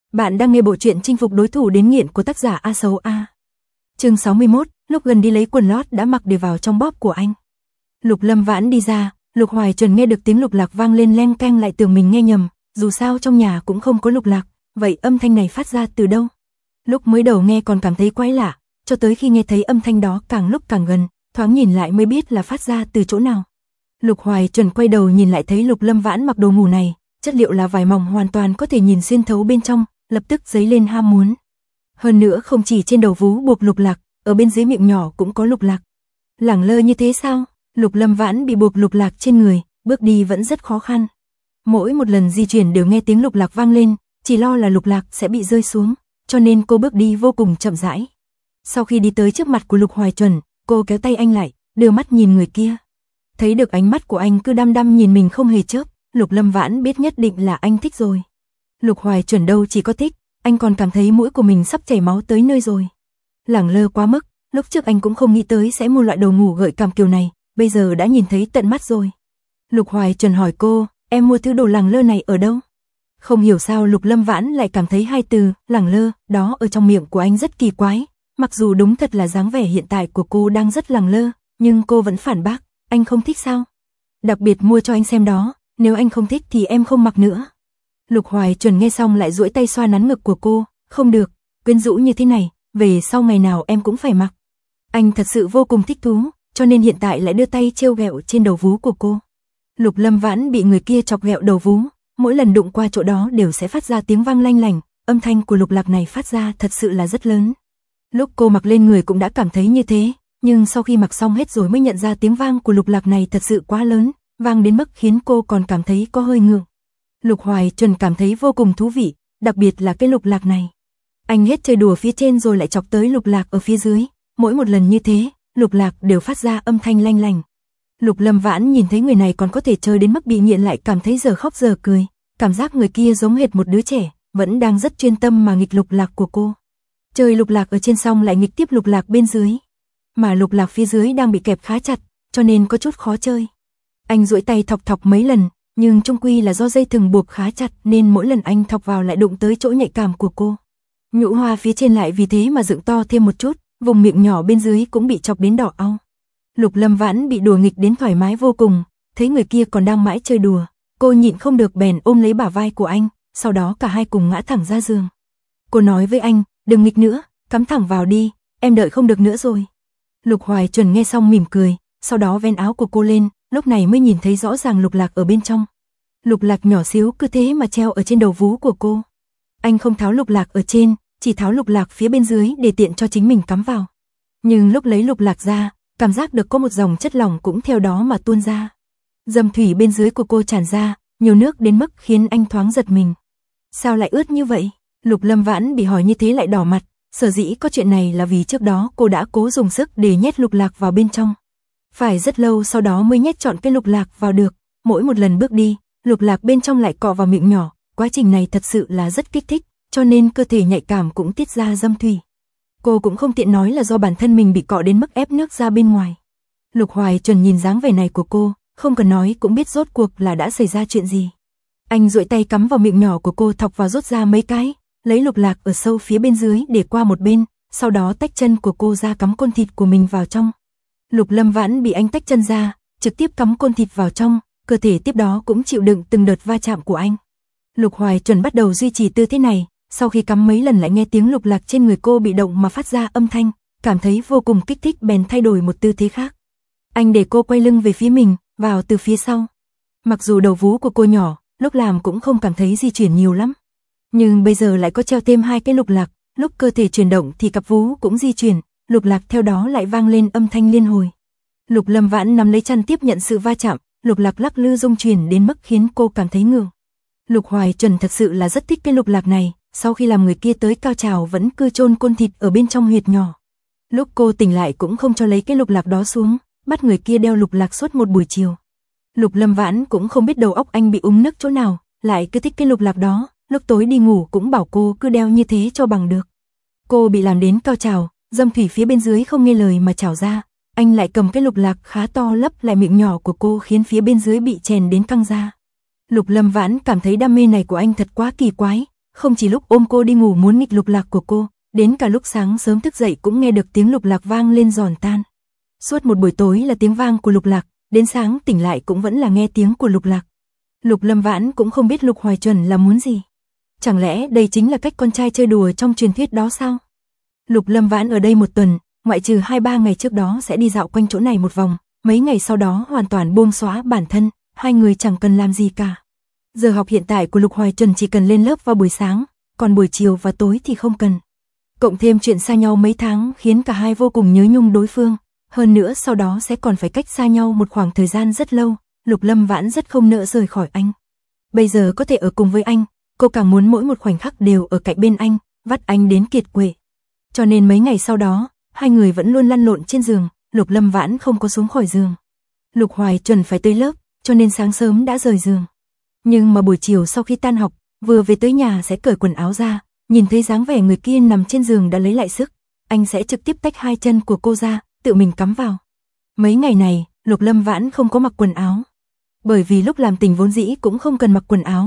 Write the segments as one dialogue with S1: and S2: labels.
S1: Bạn đang nghe bộ truyện chinh phục đối thủ đến nghiện của tác giả A Sấu A. Chương 61, lúc gần đi lấy quần lót đã mặc để vào trong bóp của anh. Lục Lâm Vãn đi ra, Lục Hoài Chuẩn nghe được tiếng lục lạc vang lên leng keng lại tưởng mình nghe nhầm, dù sao trong nhà cũng không có lục lạc, vậy âm thanh này phát ra từ đâu? Lúc mới đầu nghe còn cảm thấy quái lạ, cho tới khi nghe thấy âm thanh đó càng lúc càng gần, thoáng nhìn lại mới biết là phát ra từ chỗ nào. Lục Hoài Chuẩn quay đầu nhìn lại thấy Lục Lâm Vãn mặc đồ ngủ này, chất liệu là vải mỏng hoàn toàn có thể nhìn xuyên thấu bên trong, lập tức dấy lên ham muốn. Hơn nữa không chỉ trên đầu vú buộc lục lạc, ở bên dưới miệng nhỏ cũng có lục lạc. Lẳng lơ như thế sao? Lục Lâm Vãn bị buộc lục lạc trên người, bước đi vẫn rất khó khăn. Mỗi một lần di chuyển đều nghe tiếng lục lạc vang lên, chỉ lo là lục lạc sẽ bị rơi xuống, cho nên cô bước đi vô cùng chậm rãi. Sau khi đi tới trước mặt của Lục Hoài Chuẩn, cô kéo tay anh lại, đưa mắt nhìn người kia. Thấy được ánh mắt của anh cứ đăm đăm nhìn mình không hề chớp, Lục Lâm Vãn biết nhất định là anh thích rồi. Lục Hoài Chuẩn đâu chỉ có thích, anh còn cảm thấy mũi của mình sắp chảy máu tới nơi rồi. Lẳng lơ quá mức, lúc trước anh cũng không nghĩ tới sẽ mua loại đồ ngủ gợi cảm kiểu này, bây giờ đã nhìn thấy tận mắt rồi. Lục Hoài Chuẩn hỏi cô, em mua thứ đồ lẳng lơ này ở đâu? Không hiểu sao Lục Lâm Vãn lại cảm thấy hai từ lẳng lơ đó ở trong miệng của anh rất kỳ quái. Mặc dù đúng thật là dáng vẻ hiện tại của cô đang rất lẳng lơ, nhưng cô vẫn phản bác, anh không thích sao? Đặc biệt mua cho anh xem đó, nếu anh không thích thì em không mặc nữa. Lục Hoài Chuẩn nghe xong lại duỗi tay xoa nắn ngực của cô, không được, quyến rũ như thế này, về sau ngày nào em cũng phải mặc. Anh thật sự vô cùng thích thú, cho nên hiện tại lại đưa tay trêu ghẹo trên đầu vú của cô. Lục Lâm Vãn bị người kia chọc ghẹo đầu vú, mỗi lần đụng qua chỗ đó đều sẽ phát ra tiếng vang lanh lảnh, âm thanh của lục lạc này phát ra thật sự là rất lớn. Lúc cô mặc lên người cũng đã cảm thấy như thế, nhưng sau khi mặc xong hết rồi mới nhận ra tiếng vang của lục lạc này thật sự quá lớn, vang đến mức khiến cô còn cảm thấy có hơi ngượng. Lục Hoài Chuẩn cảm thấy vô cùng thú vị, đặc biệt là cái lục lạc này. Anh hết chơi đùa phía trên rồi lại chọc tới lục lạc ở phía dưới, mỗi một lần như thế, lục lạc đều phát ra âm thanh lanh lành. Lục Lâm Vãn nhìn thấy người này còn có thể chơi đến mức bị nghiện lại cảm thấy giờ khóc giờ cười, cảm giác người kia giống hệt một đứa trẻ, vẫn đang rất chuyên tâm mà nghịch lục lạc của cô. Chơi lục lạc ở trên xong lại nghịch tiếp lục lạc bên dưới, mà lục lạc phía dưới đang bị kẹp khá chặt, cho nên có chút khó chơi. Anh duỗi tay thọc thọc mấy lần, nhưng chung quy là do dây thừng buộc khá chặt nên mỗi lần anh thọc vào lại đụng tới chỗ nhạy cảm của cô. Nhũ hoa phía trên lại vì thế mà dựng to thêm một chút, vùng miệng nhỏ bên dưới cũng bị chọc đến đỏ au. Lục Lâm Vãn bị đùa nghịch đến thoải mái vô cùng, thấy người kia còn đang mãi chơi đùa, cô nhịn không được bèn ôm lấy bả vai của anh, sau đó cả hai cùng ngã thẳng ra giường. Cô nói với anh, đừng nghịch nữa, cắm thẳng vào đi, em đợi không được nữa rồi. Lục Hoài Chuẩn nghe xong mỉm cười, sau đó vén áo của cô lên, lúc này mới nhìn thấy rõ ràng lục lạc ở bên trong. Lục lạc nhỏ xíu cứ thế mà treo ở trên đầu vú của cô. Anh không tháo lục lạc ở trên, chỉ tháo lục lạc phía bên dưới để tiện cho chính mình cắm vào. Nhưng lúc lấy lục lạc ra, cảm giác được có một dòng chất lỏng cũng theo đó mà tuôn ra. Dâm thủy bên dưới của cô tràn ra, nhiều nước đến mức khiến anh thoáng giật mình. Sao lại ướt như vậy? Lục Lâm Vãn bị hỏi như thế lại đỏ mặt, sở dĩ có chuyện này là vì trước đó cô đã cố dùng sức để nhét lục lạc vào bên trong. Phải rất lâu sau đó mới nhét trọn cái lục lạc vào được, mỗi một lần bước đi, lục lạc bên trong lại cọ vào miệng nhỏ, quá trình này thật sự là rất kích thích, cho nên cơ thể nhạy cảm cũng tiết ra dâm thủy. Cô cũng không tiện nói là do bản thân mình bị cọ đến mức ép nước ra bên ngoài. Lục Hoài Chuẩn nhìn dáng vẻ này của cô, không cần nói cũng biết rốt cuộc là đã xảy ra chuyện gì. Anh duỗi tay cắm vào miệng nhỏ của cô thọc vào rút ra mấy cái, lấy lục lạc ở sâu phía bên dưới để qua một bên, sau đó tách chân của cô ra cắm côn thịt của mình vào trong. Lục Lâm Vãn bị anh tách chân ra, trực tiếp cắm côn thịt vào trong, cơ thể tiếp đó cũng chịu đựng từng đợt va chạm của anh. Lục Hoài Chuẩn bắt đầu duy trì tư thế này, sau khi cắm mấy lần lại nghe tiếng lục lạc trên người cô bị động mà phát ra âm thanh, cảm thấy vô cùng kích thích bèn thay đổi một tư thế khác. Anh để cô quay lưng về phía mình, vào từ phía sau. Mặc dù đầu vú của cô nhỏ, lúc làm cũng không cảm thấy di chuyển nhiều lắm. Nhưng bây giờ lại có treo thêm hai cái lục lạc, lúc cơ thể chuyển động thì cặp vú cũng di chuyển, lục lạc theo đó lại vang lên âm thanh liên hồi. Lục Lâm Vãn nắm lấy chăn tiếp nhận sự va chạm, lục lạc lắc lư rung chuyển đến mức khiến cô cảm thấy ngượng. Lục Hoài Chuẩn thật sự là rất thích cái lục lạc này, sau khi làm người kia tới cao trào vẫn cứ chôn côn thịt ở bên trong huyệt nhỏ. Lúc cô tỉnh lại cũng không cho lấy cái lục lạc đó xuống, bắt người kia đeo lục lạc suốt một buổi chiều. Lục Lâm Vãn cũng không biết đầu óc anh bị úng nức chỗ nào, lại cứ thích cái lục lạc đó, lúc tối đi ngủ cũng bảo cô cứ đeo như thế cho bằng được. Cô bị làm đến cao trào, dâm thủy phía bên dưới không nghe lời mà trào ra, anh lại cầm cái lục lạc khá to lấp lại miệng nhỏ của cô khiến phía bên dưới bị chèn đến căng ra. Lục Lâm Vãn cảm thấy đam mê này của anh thật quá kỳ quái, không chỉ lúc ôm cô đi ngủ muốn nghịch lục lạc của cô, đến cả lúc sáng sớm thức dậy cũng nghe được tiếng lục lạc vang lên giòn tan. Suốt một buổi tối là tiếng vang của lục lạc, đến sáng tỉnh lại cũng vẫn là nghe tiếng của lục lạc. Lục Lâm Vãn cũng không biết Lục Hoài Chuẩn là muốn gì. Chẳng lẽ đây chính là cách con trai chơi đùa trong truyền thuyết đó sao? Lục Lâm Vãn ở đây một tuần, ngoại trừ 2-3 ngày trước đó sẽ đi dạo quanh chỗ này một vòng, mấy ngày sau đó hoàn toàn buông xóa bản thân, hai người chẳng cần làm gì cả. Giờ học hiện tại của Lục Hoài Chuẩn chỉ cần lên lớp vào buổi sáng, còn buổi chiều và tối thì không cần. Cộng thêm chuyện xa nhau mấy tháng khiến cả hai vô cùng nhớ nhung đối phương, hơn nữa sau đó sẽ còn phải cách xa nhau một khoảng thời gian rất lâu, Lục Lâm Vãn rất không nỡ rời khỏi anh. Bây giờ có thể ở cùng với anh, cô càng muốn mỗi một khoảnh khắc đều ở cạnh bên anh, vắt anh đến kiệt quệ. Cho nên mấy ngày sau đó, hai người vẫn luôn lăn lộn trên giường, Lục Lâm Vãn không có xuống khỏi giường. Lục Hoài Chuẩn phải tới lớp, cho nên sáng sớm đã rời giường. Nhưng mà buổi chiều sau khi tan học, vừa về tới nhà sẽ cởi quần áo ra, nhìn thấy dáng vẻ người kia nằm trên giường đã lấy lại sức, anh sẽ trực tiếp tách hai chân của cô ra, tự mình cắm vào. Mấy ngày này, Lục Lâm Vãn không có mặc quần áo. Bởi vì lúc làm tình vốn dĩ cũng không cần mặc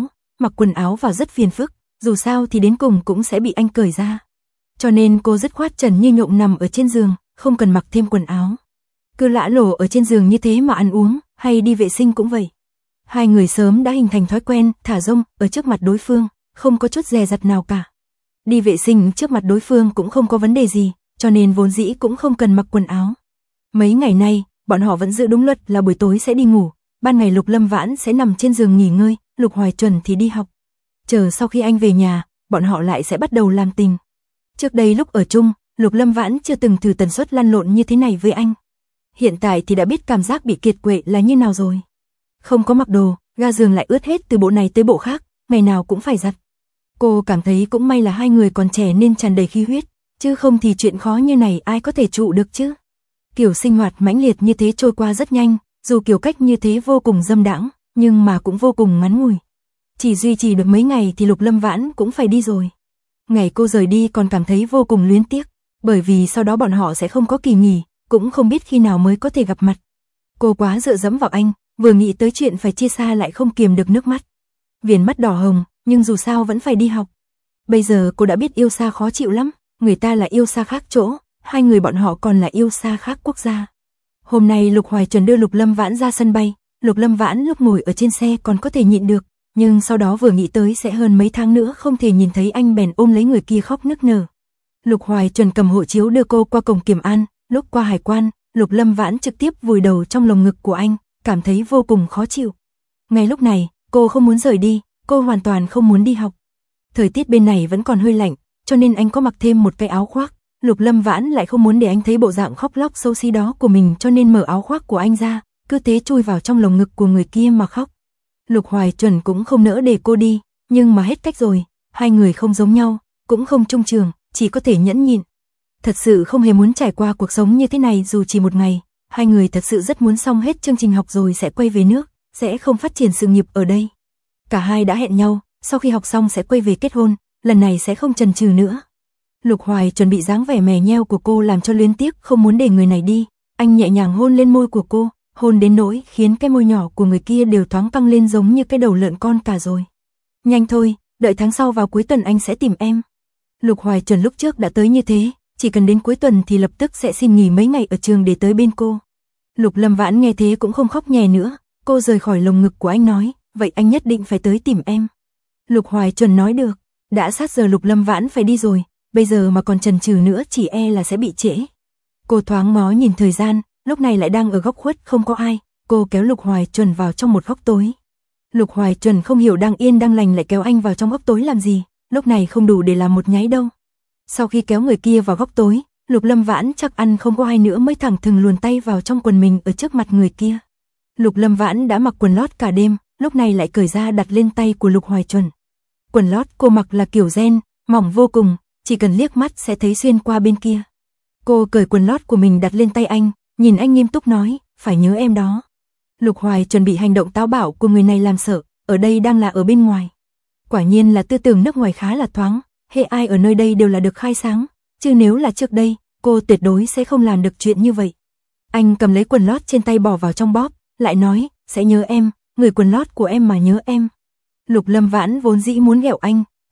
S1: quần áo vào rất phiền phức, dù sao thì đến cùng cũng sẽ bị anh cởi ra. Cho nên cô dứt khoát trần như nhộng nằm ở trên giường, không cần mặc thêm quần áo. Cứ lả lổ ở trên giường như thế mà ăn uống, hay đi vệ sinh cũng vậy. Hai người sớm đã hình thành thói quen thả rông ở trước mặt đối phương, không có chút dè dặt nào cả. Đi vệ sinh trước mặt đối phương cũng không có vấn đề gì, cho nên vốn dĩ cũng không cần mặc quần áo. Mấy ngày nay, bọn họ vẫn giữ đúng luật là buổi tối sẽ đi ngủ, ban ngày Lục Lâm Vãn sẽ nằm trên giường nghỉ ngơi, Lục Hoài Chuẩn thì đi học. Chờ sau khi anh về nhà, bọn họ lại sẽ bắt đầu làm tình. Trước đây lúc ở chung, Lục Lâm Vãn chưa từng thử tần suất lăn lộn như thế này với anh. Hiện tại thì đã biết cảm giác bị kiệt quệ là như nào rồi. Không có mặc đồ, ga giường lại ướt hết từ bộ này tới bộ khác, ngày nào cũng phải giặt. Cô cảm thấy cũng may là hai người còn trẻ nên tràn đầy khí huyết, chứ không thì chuyện khó như này ai có thể trụ được chứ. Kiểu sinh hoạt mãnh liệt như thế trôi qua rất nhanh, dù kiểu cách như thế vô cùng dâm đãng, nhưng mà cũng vô cùng ngắn ngủi. Chỉ duy trì được mấy ngày thì Lục Lâm Vãn cũng phải đi rồi. Ngày cô rời đi còn cảm thấy vô cùng luyến tiếc, bởi vì sau đó bọn họ sẽ không có kỳ nghỉ, cũng không biết khi nào mới có thể gặp mặt. Cô quá dựa dẫm vào anh, vừa nghĩ tới chuyện phải chia xa lại không kiềm được nước mắt. Viền mắt đỏ hồng, nhưng dù sao vẫn phải đi học. Bây giờ cô đã biết yêu xa khó chịu lắm, người ta là yêu xa khác chỗ, hai người bọn họ còn là yêu xa khác quốc gia. Hôm nay Lục Hoài Chuẩn đưa Lục Lâm Vãn ra sân bay, Lục Lâm Vãn lúc ngồi ở trên xe còn có thể nhịn được, nhưng sau đó vừa nghĩ tới sẽ hơn mấy tháng nữa không thể nhìn thấy anh bèn ôm lấy người kia khóc nức nở. Lục Hoài Chuẩn cầm hộ chiếu đưa cô qua cổng kiểm an, lúc qua hải quan, Lục Lâm Vãn trực tiếp vùi đầu trong lồng ngực của anh, cảm thấy vô cùng khó chịu. Ngay lúc này, cô không muốn rời đi, cô hoàn toàn không muốn đi học. Thời tiết bên này vẫn còn hơi lạnh, cho nên anh có mặc thêm một cái áo khoác. Lục Lâm Vãn lại không muốn để anh thấy bộ dạng khóc lóc xấu xí đó của mình, cho nên mở áo khoác của anh ra, cứ thế chui vào trong lồng ngực của người kia mà khóc. Lục Hoài Chuẩn cũng không nỡ để cô đi, nhưng mà hết cách rồi, hai người không giống nhau, cũng không chung trường, chỉ có thể nhẫn nhịn. Thật sự không hề muốn trải qua cuộc sống như thế này dù chỉ một ngày, hai người thật sự rất muốn xong hết chương trình học rồi sẽ quay về nước, sẽ không phát triển sự nghiệp ở đây. Cả hai đã hẹn nhau, sau khi học xong sẽ quay về kết hôn, lần này sẽ không chần chừ nữa. Lục Hoài chuẩn bị dáng vẻ mè nheo của cô làm cho luyến tiếc không muốn để người này đi, anh nhẹ nhàng hôn lên môi của cô, hôn đến nỗi khiến cái môi nhỏ của người kia đều thoáng căng lên giống như cái đầu lợn con cả rồi. Nhanh thôi, đợi tháng sau vào cuối tuần anh sẽ tìm em. Lục Hoài Chuẩn lúc trước đã tới như thế, chỉ cần đến cuối tuần thì lập tức sẽ xin nghỉ mấy ngày ở trường để tới bên cô. Lục Lâm Vãn nghe thế cũng không khóc nhè nữa, cô rời khỏi lồng ngực của anh nói, vậy anh nhất định phải tới tìm em. Lục Hoài Chuẩn nói được, đã sát giờ Lục Lâm Vãn phải đi rồi, bây giờ mà còn chần chừ nữa chỉ e là sẽ bị trễ. Cô thoáng ngó nhìn thời gian, lúc này lại đang ở góc khuất không có ai, cô kéo Lục Hoài Chuẩn vào trong một góc tối. Lục Hoài Chuẩn không hiểu đang yên đang lành lại kéo anh vào trong góc tối làm gì, lúc này không đủ để làm một nháy đâu. Sau khi kéo người kia vào góc tối, Lục Lâm Vãn chắc ăn không có ai nữa mới thẳng thừng luồn tay vào trong quần mình ở trước mặt người kia. Lục Lâm Vãn đã mặc quần lót cả đêm, lúc này lại cởi ra đặt lên tay của Lục Hoài Chuẩn. Quần lót cô mặc là kiểu ren, mỏng vô cùng, chỉ cần liếc mắt sẽ thấy xuyên qua bên kia. Cô cởi quần lót của mình đặt lên tay anh, nhìn anh nghiêm túc nói, phải nhớ em đó. Lục Hoài chuẩn bị hành động táo bạo của người này làm sợ, ở đây đang là ở bên ngoài. Quả nhiên là tư tưởng nước ngoài khá là thoáng, hệ ai ở nơi đây đều là được khai sáng, chứ nếu là trước đây, cô tuyệt đối sẽ không làm được chuyện như vậy. Anh cầm lấy quần lót trên tay bỏ vào trong bóp, lại nói, sẽ nhớ em, người quần lót của em mà nhớ em. Lục Lâm Vãn vốn dĩ muốn ghẹo anh,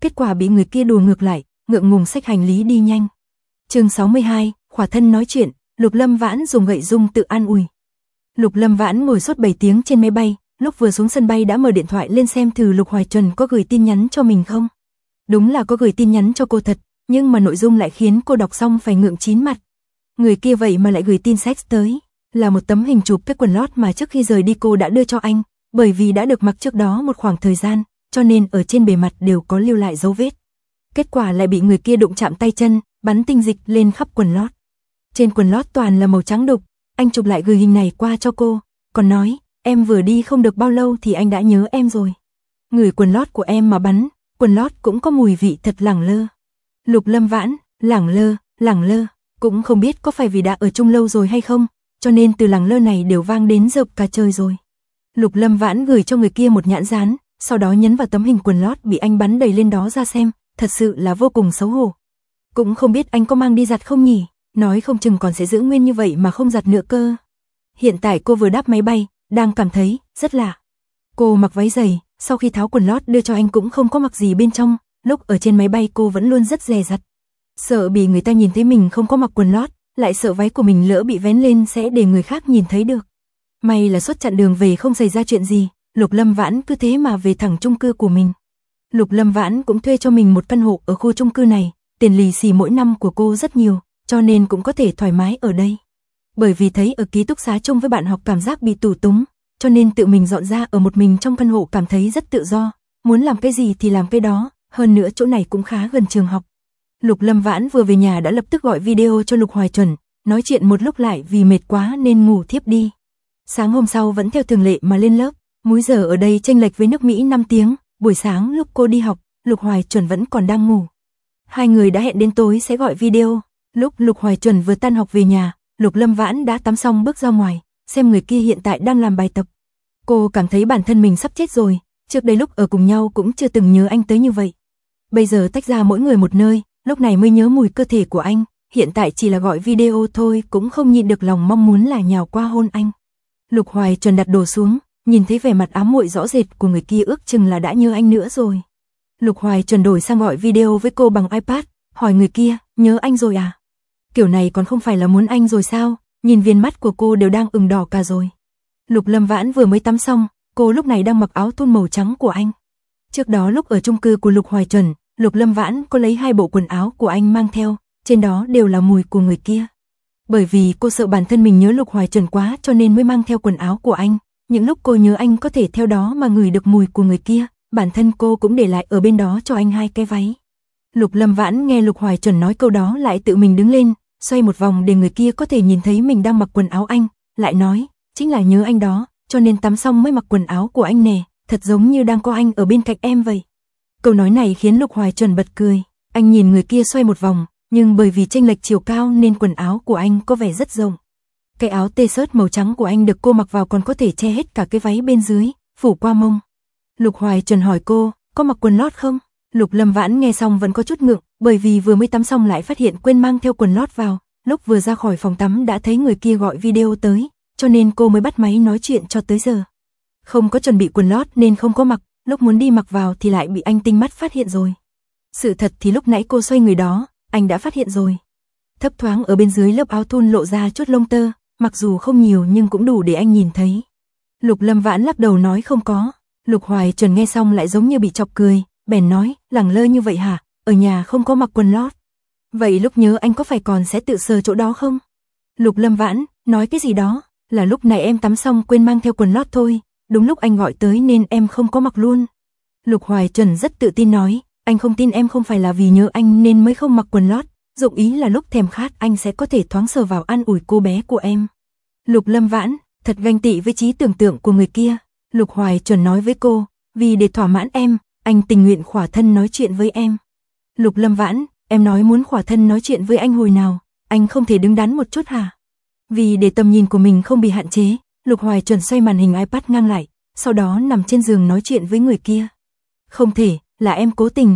S1: kết quả bị người kia đùa ngược lại, ngượng ngùng xách hành lý đi nhanh. Chương 62, khỏa thân nói chuyện, Lục Lâm Vãn dùng gậy dung tự an ủi. Lục Lâm Vãn ngồi suốt 7 tiếng trên máy bay, lúc vừa xuống sân bay đã mở điện thoại lên xem thử Lục Hoài Trần có gửi tin nhắn cho mình không. Đúng là có gửi tin nhắn cho cô thật, nhưng mà nội dung lại khiến cô đọc xong phải ngượng chín mặt. Người kia vậy mà lại gửi tin sex tới, là một tấm hình chụp cái quần lót mà trước khi rời đi cô đã đưa cho anh, bởi vì đã được mặc trước đó một khoảng thời gian, cho nên ở trên bề mặt đều có lưu lại dấu vết. Kết quả lại bị người kia đụng chạm tay chân, bắn tinh dịch lên khắp quần lót. Trên quần lót toàn là màu trắng đục, anh chụp lại gửi hình này qua cho cô, còn nói, em vừa đi không được bao lâu thì anh đã nhớ em rồi. Ngửi quần lót của em mà bắn, quần lót cũng có mùi vị thật lẳng lơ. Lục Lâm Vãn, lẳng lơ, cũng không biết có phải vì đã ở chung lâu rồi hay không, cho nên từ lẳng lơ này đều vang đến rợp cả trời rồi. Lục Lâm Vãn gửi cho người kia một nhãn dán, sau đó nhấn vào tấm hình quần lót bị anh bắn đầy lên đó ra xem, thật sự là vô cùng xấu hổ. Cũng không biết anh có mang đi giặt không nhỉ, nói không chừng còn sẽ giữ nguyên như vậy mà không giặt nữa cơ. Hiện tại cô vừa đáp máy bay, đang cảm thấy rất lạ. Cô mặc váy dày, sau khi tháo quần lót đưa cho anh cũng không có mặc gì bên trong, lúc ở trên máy bay cô vẫn luôn rất dè dặt. Sợ bị người ta nhìn thấy mình không có mặc quần lót, lại sợ váy của mình lỡ bị vén lên sẽ để người khác nhìn thấy được. May là suốt chặng đường về không xảy ra chuyện gì, Lục Lâm Vãn cứ thế mà về thẳng chung cư của mình. Lục Lâm Vãn cũng thuê cho mình một căn hộ ở khu chung cư này, tiền lì xì mỗi năm của cô rất nhiều, cho nên cũng có thể thoải mái ở đây. Bởi vì thấy ở ký túc xá chung với bạn học cảm giác bị tù túng, cho nên tự mình dọn ra ở một mình trong căn hộ cảm thấy rất tự do, muốn làm cái gì thì làm cái đó, hơn nữa chỗ này cũng khá gần trường học. Lục Lâm Vãn vừa về nhà đã lập tức gọi video cho Lục Hoài Chuẩn, nói chuyện một lúc lại vì mệt quá nên ngủ thiếp đi. Sáng hôm sau vẫn theo thường lệ mà lên lớp, múi giờ ở đây chênh lệch với nước Mỹ 5 tiếng, buổi sáng lúc cô đi học, Lục Hoài Chuẩn vẫn còn đang ngủ. Hai người đã hẹn đến tối sẽ gọi video. Lúc Lục Hoài Chuẩn vừa tan học về nhà, Lục Lâm Vãn đã tắm xong bước ra ngoài, xem người kia hiện tại đang làm bài tập. Cô cảm thấy bản thân mình sắp chết rồi, trước đây lúc ở cùng nhau cũng chưa từng nhớ anh tới như vậy. Bây giờ tách ra mỗi người một nơi, lúc này mới nhớ mùi cơ thể của anh, hiện tại chỉ là gọi video thôi cũng không nhịn được lòng mong muốn là nhào qua hôn anh. Lục Hoài Chuẩn đặt đồ xuống, nhìn thấy vẻ mặt ám muội rõ rệt của người kia ước chừng là đã nhớ anh nữa rồi. Lục Hoài Chuẩn đổi sang gọi video với cô bằng iPad, hỏi người kia, nhớ anh rồi à? Kiểu này còn không phải là muốn anh rồi sao? Nhìn viên mắt của cô đều đang ửng đỏ cả rồi. Lục Lâm Vãn vừa mới tắm xong, cô lúc này đang mặc áo thun màu trắng của anh. Trước đó lúc ở chung cư của Lục Hoài Chuẩn, Lục Lâm Vãn có lấy 2 bộ quần áo của anh mang theo, trên đó đều là mùi của người kia. Bởi vì cô sợ bản thân mình nhớ Lục Hoài Chuẩn quá cho nên mới mang theo quần áo của anh, những lúc cô nhớ anh có thể theo đó mà ngửi được mùi của người kia, bản thân cô cũng để lại ở bên đó cho anh 2 cái váy. Lục Lâm Vãn nghe Lục Hoài Chuẩn nói câu đó lại tự mình đứng lên, xoay một vòng để người kia có thể nhìn thấy mình đang mặc quần áo anh, lại nói, chính là nhớ anh đó, cho nên tắm xong mới mặc quần áo của anh nè, thật giống như đang có anh ở bên cạnh em vậy. Câu nói này khiến Lục Hoài Chuẩn bật cười, anh nhìn người kia xoay một vòng, nhưng bởi vì chênh lệch chiều cao nên quần áo của anh có vẻ rất rộng. Cái áo t-shirt màu trắng của anh được cô mặc vào còn có thể che hết cả cái váy bên dưới, phủ qua mông. Lục Hoài Chuẩn hỏi cô, có mặc quần lót không? Lục Lâm Vãn nghe xong vẫn có chút ngượng, bởi vì vừa mới tắm xong lại phát hiện quên mang theo quần lót vào, lúc vừa ra khỏi phòng tắm đã thấy người kia gọi video tới, cho nên cô mới bắt máy nói chuyện cho tới giờ. Không có chuẩn bị quần lót nên không có mặc, lúc muốn đi mặc vào thì lại bị anh tinh mắt phát hiện rồi. Sự thật thì lúc nãy cô xoay người đó, anh đã phát hiện rồi. Thấp thoáng ở bên dưới lớp áo thun lộ ra chút lông tơ, mặc dù không nhiều nhưng cũng đủ để anh nhìn thấy. Lục Lâm Vãn lắc đầu nói không có. Lục Hoài Chuẩn nghe xong lại giống như bị chọc cười, bèn nói, lẳng lơ như vậy hả, ở nhà không có mặc quần lót. Vậy lúc nhớ anh có phải còn sẽ tự sờ chỗ đó không? Lục Lâm Vãn, nói cái gì đó, là lúc này em tắm xong quên mang theo quần lót thôi, đúng lúc anh gọi tới nên em không có mặc luôn. Lục Hoài Chuẩn rất tự tin nói, anh không tin em không phải là vì nhớ anh nên mới không mặc quần lót, dụng ý là lúc thèm khát anh sẽ có thể thoáng sờ vào an ủi cô bé của em. Lục Lâm Vãn, thật ganh tị với trí tưởng tượng của người kia. Lục Hoài Chuẩn nói với cô, vì để thỏa mãn em, anh tình nguyện khỏa thân nói chuyện với em. Lục Lâm Vãn, em nói muốn khỏa thân nói chuyện với anh hồi nào, anh không thể đứng đắn một chút hả? Vì để tầm nhìn của mình không bị hạn chế, Lục Hoài Chuẩn xoay màn hình iPad ngang lại, sau đó nằm trên giường nói chuyện với người kia. Không thể, là em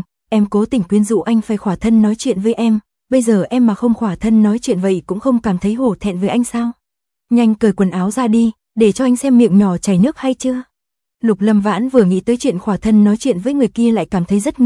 S1: cố tình quyến rũ anh phải khỏa thân nói chuyện với em, bây giờ em mà không khỏa thân nói chuyện vậy cũng không cảm thấy hổ thẹn với anh sao? Nhanh cởi quần áo ra đi, để cho anh xem miệng nhỏ chảy nước hay chưa? Lục Lâm Vãn vừa nghĩ tới chuyện khỏa thân nói chuyện với người kia lại cảm thấy rất ngượng,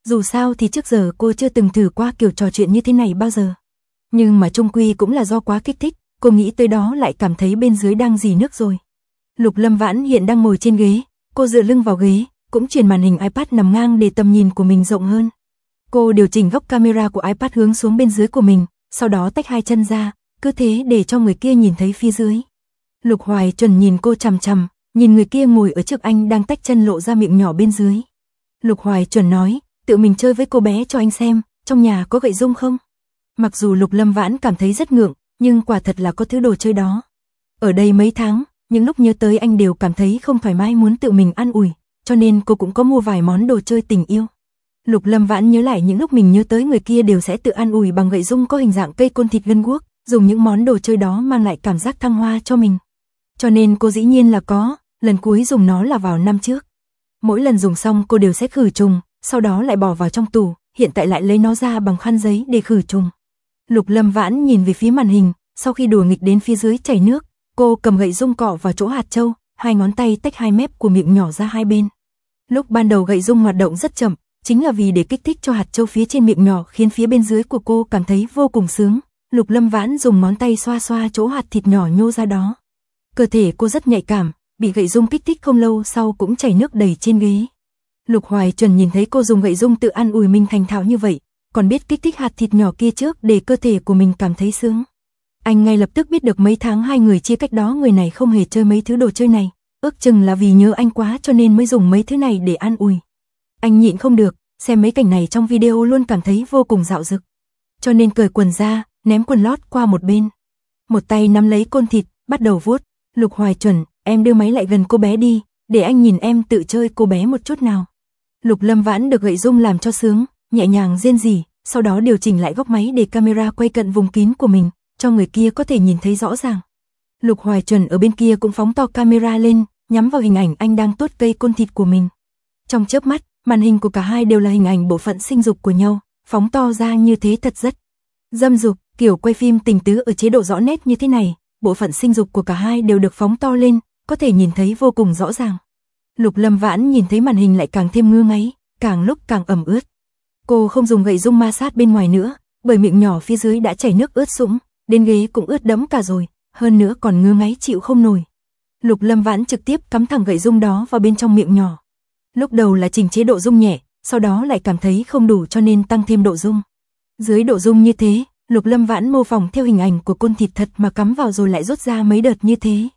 S1: Dù sao thì trước giờ cô chưa từng thử qua kiểu trò chuyện như thế này bao giờ. Nhưng mà chung quy cũng là do quá kích thích, cô nghĩ tới đó lại cảm thấy bên dưới đang rỉ nước rồi. Lục Lâm Vãn hiện đang ngồi trên ghế, cô dựa lưng vào ghế, cũng chuyển màn hình iPad nằm ngang để tầm nhìn của mình rộng hơn. Cô điều chỉnh góc camera của iPad hướng xuống bên dưới của mình, sau đó tách hai chân ra, cứ thế để cho người kia nhìn thấy phía dưới. Lục Hoài Chuẩn nhìn cô chằm chằm, nhìn người kia ngồi ở trước anh đang tách chân lộ ra miệng nhỏ bên dưới. Lục Hoài Chuẩn nói, tự mình chơi với cô bé cho anh xem, trong nhà có gậy dung không? Mặc dù Lục Lâm Vãn cảm thấy rất ngượng, nhưng quả thật là có thứ đồ chơi đó. Ở đây mấy tháng, những lúc nhớ tới anh đều cảm thấy không thoải mái muốn tự mình an ủi, cho nên cô cũng có mua vài món đồ chơi tình yêu. Lục Lâm Vãn nhớ lại những lúc mình nhớ tới người kia đều sẽ tự an ủi bằng gậy dung có hình dạng cây côn thịt gân guốc, dùng những món đồ chơi đó mang lại cảm giác thăng hoa cho mình. Cho nên cô dĩ nhiên là có, lần cuối dùng nó là vào năm trước. Mỗi lần dùng xong cô đều sẽ khử trùng, sau đó lại bỏ vào trong tủ, hiện tại lại lấy nó ra bằng khăn giấy để khử trùng. Lục Lâm Vãn nhìn về phía màn hình, sau khi đùa nghịch đến phía dưới chảy nước, cô cầm gậy dung cọ vào chỗ hạt châu, hai ngón tay tách hai mép của miệng nhỏ ra hai bên. Lúc ban đầu gậy dung hoạt động rất chậm, chính là vì để kích thích cho hạt châu phía trên miệng nhỏ khiến phía bên dưới của cô cảm thấy vô cùng sướng. Lục Lâm Vãn dùng ngón tay xoa xoa chỗ hạt thịt nhỏ nhô ra đó. Cơ thể cô rất nhạy cảm, bị gậy dung kích thích không lâu sau cũng chảy nước đầy trên ghế. Lục Hoài Chuẩn nhìn thấy cô dùng gậy dung tự an ủi mình thành thạo như vậy, còn biết kích thích hạt thịt nhỏ kia trước để cơ thể của mình cảm thấy sướng. Anh ngay lập tức biết được mấy tháng hai người chia cách đó người này không hề chơi mấy thứ đồ chơi này, ước chừng là vì nhớ anh quá cho nên mới dùng mấy thứ này để an ủi. Anh nhịn không được, xem mấy cảnh này trong video luôn cảm thấy vô cùng dạo dực. Cho nên cởi quần ra, ném quần lót qua một bên. Một tay nắm lấy côn thịt, bắt đầu vuốt. Lục Hoài Chuẩn, em đưa máy lại gần cô bé đi, để anh nhìn em tự chơi cô bé một chút nào. Lục Lâm Vãn được gậy dung làm cho sướng, nhẹ nhàng rên rỉ, sau đó điều chỉnh lại góc máy để camera quay cận vùng kín của mình, cho người kia có thể nhìn thấy rõ ràng. Lục Hoài Chuẩn ở bên kia cũng phóng to camera lên, nhắm vào hình ảnh anh đang tuốt cây côn thịt của mình. Trong chớp mắt, màn hình của cả hai đều là hình ảnh bộ phận sinh dục của nhau, phóng to ra như thế thật rất dâm dục, kiểu quay phim tình tứ ở chế độ rõ nét như thế này, bộ phận sinh dục của cả hai đều được phóng to lên, có thể nhìn thấy vô cùng rõ ràng. Lục Lâm Vãn nhìn thấy màn hình lại càng thêm ngứa ngáy, càng lúc càng ẩm ướt. Cô không dùng gậy dung ma sát bên ngoài nữa, bởi miệng nhỏ phía dưới đã chảy nước ướt sũng, đến ghế cũng ướt đẫm cả rồi, hơn nữa còn ngứa ngáy chịu không nổi. Lục Lâm Vãn trực tiếp cắm thẳng gậy dung đó vào bên trong miệng nhỏ. Lúc đầu là chỉnh chế độ dung nhẹ, sau đó lại cảm thấy không đủ cho nên tăng thêm độ dung. Dưới độ dung như thế, Lục Lâm Vãn mô phỏng theo hình ảnh của côn thịt thật mà cắm vào rồi lại rút ra mấy đợt như thế.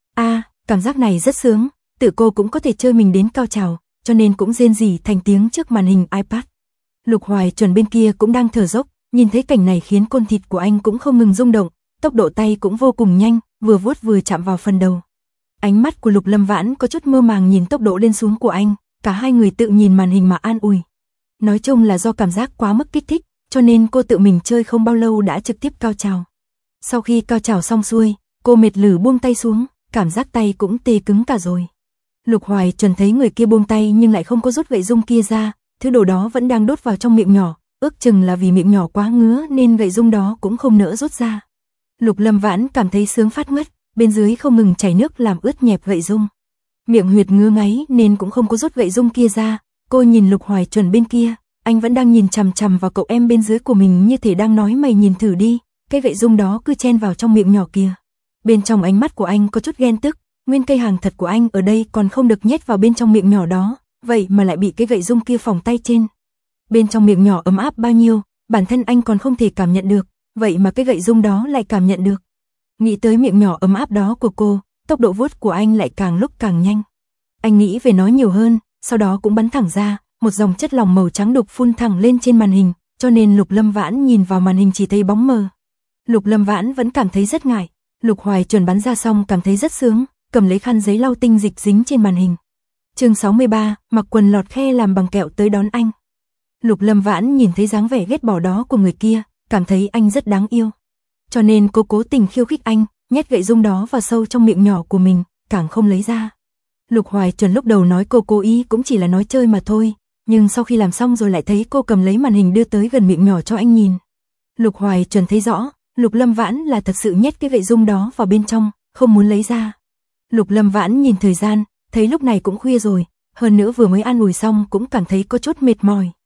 S1: Cảm giác này rất sướng, tự cô cũng có thể chơi mình đến cao trào, cho nên cũng rên rỉ thành tiếng trước màn hình iPad. Lục Hoài Chuẩn bên kia cũng đang thở dốc, nhìn thấy cảnh này khiến côn thịt của anh cũng không ngừng rung động, tốc độ tay cũng vô cùng nhanh, vừa vuốt vừa chạm vào phần đầu. Ánh mắt của Lục Lâm Vãn có chút mơ màng nhìn tốc độ lên xuống của anh, cả hai người tự nhìn màn hình mà an ủi. Nói chung là do cảm giác quá mức kích thích, cho nên cô tự mình chơi không bao lâu đã trực tiếp cao trào. Sau khi cao trào xong xuôi, cô mệt lử buông tay xuống, cảm giác tay cũng tê cứng cả rồi. Lục Hoài Chuẩn thấy người kia buông tay nhưng lại không có rút gậy dung kia ra, thứ đồ đó vẫn đang đốt vào trong miệng nhỏ, ước chừng là vì miệng nhỏ quá ngứa nên gậy dung đó cũng không nỡ rút ra. Lục Lâm Vãn cảm thấy sướng phát ngất, bên dưới không ngừng chảy nước làm ướt nhẹp gậy dung. Miệng huyệt ngứa ngáy nên cũng không có rút gậy dung kia ra, cô nhìn Lục Hoài Chuẩn bên kia, anh vẫn đang nhìn chằm chằm vào cậu em bên dưới của mình như thể đang nói mày nhìn thử đi, cái gậy dung đó cứ chen vào trong miệng nhỏ kia. Bên trong ánh mắt của anh có chút ghen tức, nguyên cây hàng thật của anh ở đây còn không được nhét vào bên trong miệng nhỏ đó, vậy mà lại bị cái gậy dung kia phỏng tay trên. Bên trong miệng nhỏ ấm áp bao nhiêu, bản thân anh còn không thể cảm nhận được, vậy mà cái gậy dung đó lại cảm nhận được. Nghĩ tới miệng nhỏ ấm áp đó của cô, tốc độ vuốt của anh lại càng lúc càng nhanh. Anh nghĩ về nói nhiều hơn, sau đó cũng bắn thẳng ra, một dòng chất lỏng màu trắng đục phun thẳng lên trên màn hình, cho nên Lục Lâm Vãn nhìn vào màn hình chỉ thấy bóng mờ. Lục Lâm Vãn vẫn cảm thấy rất ngại, Lục Hoài Chuẩn bắn ra xong cảm thấy rất sướng, cầm lấy khăn giấy lau tinh dịch dính trên màn hình. Chương 63, mặc quần lọt khe làm bằng kẹo tới đón anh. Lục Lâm Vãn nhìn thấy dáng vẻ ghét bỏ đó của người kia, cảm thấy anh rất đáng yêu. Cho nên cô cố tình khiêu khích anh, nhét gậy dung đó vào sâu trong miệng nhỏ của mình, càng không lấy ra. Lục Hoài Chuẩn lúc đầu nói cô cố ý cũng chỉ là nói chơi mà thôi, nhưng sau khi làm xong rồi lại thấy cô cầm lấy màn hình đưa tới gần miệng nhỏ cho anh nhìn. Lục Hoài Chuẩn thấy rõ, Lục Lâm Vãn là thật sự nhét cái gậy dung đó vào bên trong, không muốn lấy ra. Lục Lâm Vãn nhìn thời gian, thấy lúc này cũng khuya rồi, hơn nữa vừa mới ăn ủi xong cũng cảm thấy có chút mệt mỏi.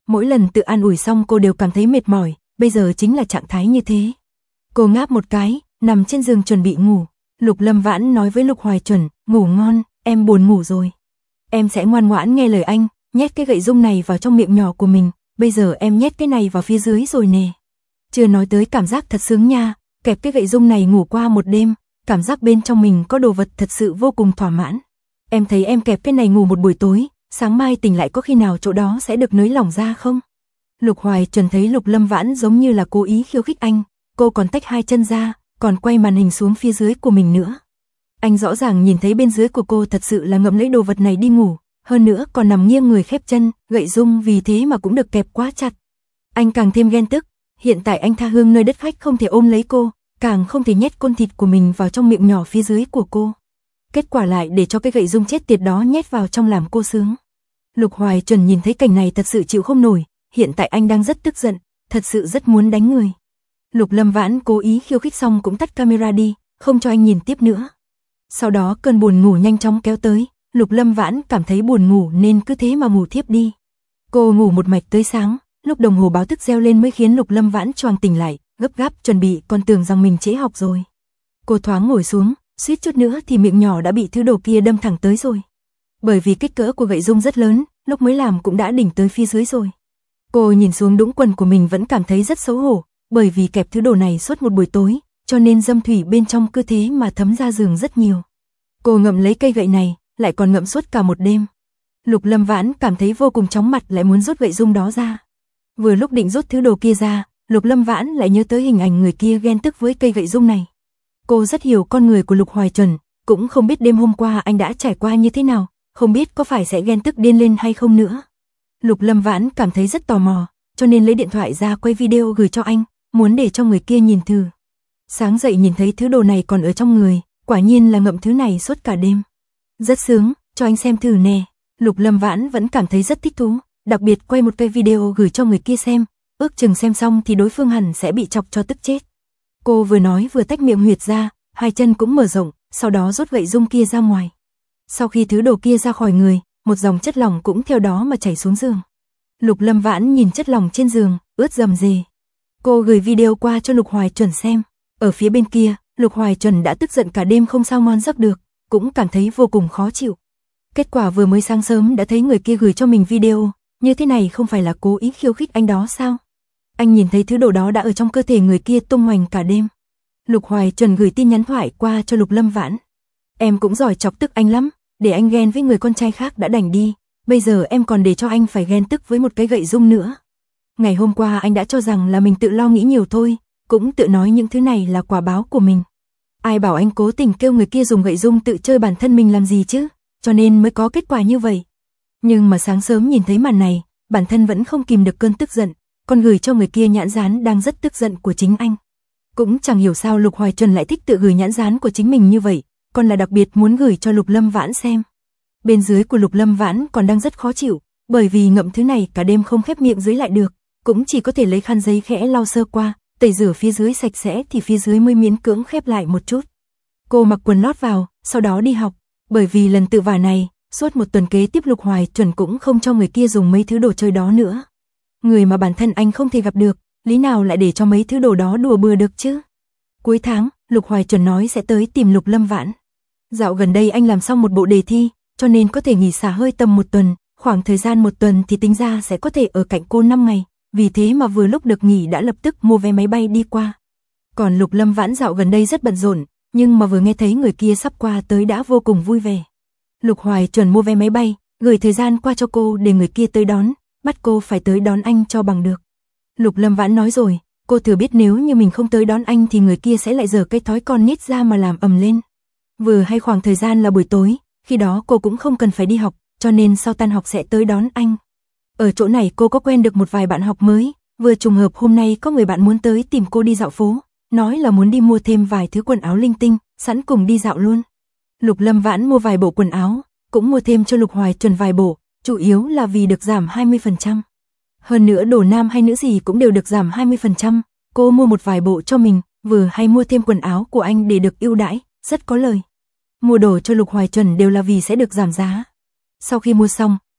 S1: Mỗi lần tự an ủi xong cô đều cảm thấy mệt mỏi, bây giờ chính là trạng thái như thế. Cô ngáp một cái, nằm trên giường chuẩn bị ngủ. Lục Lâm Vãn nói với Lục Hoài Chuẩn, ngủ ngon, em buồn ngủ rồi. Em sẽ ngoan ngoãn nghe lời anh, nhét cái gậy rung này vào trong miệng nhỏ của mình, bây giờ em nhét cái này vào phía dưới rồi nè. Chưa nói tới cảm giác thật sướng nha, kẹp cái gậy rung này ngủ qua một đêm, cảm giác bên trong mình có đồ vật thật sự vô cùng thỏa mãn. Em thấy em kẹp cái này ngủ một buổi tối, sáng mai tỉnh lại có khi nào chỗ đó sẽ được nới lỏng ra không? Lục Hoài Chuẩn thấy Lục Lâm Vãn giống như là cố ý khiêu khích anh, cô còn tách hai chân ra, còn quay màn hình xuống phía dưới của mình nữa. Anh rõ ràng nhìn thấy bên dưới của cô thật sự là ngậm lấy đồ vật này đi ngủ, hơn nữa còn nằm nghiêng người khép chân, gậy rung vì thế mà cũng được kẹp quá chặt. Anh càng thêm ghen tức, hiện tại anh tha hương nơi đất khách không thể ôm lấy cô, càng không thể nhét côn thịt của mình vào trong miệng nhỏ phía dưới của cô. Kết quả lại để cho cái gậy rung chết tiệt đó nhét vào trong làm cô sướng. Lục Hoài Chuẩn nhìn thấy cảnh này thật sự chịu không nổi, hiện tại anh đang rất tức giận, thật sự rất muốn đánh người. Lục Lâm Vãn cố ý khiêu khích xong cũng tắt camera đi, không cho anh nhìn tiếp nữa. Sau đó cơn buồn ngủ nhanh chóng kéo tới, Lục Lâm Vãn cảm thấy buồn ngủ nên cứ thế mà ngủ thiếp đi. Cô ngủ một mạch tới sáng, lúc đồng hồ báo thức reo lên mới khiến Lục Lâm Vãn choàng tỉnh lại, gấp gáp chuẩn bị còn tưởng rằng mình trễ học rồi. Cô thoáng ngồi xuống, suýt chút nữa thì miệng nhỏ đã bị thứ đồ kia đâm thẳng tới rồi. Bởi vì kích cỡ của gậy rung rất lớn, lúc mới làm cũng đã đỉnh tới phía dưới rồi. Cô nhìn xuống đũng quần của mình vẫn cảm thấy rất xấu hổ, bởi vì kẹp thứ đồ này suốt một buổi tối, cho nên dâm thủy bên trong cứ thế mà thấm ra giường rất nhiều. Cô ngậm lấy cây gậy này, lại còn ngậm suốt cả một đêm. Lục Lâm Vãn cảm thấy vô cùng chóng mặt lại muốn rút gậy rung đó ra. Vừa lúc định rút thứ đồ kia ra, Lục Lâm Vãn lại nhớ tới hình ảnh người kia ghen tức với cây gậy rung này. Cô rất hiểu con người của Lục Hoài Chuẩn, cũng không biết đêm hôm qua anh đã trải qua như thế nào, không biết có phải sẽ ghen tức điên lên hay không nữa. Lục Lâm Vãn cảm thấy rất tò mò, cho nên lấy điện thoại ra quay video gửi cho anh, muốn để cho người kia nhìn thử. Sáng dậy nhìn thấy thứ đồ này còn ở trong người, quả nhiên là ngậm thứ này suốt cả đêm. Rất sướng, cho anh xem thử nè. Lục Lâm Vãn vẫn cảm thấy rất thích thú, đặc biệt quay một cái video gửi cho người kia xem, ước chừng xem xong thì đối phương hẳn sẽ bị chọc cho tức chết. Cô vừa nói vừa tách miệng huyệt ra, hai chân cũng mở rộng, sau đó rút gậy rung kia ra ngoài. Sau khi thứ đồ kia ra khỏi người, một dòng chất lỏng cũng theo đó mà chảy xuống giường. Lục Lâm Vãn nhìn chất lỏng trên giường, ướt rầm rề. Cô gửi video qua cho Lục Hoài Chuẩn xem. Ở phía bên kia, Lục Hoài Chuẩn đã tức giận cả đêm không sao ngon giấc được, cũng cảm thấy vô cùng khó chịu. Kết quả vừa mới sáng sớm đã thấy người kia gửi cho mình video, như thế này không phải là cố ý khiêu khích anh đó sao? Anh nhìn thấy thứ đồ đó đã ở trong cơ thể người kia tung hoành cả đêm. Lục Hoài Chuẩn gửi tin nhắn thoại qua cho Lục Lâm Vãn. Em cũng giỏi chọc tức anh lắm, để anh ghen với người con trai khác đã đành đi, bây giờ em còn để cho anh phải ghen tức với một cái gậy rung nữa. Ngày hôm qua anh đã cho rằng là mình tự lo nghĩ nhiều thôi, cũng tự nói những thứ này là quả báo của mình. Ai bảo anh cố tình kêu người kia dùng gậy rung tự chơi bản thân mình làm gì chứ, cho nên mới có kết quả như vậy. Nhưng mà sáng sớm nhìn thấy màn này, bản thân vẫn không kìm được cơn tức giận, còn gửi cho người kia nhãn dán đang rất tức giận của chính anh. Cũng chẳng hiểu sao Lục Hoài Chuẩn lại thích tự gửi nhãn dán của chính mình như vậy, còn là đặc biệt muốn gửi cho Lục Lâm Vãn xem. Bên dưới của Lục Lâm Vãn còn đang rất khó chịu, bởi vì ngậm thứ này cả đêm không khép miệng dưới lại được, cũng chỉ có thể lấy khăn giấy khẽ lau sơ qua, tẩy rửa phía dưới sạch sẽ thì phía dưới mới miễn cưỡng khép lại một chút. Cô mặc quần lót vào, sau đó đi học, bởi vì lần tự vả này, suốt một tuần kế tiếp Lục Hoài Chuẩn cũng không cho người kia dùng mấy thứ đồ chơi đó nữa. Người mà bản thân anh không thể gặp được, lý nào lại để cho mấy thứ đồ đó đùa bừa được chứ? Cuối tháng, Lục Hoài Chuẩn nói sẽ tới tìm Lục Lâm Vãn. Dạo gần đây anh làm xong một bộ đề thi, cho nên có thể nghỉ xả hơi tầm một tuần, khoảng thời gian một tuần thì tính ra sẽ có thể ở cạnh cô 5 ngày, vì thế mà vừa lúc được nghỉ đã lập tức mua vé máy bay đi qua. Còn Lục Lâm Vãn dạo gần đây rất bận rộn, nhưng mà vừa nghe thấy người kia sắp qua tới đã vô cùng vui vẻ. Lục Hoài Chuẩn mua vé máy bay, gửi thời gian qua cho cô để người kia tới đón, bắt cô phải tới đón anh cho bằng được. Lục Lâm Vãn nói rồi, cô thừa biết nếu như mình không tới đón anh thì người kia sẽ lại giở cái thói con nít ra mà làm ầm lên. Vừa hay khoảng thời gian là buổi tối, khi đó cô cũng không cần phải đi học, cho nên sau tan học sẽ tới đón anh. Ở chỗ này cô có quen được một vài bạn học mới, vừa trùng hợp hôm nay có người bạn muốn tới tìm cô đi dạo phố, nói là muốn đi mua thêm vài thứ quần áo linh tinh, sẵn cùng đi dạo luôn. Lục Lâm Vãn mua vài bộ quần áo, cũng mua thêm cho Lục Hoài Chuẩn vài bộ, chủ yếu là vì được giảm 20%. Hơn nữa đồ nam hay nữ gì cũng đều được giảm 20%, cô mua một vài bộ cho mình, vừa hay mua thêm quần áo của anh để được ưu đãi, rất có lời. Mua đồ cho Lục Hoài Chuẩn đều là vì sẽ được giảm giá. Sau khi mua xong,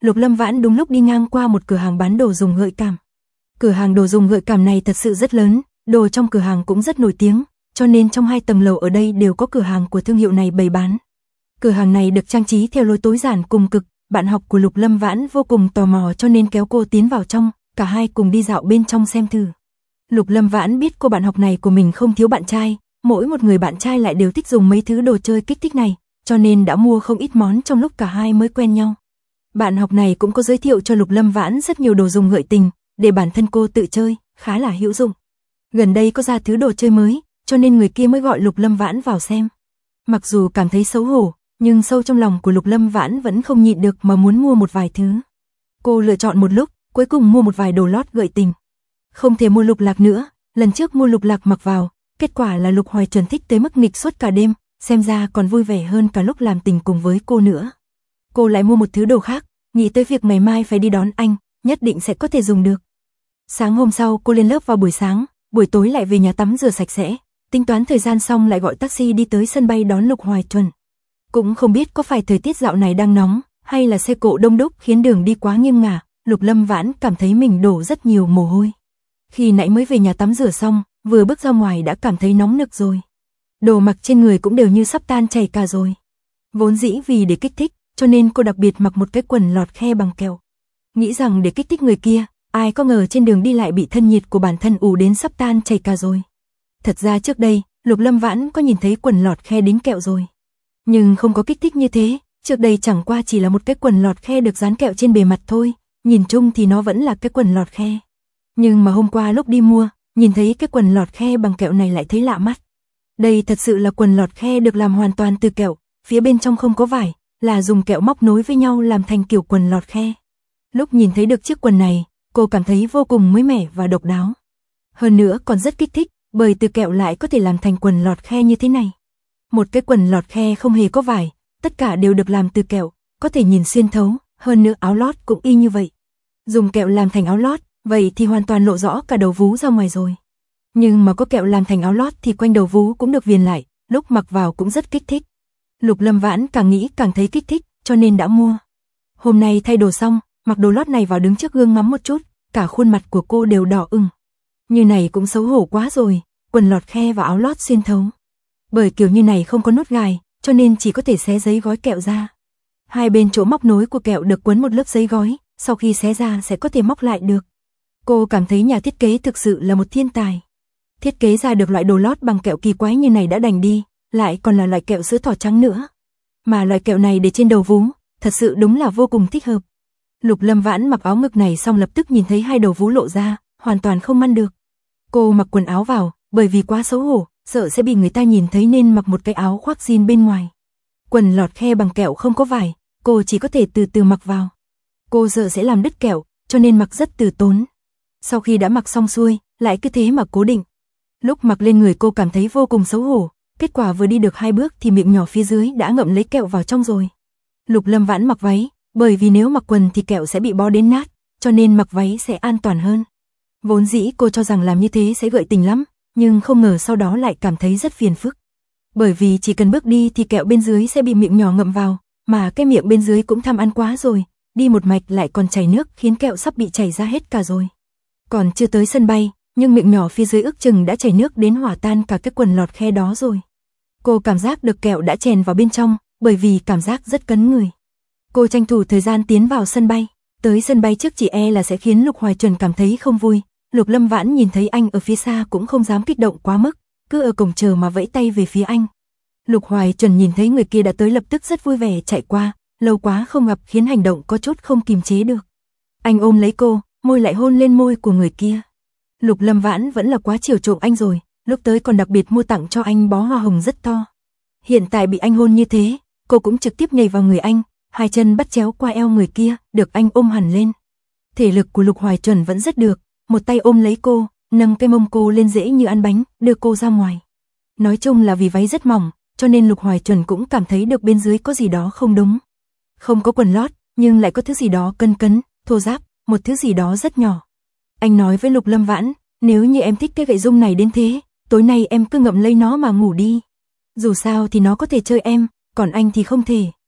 S1: Lục Lâm Vãn đúng lúc đi ngang qua một cửa hàng bán đồ dùng gợi cảm. Cửa hàng đồ dùng gợi cảm này thật sự rất lớn, đồ trong cửa hàng cũng rất nổi tiếng, cho nên trong 2 tầng lầu ở đây đều có cửa hàng của thương hiệu này bày bán. Cửa hàng này được trang trí theo lối tối giản cùng cực, bạn học của Lục Lâm Vãn vô cùng tò mò cho nên kéo cô tiến vào trong, cả hai cùng đi dạo bên trong xem thử. Lục Lâm Vãn biết cô bạn học này của mình không thiếu bạn trai, mỗi một người bạn trai lại đều thích dùng mấy thứ đồ chơi kích thích này, cho nên đã mua không ít món trong lúc cả hai mới quen nhau. Bạn học này cũng có giới thiệu cho Lục Lâm Vãn rất nhiều đồ dùng gợi tình, để bản thân cô tự chơi, khá là hữu dụng. Gần đây có ra thứ đồ chơi mới, cho nên người kia mới gọi Lục Lâm Vãn vào xem. Mặc dù cảm thấy xấu hổ, nhưng sâu trong lòng của Lục Lâm Vãn vẫn không nhịn được mà muốn mua một vài thứ. Cô lựa chọn một lúc, cuối cùng mua một vài đồ lót gợi tình. Không thể mua lục lạc nữa, lần trước mua lục lạc mặc vào, kết quả là Lục Hoài Chuẩn thích tới mức nghịch suốt cả đêm, xem ra còn vui vẻ hơn cả lúc làm tình cùng với cô nữa. Cô lại mua một thứ đồ khác, nghĩ tới việc ngày mai phải đi đón anh, nhất định sẽ có thể dùng được. Sáng hôm sau cô lên lớp vào buổi sáng, buổi tối lại về nhà tắm rửa sạch sẽ, tính toán thời gian xong lại gọi taxi đi tới sân bay đón Lục Hoài Chuẩn. Cũng không biết có phải thời tiết dạo này đang nóng, hay là xe cộ đông đúc khiến đường đi quá nghiêng ngả, Lục Lâm Vãn cảm thấy mình đổ rất nhiều mồ hôi. Khi nãy mới về nhà tắm rửa xong, vừa bước ra ngoài đã cảm thấy nóng nực rồi. Đồ mặc trên người cũng đều như sắp tan chảy cả rồi. Vốn dĩ vì để kích thích, cho nên cô đặc biệt mặc một cái quần lọt khe bằng kẹo. Nghĩ rằng để kích thích người kia, ai có ngờ trên đường đi lại bị thân nhiệt của bản thân ù đến sắp tan chảy cả rồi. Thật ra trước đây, Lục Lâm Vãn có nhìn thấy quần lọt khe đính kẹo rồi. Nhưng không có kích thích như thế, trước đây chẳng qua chỉ là một cái quần lọt khe được dán kẹo trên bề mặt thôi, nhìn chung thì nó vẫn là cái quần lọt khe. Nhưng mà hôm qua lúc đi mua, nhìn thấy cái quần lọt khe bằng kẹo này lại thấy lạ mắt. Đây thật sự là quần lọt khe được làm hoàn toàn từ kẹo, phía bên trong không có vải, là dùng kẹo móc nối với nhau làm thành kiểu quần lọt khe. Lúc nhìn thấy được chiếc quần này, cô cảm thấy vô cùng mới mẻ và độc đáo. Hơn nữa còn rất kích thích, bởi từ kẹo lại có thể làm thành quần lọt khe như thế này. Một cái quần lọt khe không hề có vải, tất cả đều được làm từ kẹo, có thể nhìn xuyên thấu, hơn nữa áo lót cũng y như vậy. Dùng kẹo làm thành áo lót, vậy thì hoàn toàn lộ rõ cả đầu vú ra ngoài rồi. Nhưng mà có kẹo làm thành áo lót thì quanh đầu vú cũng được viền lại, lúc mặc vào cũng rất kích thích. Lục Lâm Vãn càng nghĩ càng thấy kích thích, cho nên đã mua. Hôm nay thay đồ xong, mặc đồ lót này vào đứng trước gương ngắm một chút, cả khuôn mặt của cô đều đỏ ửng. Như này cũng xấu hổ quá rồi, quần lọt khe và áo lót xuyên thấu. Bởi kiểu như này không có nút gài, cho nên chỉ có thể xé giấy gói kẹo ra. Hai bên chỗ móc nối của kẹo được quấn một lớp giấy gói, sau khi xé ra sẽ có thể móc lại được. Cô cảm thấy nhà thiết kế thực sự là một thiên tài. Thiết kế ra được loại đồ lót bằng kẹo kỳ quái như này đã đành đi, lại còn là loại kẹo sữa thỏ trắng nữa. Mà loại kẹo này để trên đầu vú, thật sự đúng là vô cùng thích hợp. Lục Lâm Vãn mặc áo ngực này xong lập tức nhìn thấy hai đầu vú lộ ra, hoàn toàn không ngăn được. Cô mặc quần áo vào, bởi vì quá xấu hổ, sợ sẽ bị người ta nhìn thấy nên mặc một cái áo khoác jean bên ngoài. Quần lọt khe bằng kẹo không có vải, cô chỉ có thể từ từ mặc vào. Cô sợ sẽ làm đứt kẹo, cho nên mặc rất từ tốn. Sau khi đã mặc xong xuôi, lại cứ thế mà cố định. Lúc mặc lên người cô cảm thấy vô cùng xấu hổ, kết quả vừa đi được 2 bước thì miệng nhỏ phía dưới đã ngậm lấy kẹo vào trong rồi. Lục Lâm Vãn mặc váy, bởi vì nếu mặc quần thì kẹo sẽ bị bó đến nát, cho nên mặc váy sẽ an toàn hơn. Vốn dĩ cô cho rằng làm như thế sẽ gợi tình lắm, nhưng không ngờ sau đó lại cảm thấy rất phiền phức. Bởi vì chỉ cần bước đi thì kẹo bên dưới sẽ bị miệng nhỏ ngậm vào, mà cái miệng bên dưới cũng tham ăn quá rồi, đi một mạch lại còn chảy nước khiến kẹo sắp bị chảy ra hết cả rồi. Còn chưa tới sân bay, nhưng miệng nhỏ phía dưới ước chừng đã chảy nước đến hòa tan cả cái quần lọt khe đó rồi. Cô cảm giác được kẹo đã chèn vào bên trong, bởi vì cảm giác rất cấn người. Cô tranh thủ thời gian tiến vào sân bay, tới sân bay trước chỉ là sẽ khiến Lục Hoài Chuẩn cảm thấy không vui. Lục Lâm Vãn nhìn thấy anh ở phía xa cũng không dám kích động quá mức, cứ ở cổng chờ mà vẫy tay về phía anh. Lục Hoài Chuẩn nhìn thấy người kia đã tới lập tức rất vui vẻ chạy qua, lâu quá không gặp khiến hành động có chút không kiềm chế được. Anh ôm lấy cô, môi lại hôn lên môi của người kia. Lục Lâm Vãn vẫn là quá chiều chuộng anh rồi, lúc tới còn đặc biệt mua tặng cho anh bó hoa hồng rất to. Hiện tại bị anh hôn như thế, cô cũng trực tiếp nhảy vào người anh, hai chân bắt chéo qua eo người kia, được anh ôm hẳn lên. Thể lực của Lục Hoài Chuẩn vẫn rất được, một tay ôm lấy cô, nâng cái mông cô lên dễ như ăn bánh, đưa cô ra ngoài. Nói chung là vì váy rất mỏng, cho nên Lục Hoài Chuẩn cũng cảm thấy được bên dưới có gì đó không đúng. Không có quần lót, nhưng lại có thứ gì đó cân cấn, thô ráp, một thứ gì đó rất nhỏ. Anh nói với Lục Lâm Vãn, nếu như em thích cái gậy dung này đến thế, tối nay em cứ ngậm lấy nó mà ngủ đi. Dù sao thì nó có thể chơi em, còn anh thì không thể.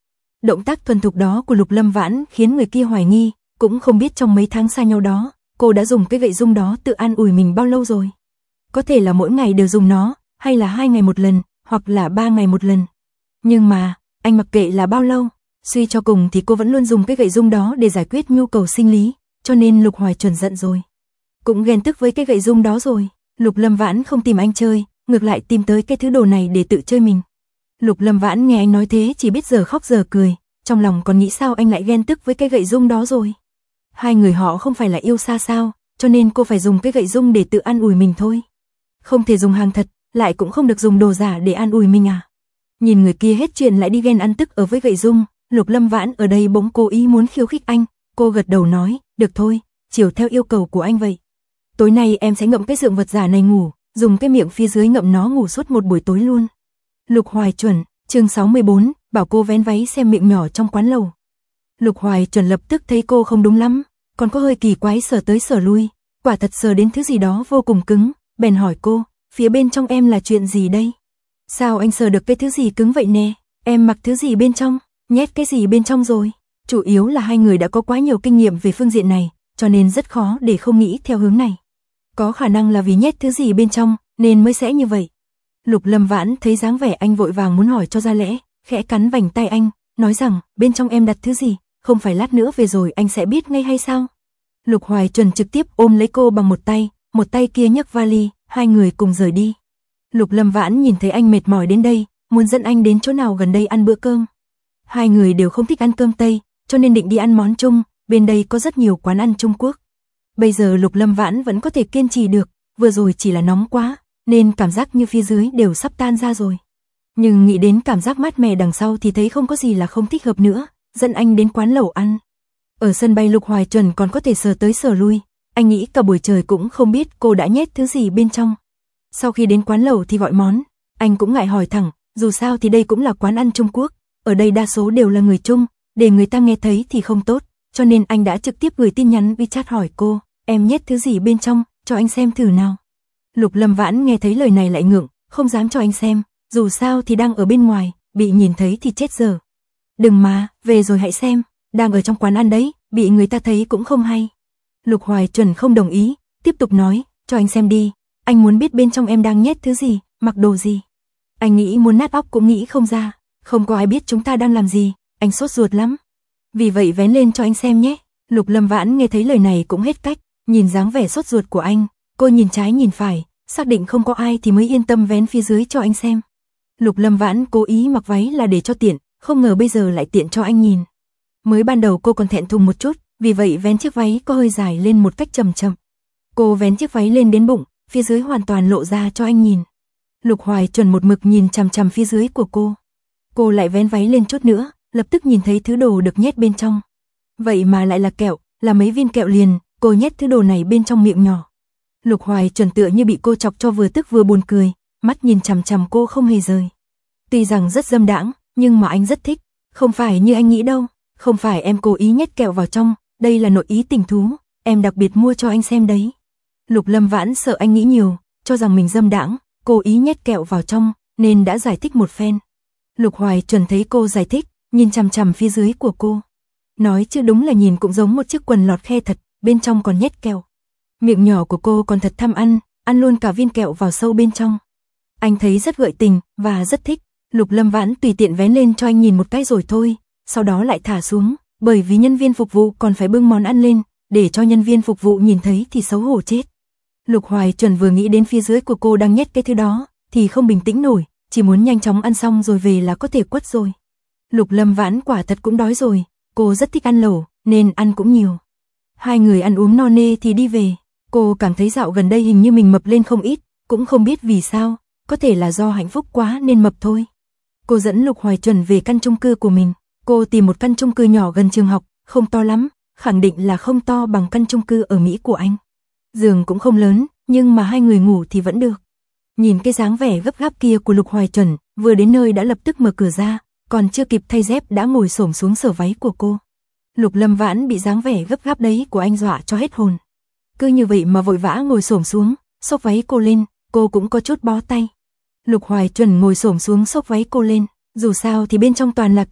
S1: Động tác thuần thục đó của Lục Lâm Vãn khiến người kia hoài nghi, cũng không biết trong mấy tháng xa nhau đó, cô đã dùng cái gậy rung đó tự an ủi mình bao lâu rồi. Có thể là mỗi ngày đều dùng nó, hay là 2 ngày một lần, hoặc là 3 ngày một lần. Nhưng mà, anh mặc kệ là bao lâu, suy cho cùng thì cô vẫn luôn dùng cái gậy rung đó để giải quyết nhu cầu sinh lý, cho nên Lục Hoài Chuẩn giận rồi. Cũng ghen tức với cái gậy rung đó rồi. Lục Lâm Vãn không tìm anh chơi, ngược lại tìm tới cái thứ đồ này để tự chơi mình. Lục Lâm Vãn nghe anh nói thế chỉ biết giờ khóc giờ cười, trong lòng còn nghĩ sao anh lại ghen tức với cái gậy rung đó rồi. Hai người họ không phải là yêu xa sao, cho nên cô phải dùng cái gậy rung để tự an ủi mình thôi. Không thể dùng hàng thật, lại cũng không được dùng đồ giả để an ủi mình à. Nhìn người kia hết chuyện lại đi ghen ăn tức ở với gậy rung, Lục Lâm Vãn ở đây bỗng cố ý muốn khiêu khích anh, cô gật đầu nói, được thôi, chiều theo yêu cầu của anh vậy. Tối nay em sẽ ngậm cái dượng vật giả này ngủ, dùng cái miệng phía dưới ngậm nó ngủ suốt một buổi tối luôn. Lục Hoài Chuẩn, chương 64, bảo cô vén váy xem miệng nhỏ trong quán lầu. Lục Hoài Chuẩn lập tức thấy cô không đúng lắm, còn có hơi kỳ quái sờ tới sờ lui, quả thật sờ đến thứ gì đó vô cùng cứng, bèn hỏi cô, phía bên trong em là chuyện gì đây? Sao anh sờ được cái thứ gì cứng vậy nè? Em mặc thứ gì bên trong? Nhét cái gì bên trong rồi? Chủ yếu là hai người đã có quá nhiều kinh nghiệm về phương diện này, cho nên rất khó để không nghĩ theo hướng này. Có khả năng là vì nhét thứ gì bên trong, nên mới sẽ như vậy. Lục Lâm Vãn thấy dáng vẻ anh vội vàng muốn hỏi cho ra lẽ, khẽ cắn vành tay anh, nói rằng, bên trong em đặt thứ gì, không phải lát nữa về rồi anh sẽ biết ngay hay sao? Lục Hoài Chuẩn trực tiếp ôm lấy cô bằng một tay kia nhấc vali, hai người cùng rời đi. Lục Lâm Vãn nhìn thấy anh mệt mỏi đến đây, muốn dẫn anh đến chỗ nào gần đây ăn bữa cơm. Hai người đều không thích ăn cơm Tây, cho nên định đi ăn món Trung, bên đây có rất nhiều quán ăn Trung Quốc. Bây giờ Lục Lâm Vãn vẫn có thể kiên trì được, vừa rồi chỉ là nóng quá, nên cảm giác như phía dưới đều sắp tan ra rồi. Nhưng nghĩ đến cảm giác mát mẻ đằng sau thì thấy không có gì là không thích hợp nữa, dẫn anh đến quán lẩu ăn. Ở sân bay Lục Hoài Chuẩn còn có thể sờ tới sờ lui, anh nghĩ cả buổi trời cũng không biết cô đã nhét thứ gì bên trong. Sau khi đến quán lẩu thì gọi món, anh cũng ngại hỏi thẳng, dù sao thì đây cũng là quán ăn Trung Quốc, ở đây đa số đều là người Trung, để người ta nghe thấy thì không tốt, cho nên anh đã trực tiếp gửi tin nhắn WeChat hỏi cô, em nhét thứ gì bên trong, cho anh xem thử nào. Lục Lâm Vãn nghe thấy lời này lại ngượng, không dám cho anh xem, dù sao thì đang ở bên ngoài, bị nhìn thấy thì chết dở. Đừng mà, về rồi hãy xem, đang ở trong quán ăn đấy, bị người ta thấy cũng không hay. Lục Hoài Chuẩn không đồng ý, tiếp tục nói, cho anh xem đi, anh muốn biết bên trong em đang nhét thứ gì, mặc đồ gì. Anh nghĩ muốn nát óc cũng nghĩ không ra, không có ai biết chúng ta đang làm gì, anh sốt ruột lắm. Vì vậy vén lên cho anh xem nhé. Lục Lâm Vãn nghe thấy lời này cũng hết cách, nhìn dáng vẻ sốt ruột của anh, cô nhìn trái nhìn phải, xác định không có ai thì mới yên tâm vén phía dưới cho anh xem. Lục Lâm Vãn cố ý mặc váy là để cho tiện, không ngờ bây giờ lại tiện cho anh nhìn. Mới ban đầu cô còn thẹn thùng một chút, vì vậy vén chiếc váy có hơi dài lên một cách chậm chậm. Cô vén chiếc váy lên đến bụng, phía dưới hoàn toàn lộ ra cho anh nhìn. Lục Hoài Chuẩn một mực nhìn chằm chằm phía dưới của cô. Cô lại vén váy lên chút nữa, lập tức nhìn thấy thứ đồ được nhét bên trong. Vậy mà lại là kẹo, là mấy viên kẹo liền, cô nhét thứ đồ này bên trong miệng nhỏ. Lục Hoài Chuẩn tựa như bị cô chọc cho vừa tức vừa buồn cười, mắt nhìn chằm chằm cô không hề rời. Tuy rằng rất dâm đãng, nhưng mà anh rất thích, không phải như anh nghĩ đâu, không phải em cố ý nhét kẹo vào trong, đây là nội ý tình thú, em đặc biệt mua cho anh xem đấy. Lục Lâm Vãn sợ anh nghĩ nhiều, cho rằng mình dâm đãng, cố ý nhét kẹo vào trong, nên đã giải thích một phen. Lục Hoài Chuẩn thấy cô giải thích, nhìn chằm chằm phía dưới của cô. Nói chứ đúng là nhìn cũng giống một chiếc quần lọt khe thật, bên trong còn nhét kẹo. Miệng nhỏ của cô còn thật tham ăn luôn cả viên kẹo vào sâu bên trong. Anh thấy rất gợi tình, và rất thích. Lục Lâm Vãn tùy tiện vén lên cho anh nhìn một cái rồi thôi, sau đó lại thả xuống, bởi vì nhân viên phục vụ còn phải bưng món ăn lên, để cho nhân viên phục vụ nhìn thấy thì xấu hổ chết. Lục Hoài Chuẩn vừa nghĩ đến phía dưới của cô đang nhét cái thứ đó, thì không bình tĩnh nổi, chỉ muốn nhanh chóng ăn xong rồi về là có thể quất rồi. Lục Lâm Vãn quả thật cũng đói rồi, cô rất thích ăn lẩu, nên ăn cũng nhiều. Hai người ăn uống no nê thì đi về, cô cảm thấy dạo gần đây hình như mình mập lên không ít, cũng không biết vì sao, có thể là do hạnh phúc quá nên mập thôi. Cô dẫn Lục Hoài Chuẩn về căn chung cư của mình, cô tìm một căn chung cư nhỏ gần trường học, không to lắm, khẳng định là không to bằng căn chung cư ở Mỹ của anh. Giường cũng không lớn, nhưng mà hai người ngủ thì vẫn được. Nhìn cái dáng vẻ gấp gáp kia của Lục Hoài Chuẩn, vừa đến nơi đã lập tức mở cửa ra, còn chưa kịp thay dép đã ngồi xổm xuống sờ váy của cô. Lục Lâm Vãn bị dáng vẻ gấp gáp đấy của anh dọa cho hết hồn. Cứ như vậy mà vội vã ngồi xổm xuống, xốc váy cô lên, cô cũng có chút bó tay. Lục Hoài Chuẩn ngồi xổm xuống xốc váy cô lên, dù sao thì bên trong toàn là kẹo,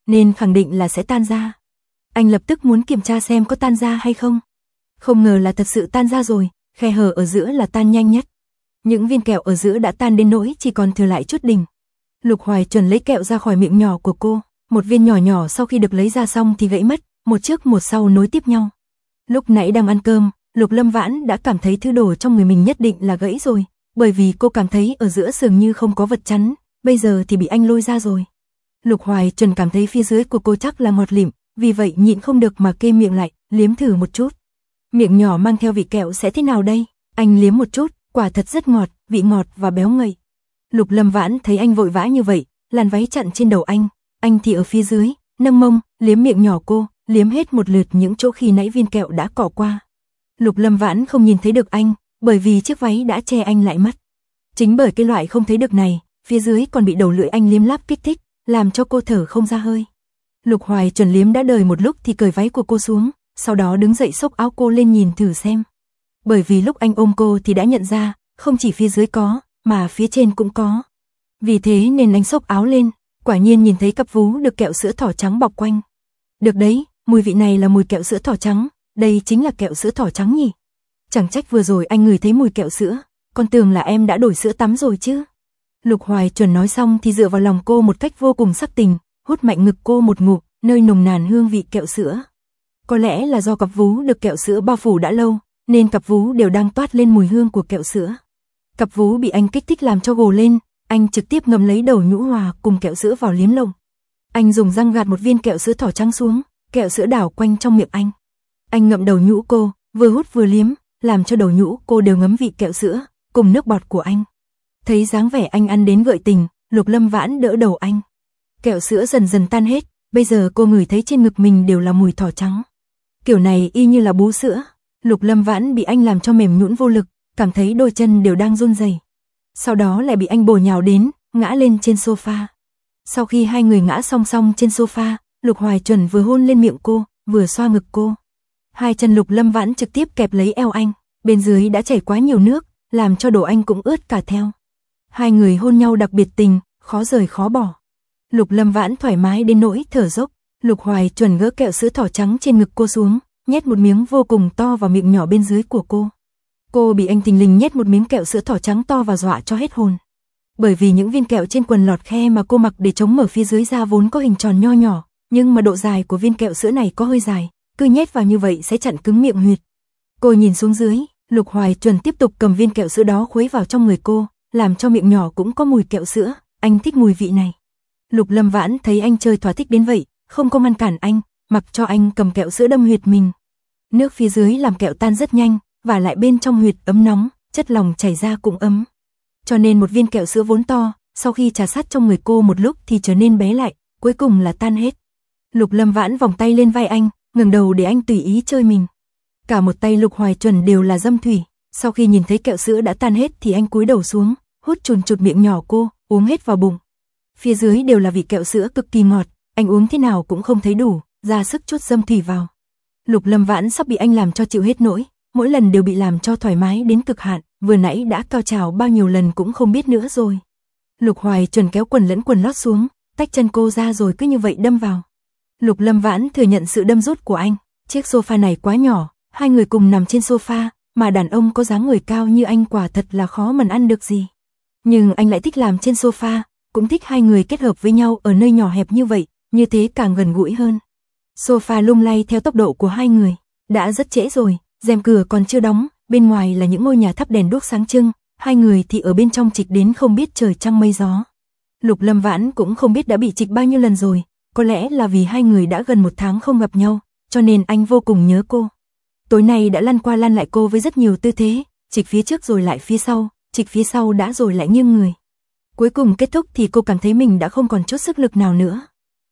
S1: nên khẳng định là sẽ tan ra. Anh lập tức muốn kiểm tra xem có tan ra hay không. Không ngờ là thật sự tan ra rồi, khe hở ở giữa là tan nhanh nhất. Những viên kẹo ở giữa đã tan đến nỗi chỉ còn thừa lại chút đỉnh. Lục Hoài Chuẩn lấy kẹo ra khỏi miệng nhỏ của cô, một viên nhỏ nhỏ sau khi được lấy ra xong thì gãy mất, một trước một sau nối tiếp nhau. Lúc nãy đang ăn cơm, Lục Lâm Vãn đã cảm thấy thứ đồ trong người mình nhất định là gãy rồi, bởi vì cô cảm thấy ở giữa dường như không có vật chắn, bây giờ thì bị anh lôi ra rồi. Lục Hoài Chuẩn cảm thấy phía dưới của cô chắc là ngọt lịm, vì vậy nhịn không được mà kê miệng lại, liếm thử một chút. Miệng nhỏ mang theo vị kẹo sẽ thế nào đây? Anh liếm một chút, quả thật rất ngọt, vị ngọt và béo ngậy. Lục Lâm Vãn thấy anh vội vã như vậy, làn váy chặn trên đầu anh thì ở phía dưới, nâng mông, liếm miệng nhỏ cô, liếm hết một lượt những chỗ khi nãy viên kẹo đã cọ qua. Lục Lâm Vãn không nhìn thấy được anh, bởi vì chiếc váy đã che anh lại mất. Chính bởi cái loại không thấy được này, phía dưới còn bị đầu lưỡi anh liếm láp kích thích, làm cho cô thở không ra hơi. Lục Hoài Chuẩn liếm đã đời một lúc thì cởi váy của cô xuống, sau đó đứng dậy xốc áo cô lên nhìn thử xem. Bởi vì lúc anh ôm cô thì đã nhận ra, không chỉ phía dưới có, mà phía trên cũng có. Vì thế nên anh xốc áo lên, quả nhiên nhìn thấy cặp vú được kẹo sữa thỏ trắng bọc quanh. Được đấy, mùi vị này là mùi kẹo sữa thỏ trắng, đây chính là kẹo sữa thỏ trắng nhỉ. Chẳng trách vừa rồi anh ngửi thấy mùi kẹo sữa, con tưởng là em đã đổi sữa tắm rồi chứ. Lục Hoài Chuẩn nói xong thì dựa vào lòng cô một cách vô cùng sắc tình, hút mạnh ngực cô một ngụm, nơi nồng nàn hương vị kẹo sữa. Có lẽ là do cặp vú được kẹo sữa bao phủ đã lâu, nên cặp vú đều đang toát lên mùi hương của kẹo sữa. Cặp vú bị anh kích thích làm cho gồ lên, anh trực tiếp ngậm lấy đầu nhũ hòa cùng kẹo sữa vào liếm lông. Anh dùng răng gạt một viên kẹo sữa thỏ trắng xuống, kẹo sữa đảo quanh trong miệng anh. Anh ngậm đầu nhũ cô, vừa hút vừa liếm, làm cho đầu nhũ cô đều ngấm vị kẹo sữa, cùng nước bọt của anh. Thấy dáng vẻ anh ăn đến gợi tình, Lục Lâm Vãn đỡ đầu anh. Kẹo sữa dần dần tan hết, bây giờ cô ngửi thấy trên ngực mình đều là mùi thỏ trắng. Kiểu này y như là bú sữa. Lục Lâm Vãn bị anh làm cho mềm nhũn vô lực, cảm thấy đôi chân đều đang run rẩy. Sau đó lại bị anh bổ nhào đến, ngã lên trên sofa. Sau khi hai người ngã song song trên sofa, Lục Hoài Chuẩn vừa hôn lên miệng cô, vừa xoa ngực cô. Hai chân Lục Lâm Vãn trực tiếp kẹp lấy eo anh, bên dưới đã chảy quá nhiều nước, làm cho đồ anh cũng ướt cả theo. Hai người hôn nhau đặc biệt tình, khó rời khó bỏ. Lục Lâm Vãn thoải mái đến nỗi thở dốc. Lục Hoài Chuẩn gỡ kẹo sữa thỏ trắng trên ngực cô xuống, nhét một miếng vô cùng to vào miệng nhỏ bên dưới của cô. Cô bị anh thình lình nhét một miếng kẹo sữa thỏ trắng to và dọa cho hết hồn. Bởi vì những viên kẹo trên quần lọt khe mà cô mặc để chống mở phía dưới ra vốn có hình tròn nho nhỏ, nhưng mà độ dài của viên kẹo sữa này có hơi dài, cứ nhét vào như vậy sẽ chặn cứng miệng huyệt. Cô nhìn xuống dưới, Lục Hoài Chuẩn tiếp tục cầm viên kẹo sữa đó khuấy vào trong người cô, làm cho miệng nhỏ cũng có mùi kẹo sữa, anh thích mùi vị này. Lục Lâm Vãn thấy anh chơi thỏa thích đến vậy, không có ngăn cản anh, mặc cho anh cầm kẹo sữa đâm huyệt mình. Nước phía dưới làm kẹo tan rất nhanh, và lại bên trong huyệt ấm nóng, chất lỏng chảy ra cũng ấm. Cho nên một viên kẹo sữa vốn to, sau khi trà sát trong người cô một lúc thì trở nên bé lại, cuối cùng là tan hết. Lục Lâm Vãn vòng tay lên vai anh, ngẩng đầu để anh tùy ý chơi mình. Cả một tay Lục Hoài Chuẩn đều là dâm thủy, sau khi nhìn thấy kẹo sữa đã tan hết thì anh cúi đầu xuống, hút chùn chụt miệng nhỏ cô, uống hết vào bụng. Phía dưới đều là vị kẹo sữa cực kỳ ngọt, anh uống thế nào cũng không thấy đủ, ra sức chút dâm thủy vào. Lục Lâm Vãn sắp bị anh làm cho chịu hết nỗi, mỗi lần đều bị làm cho thoải mái đến cực hạn, vừa nãy đã cao trào bao nhiêu lần cũng không biết nữa rồi. Lục Hoài Chuẩn kéo quần lẫn quần lót xuống, tách chân cô ra rồi cứ như vậy đâm vào. Lục Lâm Vãn thừa nhận sự đâm rút của anh, chiếc sofa này quá nhỏ, hai người cùng nằm trên sofa, mà đàn ông có dáng người cao như anh quả thật là khó mà ăn được gì. Nhưng anh lại thích làm trên sofa, cũng thích hai người kết hợp với nhau ở nơi nhỏ hẹp như vậy, như thế càng gần gũi hơn. Sofa lung lay theo tốc độ của hai người, đã rất trễ rồi, rèm cửa còn chưa đóng, bên ngoài là những ngôi nhà thắp đèn đuốc sáng trưng, hai người thì ở bên trong trịch đến không biết trời trăng mây gió. Lục Lâm Vãn cũng không biết đã bị trịch bao nhiêu lần rồi, có lẽ là vì hai người đã gần 1 tháng không gặp nhau, cho nên anh vô cùng nhớ cô. Tối nay đã lăn qua lăn lại cô với rất nhiều tư thế, trịch phía trước rồi lại phía sau, trịch phía sau đã rồi lại nghiêng người. Cuối cùng kết thúc thì cô cảm thấy mình đã không còn chút sức lực nào nữa.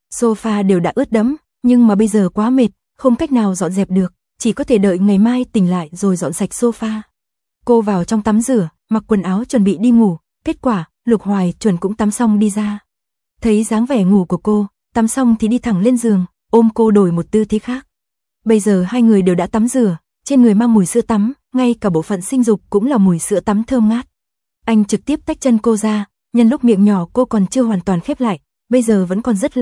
S1: Sofa đều đã ướt đẫm, nhưng mà bây giờ quá mệt, không cách nào dọn dẹp được, chỉ có thể đợi ngày mai tỉnh lại rồi dọn sạch sofa. Cô vào trong tắm rửa, mặc quần áo chuẩn bị đi ngủ, kết quả, Lục Hoài Chuẩn cũng tắm xong đi ra. Thấy dáng vẻ ngủ của cô, tắm xong thì đi thẳng lên giường, ôm cô đổi một tư thế khác. Bây giờ hai người đều đã tắm rửa, trên người mang mùi sữa tắm, ngay cả bộ phận sinh dục cũng là mùi sữa tắm thơm ngát. Anh trực tiếp tách chân cô ra, nhân lúc miệng nhỏ cô còn chưa hoàn toàn khép lại, bây giờ vẫn còn rất lỏng,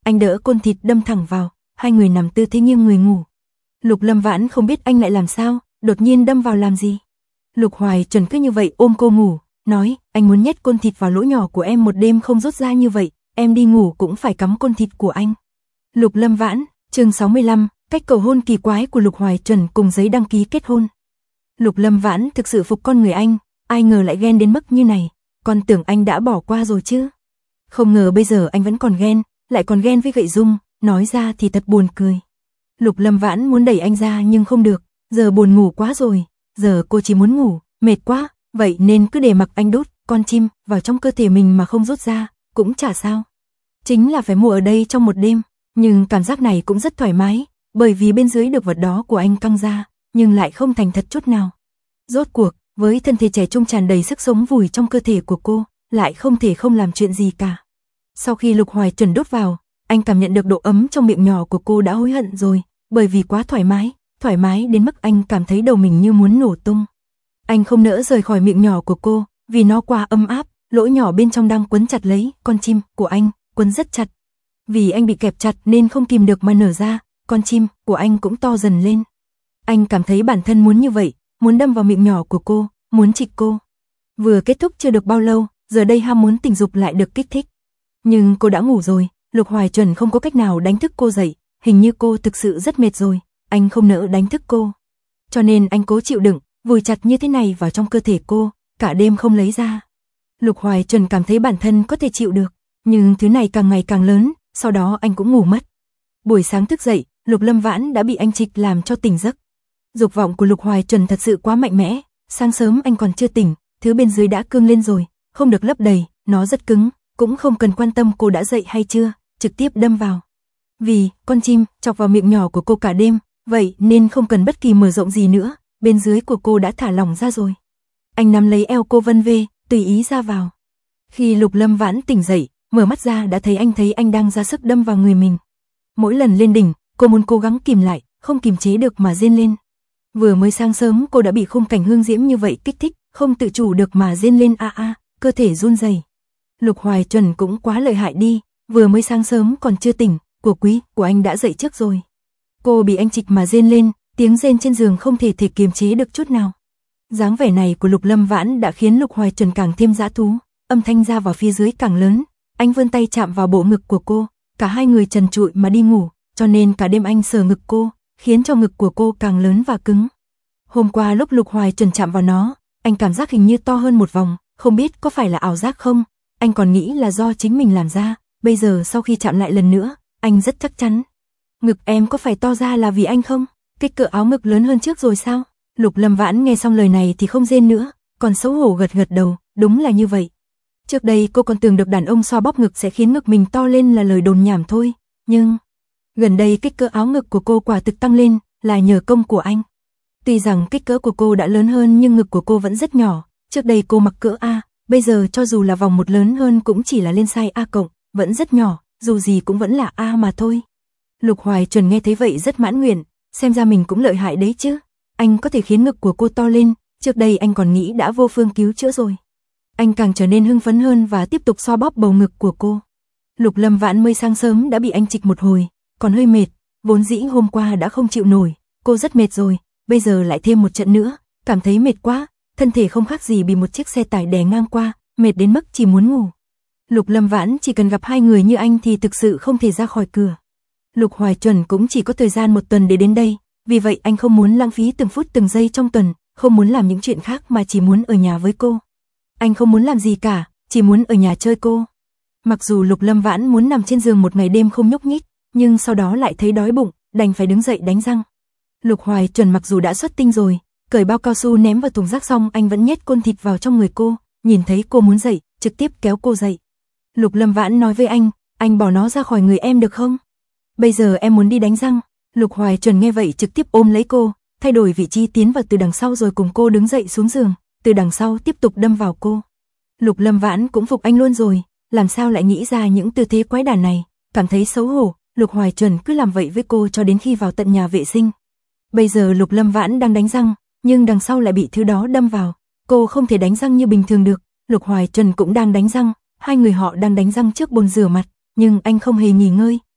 S1: anh đỡ côn thịt đâm thẳng vào, hai người nằm tư thế nghiêng người ngủ. Lục Lâm Vãn không biết anh lại làm sao, đột nhiên đâm vào làm gì. Lục Hoài Chuẩn cứ như vậy ôm cô ngủ, nói, anh muốn nhét côn thịt vào lỗ nhỏ của em một đêm không rút ra như vậy, em đi ngủ cũng phải cắm côn thịt của anh. Lục Lâm Vãn, chương 65, cách cầu hôn kỳ quái của Lục Hoài Chuẩn cùng giấy đăng ký kết hôn. Lục Lâm Vãn thực sự phục con người anh, ai ngờ lại ghen đến mức như này, con tưởng anh đã bỏ qua rồi chứ. Không ngờ bây giờ anh vẫn còn ghen, lại còn ghen với Gậy Dung, nói ra thì thật buồn cười. Lục Lâm Vãn muốn đẩy anh ra nhưng không được, giờ buồn ngủ quá rồi, giờ cô chỉ muốn ngủ, mệt quá, vậy nên cứ để mặc anh đút con chim vào trong cơ thể mình mà không rút ra, cũng chả sao. Chính là phải mua ở đây trong một đêm, nhưng cảm giác này cũng rất thoải mái, bởi vì bên dưới được vật đó của anh căng ra, nhưng lại không thành thật chút nào. Rốt cuộc, với thân thể trẻ trung tràn đầy sức sống vùi trong cơ thể của cô, lại không thể không làm chuyện gì cả. Sau khi Lục Hoài Chuẩn đút vào, anh cảm nhận được độ ấm trong miệng nhỏ của cô đã hối hận rồi, bởi vì quá thoải mái đến mức anh cảm thấy đầu mình như muốn nổ tung. Anh không nỡ rời khỏi miệng nhỏ của cô, vì nó quá ấm áp, lỗ nhỏ bên trong đang quấn chặt lấy con chim của anh, quấn rất chặt. Vì anh bị kẹp chặt nên không kìm được mà nở ra, con chim của anh cũng to dần lên. Anh cảm thấy bản thân muốn như vậy, muốn đâm vào miệng nhỏ của cô, muốn chích cô. Vừa kết thúc chưa được bao lâu, giờ đây ham muốn tình dục lại được kích thích. Nhưng cô đã ngủ rồi, Lục Hoài Chuẩn không có cách nào đánh thức cô dậy, hình như cô thực sự rất mệt rồi, anh không nỡ đánh thức cô. Cho nên anh cố chịu đựng, vùi chặt như thế này vào trong cơ thể cô, cả đêm không lấy ra. Lục Hoài Chuẩn cảm thấy bản thân có thể chịu được, nhưng thứ này càng ngày càng lớn, sau đó anh cũng ngủ mất. Buổi sáng thức dậy, Lục Lâm Vãn đã bị anh trịch làm cho tỉnh giấc. Dục vọng của Lục Hoài Chuẩn thật sự quá mạnh mẽ, sáng sớm anh còn chưa tỉnh, thứ bên dưới đã cương lên rồi, không được lấp đầy, nó rất cứng, cũng không cần quan tâm cô đã dậy hay chưa, trực tiếp đâm vào. Vì con chim chọc vào miệng nhỏ của cô cả đêm, vậy nên không cần bất kỳ mở rộng gì nữa, bên dưới của cô đã thả lỏng ra rồi. Anh nắm lấy eo cô vân vê, tùy ý ra vào. Khi Lục Lâm Vãn tỉnh dậy, mở mắt ra đã thấy anh đang ra sức đâm vào người mình. Mỗi lần lên đỉnh, cô muốn cố gắng kìm lại, không kìm chế được mà rên lên. Vừa mới sáng sớm cô đã bị khung cảnh hương diễm như vậy kích thích, không tự chủ được mà rên lên cơ thể run rẩy. Lục Hoài Chuẩn cũng quá lợi hại đi, vừa mới sáng sớm còn chưa tỉnh, của quý của anh đã dậy trước rồi. Cô bị anh trịch mà rên lên, tiếng rên trên giường không thể kiềm chế được chút nào. Dáng vẻ này của Lục Lâm Vãn đã khiến Lục Hoài Chuẩn càng thêm dã thú, âm thanh ra vào phía dưới càng lớn, anh vươn tay chạm vào bộ ngực của cô, cả hai người trần trụi mà đi ngủ, cho nên cả đêm anh sờ ngực cô, khiến cho ngực của cô càng lớn và cứng. Hôm qua lúc Lục Hoài Chuẩn chạm vào nó, anh cảm giác hình như to hơn một vòng, không biết có phải là ảo giác không, anh còn nghĩ là do chính mình làm ra, bây giờ sau khi chạm lại lần nữa, anh rất chắc chắn. Ngực em có phải to ra là vì anh không? Kích cỡ áo ngực lớn hơn trước rồi sao? Lục Lâm Vãn nghe xong lời này thì không rên nữa, còn xấu hổ gật gật đầu, đúng là như vậy. Trước đây cô còn tưởng được đàn ông xoa bóp ngực sẽ khiến ngực mình to lên là lời đồn nhảm thôi, nhưng gần đây kích cỡ áo ngực của cô quả thực tăng lên, là nhờ công của anh. Tuy rằng kích cỡ của cô đã lớn hơn nhưng ngực của cô vẫn rất nhỏ, trước đây cô mặc cỡ A, bây giờ cho dù là vòng một lớn hơn cũng chỉ là lên size A cộng, vẫn rất nhỏ, dù gì cũng vẫn là A mà thôi. Lục Hoài Chuẩn nghe thấy vậy rất mãn nguyện, xem ra mình cũng lợi hại đấy chứ. Anh có thể khiến ngực của cô to lên, trước đây anh còn nghĩ đã vô phương cứu chữa rồi. Anh càng trở nên hưng phấn hơn và tiếp tục xoa bóp bầu ngực của cô. Lục Lâm Vãn mới sáng sớm đã bị anh trịch một hồi, còn hơi mệt, vốn dĩ hôm qua đã không chịu nổi, cô rất mệt rồi, bây giờ lại thêm một trận nữa, cảm thấy mệt quá, thân thể không khác gì bị một chiếc xe tải đè ngang qua, mệt đến mức chỉ muốn ngủ. Lục Lâm Vãn chỉ cần gặp hai người như anh thì thực sự không thể ra khỏi cửa. Lục Hoài Chuẩn cũng chỉ có thời gian một tuần để đến đây, vì vậy anh không muốn lãng phí từng phút từng giây trong tuần, không muốn làm những chuyện khác mà chỉ muốn ở nhà với cô. Anh không muốn làm gì cả, chỉ muốn ở nhà chơi cô. Mặc dù Lục Lâm Vãn muốn nằm trên giường một ngày đêm không nhúc nhích, nhưng sau đó lại thấy đói bụng, đành phải đứng dậy đánh răng. Lục Hoài Chuẩn mặc dù đã xuất tinh rồi, cởi bao cao su ném vào thùng rác xong anh vẫn nhét côn thịt vào trong người cô, nhìn thấy cô muốn dậy, trực tiếp kéo cô dậy. Lục Lâm Vãn nói với anh bỏ nó ra khỏi người em được không? Bây giờ em muốn đi đánh răng. Lục Hoài Chuẩn nghe vậy trực tiếp ôm lấy cô, thay đổi vị trí tiến vào từ đằng sau rồi cùng cô đứng dậy xuống giường, từ đằng sau tiếp tục đâm vào cô. Lục Lâm Vãn cũng phục anh luôn rồi, làm sao lại nghĩ ra những tư thế quái đản này, cảm thấy xấu hổ, Lục Hoài Chuẩn cứ làm vậy với cô cho đến khi vào tận nhà vệ sinh. Bây giờ Lục Lâm Vãn đang đánh răng, nhưng đằng sau lại bị thứ đó đâm vào, cô không thể đánh răng như bình thường được. Lục Hoài Chuẩn cũng đang đánh răng, hai người họ đang đánh răng trước bồn rửa mặt, nhưng anh không hề nghỉ ngơi,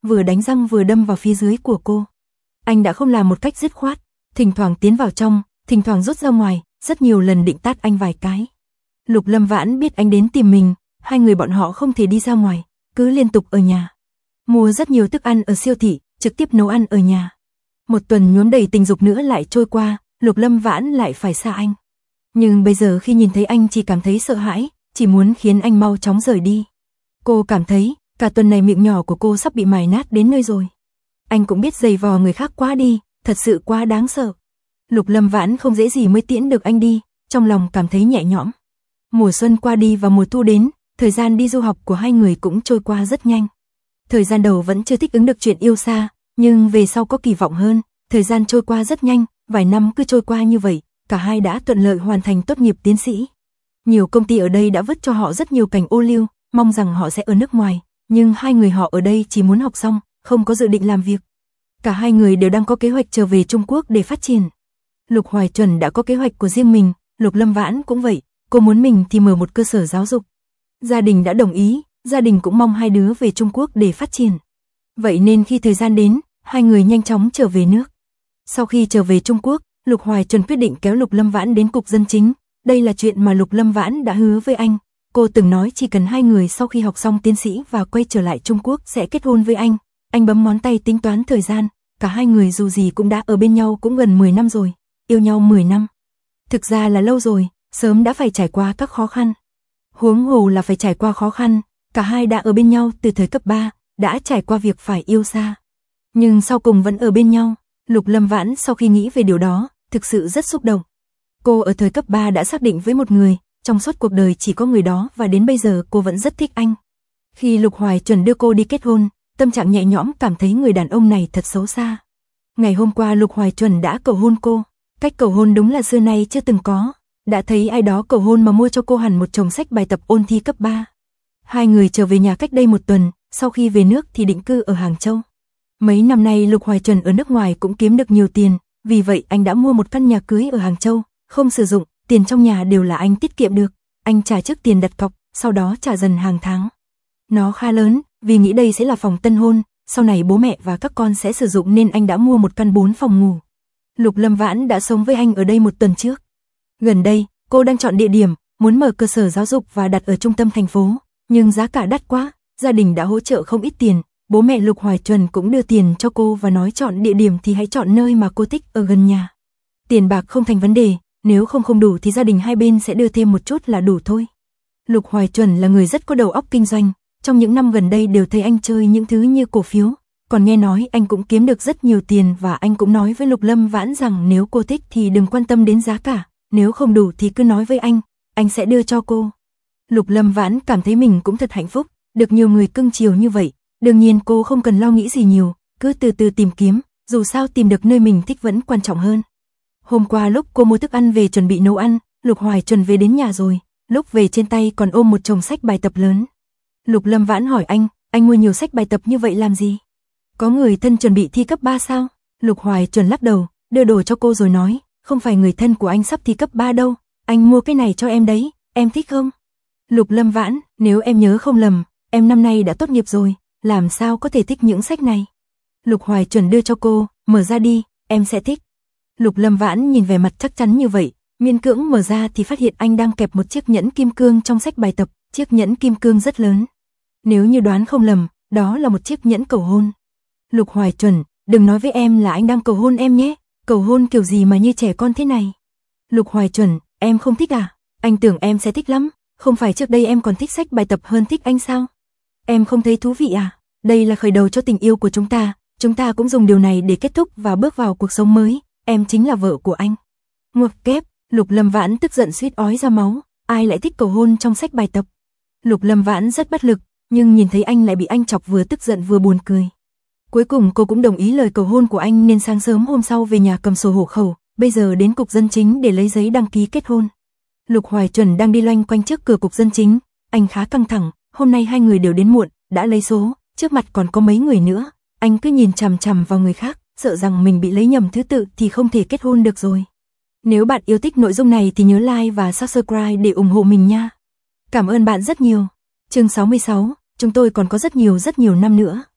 S1: vừa đánh răng vừa đâm vào phía dưới của cô. Anh đã không làm một cách dứt khoát, thỉnh thoảng tiến vào trong, thỉnh thoảng rút ra ngoài, rất nhiều lần định tát anh vài cái. Lục Lâm Vãn biết anh đến tìm mình, hai người bọn họ không thể đi ra ngoài, cứ liên tục ở nhà. Mua rất nhiều thức ăn ở siêu thị, trực tiếp nấu ăn ở nhà. Một tuần nhuốm đầy tình dục nữa lại trôi qua, Lục Lâm Vãn lại phải xa anh. Nhưng bây giờ khi nhìn thấy anh chỉ cảm thấy sợ hãi, chỉ muốn khiến anh mau chóng rời đi. Cô cảm thấy, cả tuần này miệng nhỏ của cô sắp bị mài nát đến nơi rồi. Anh cũng biết giày vò người khác quá đi, thật sự quá đáng sợ. Lục Lâm Vãn không dễ gì mới tiễn được anh đi, trong lòng cảm thấy nhẹ nhõm. Mùa xuân qua đi và mùa thu đến, thời gian đi du học của hai người cũng trôi qua rất nhanh. Thời gian đầu vẫn chưa thích ứng được chuyện yêu xa, nhưng về sau có kỳ vọng hơn, thời gian trôi qua rất nhanh, vài năm cứ trôi qua như vậy, cả hai đã thuận lợi hoàn thành tốt nghiệp tiến sĩ. Nhiều công ty ở đây đã vứt cho họ rất nhiều cảnh ô liu, mong rằng họ sẽ ở nước ngoài, nhưng hai người họ ở đây chỉ muốn học xong, không có dự định làm việc. Cả hai người đều đang có kế hoạch trở về Trung Quốc để phát triển. Lục Hoài Chuẩn đã có kế hoạch của riêng mình, Lục Lâm Vãn cũng vậy, cô muốn mình thì mở một cơ sở giáo dục. Gia đình đã đồng ý, gia đình cũng mong hai đứa về Trung Quốc để phát triển. Vậy nên khi thời gian đến, hai người nhanh chóng trở về nước. Sau khi trở về Trung Quốc, Lục Hoài Chuẩn quyết định kéo Lục Lâm Vãn đến cục dân chính. Đây là chuyện mà Lục Lâm Vãn đã hứa với anh. Cô từng nói chỉ cần hai người sau khi học xong tiến sĩ và quay trở lại Trung Quốc sẽ kết hôn với anh. Anh bấm ngón tay tính toán thời gian, cả hai người dù gì cũng đã ở bên nhau cũng gần 10 năm rồi, yêu nhau 10 năm. Thực ra là lâu rồi, sớm đã phải trải qua các khó khăn. Huống hồ là phải trải qua khó khăn, cả hai đã ở bên nhau từ thời cấp 3, đã trải qua việc phải yêu xa. Nhưng sau cùng vẫn ở bên nhau, Lục Lâm Vãn sau khi nghĩ về điều đó, thực sự rất xúc động. Cô ở thời cấp 3 đã xác định với một người, trong suốt cuộc đời chỉ có người đó và đến bây giờ cô vẫn rất thích anh. Khi Lục Hoài Chuẩn đưa cô đi kết hôn, tâm trạng nhẹ nhõm cảm thấy người đàn ông này thật xấu xa. Ngày hôm qua Lục Hoài Chuẩn đã cầu hôn cô, cách cầu hôn đúng là xưa nay chưa từng có. Đã thấy ai đó cầu hôn mà mua cho cô hẳn một chồng sách bài tập ôn thi cấp 3. Hai người trở về nhà cách đây một tuần, sau khi về nước thì định cư ở Hàng Châu. Mấy năm nay Lục Hoài Chuẩn ở nước ngoài cũng kiếm được nhiều tiền, vì vậy anh đã mua một căn nhà cưới ở Hàng Châu, không sử dụng, tiền trong nhà đều là anh tiết kiệm được, anh trả trước tiền đặt cọc, sau đó trả dần hàng tháng. Nó khá lớn, vì nghĩ đây sẽ là phòng tân hôn, sau này bố mẹ và các con sẽ sử dụng nên anh đã mua một căn 4 phòng ngủ. Lục Lâm Vãn đã sống với anh ở đây một tuần trước. Gần đây, cô đang chọn địa điểm, muốn mở cơ sở giáo dục và đặt ở trung tâm thành phố, nhưng giá cả đắt quá, gia đình đã hỗ trợ không ít tiền, bố mẹ Lục Hoài Chuẩn cũng đưa tiền cho cô và nói chọn địa điểm thì hãy chọn nơi mà cô thích ở gần nhà. Tiền bạc không thành vấn đề, nếu không đủ thì gia đình hai bên sẽ đưa thêm một chút là đủ thôi. Lục Hoài Chuẩn là người rất có đầu óc kinh doanh, trong những năm gần đây đều thấy anh chơi những thứ như cổ phiếu, còn nghe nói anh cũng kiếm được rất nhiều tiền và anh cũng nói với Lục Lâm Vãn rằng nếu cô thích thì đừng quan tâm đến giá cả, nếu không đủ thì cứ nói với anh sẽ đưa cho cô. Lục Lâm Vãn cảm thấy mình cũng thật hạnh phúc, được nhiều người cưng chiều như vậy, đương nhiên cô không cần lo nghĩ gì nhiều, cứ từ từ tìm kiếm, dù sao tìm được nơi mình thích vẫn quan trọng hơn. Hôm qua lúc cô mua thức ăn về chuẩn bị nấu ăn, Lục Hoài Chuẩn về đến nhà rồi, lúc về trên tay còn ôm một chồng sách bài tập lớn. Lục Lâm Vãn hỏi anh mua nhiều sách bài tập như vậy làm gì? Có người thân chuẩn bị thi cấp 3 sao? Lục Hoài Chuẩn lắc đầu, đưa đồ cho cô rồi nói, không phải người thân của anh sắp thi cấp 3 đâu, anh mua cái này cho em đấy, em thích không? Lục Lâm Vãn, nếu em nhớ không lầm, em năm nay đã tốt nghiệp rồi, làm sao có thể thích những sách này? Lục Hoài Chuẩn đưa cho cô, mở ra đi, em sẽ thích. Lục Lâm Vãn nhìn vẻ mặt chắc chắn như vậy, miễn cưỡng mở ra thì phát hiện anh đang kẹp một chiếc nhẫn kim cương trong sách bài tập, chiếc nhẫn kim cương rất lớn. Nếu như đoán không lầm, đó là một chiếc nhẫn cầu hôn. Lục Hoài Chuẩn, đừng nói với em là anh đang cầu hôn em nhé, cầu hôn kiểu gì mà như trẻ con thế này. Lục Hoài Chuẩn, em không thích à? Anh tưởng em sẽ thích lắm, không phải trước đây em còn thích sách bài tập hơn thích anh sao? Em không thấy thú vị à? Đây là khởi đầu cho tình yêu của chúng ta cũng dùng điều này để kết thúc và bước vào cuộc sống mới, em chính là vợ của anh. Nguộc kép, Lục Lâm Vãn tức giận suýt ói ra máu, ai lại thích cầu hôn trong sách bài tập? Lục Lâm Vãn rất bất lực, nhưng nhìn thấy anh lại bị anh chọc vừa tức giận vừa buồn cười. Cuối cùng cô cũng đồng ý lời cầu hôn của anh nên sáng sớm hôm sau về nhà cầm sổ hộ khẩu, bây giờ đến cục dân chính để lấy giấy đăng ký kết hôn. Lục Hoài Chuẩn đang đi loanh quanh trước cửa cục dân chính, anh khá căng thẳng, hôm nay hai người đều đến muộn, đã lấy số, trước mặt còn có mấy người nữa, anh cứ nhìn chằm chằm vào người khác, sợ rằng mình bị lấy nhầm thứ tự thì không thể kết hôn được rồi. Nếu bạn yêu thích nội dung này thì nhớ like và subscribe để ủng hộ mình nha. Cảm ơn bạn rất nhiều. Chương 66, chúng tôi còn có rất nhiều năm nữa.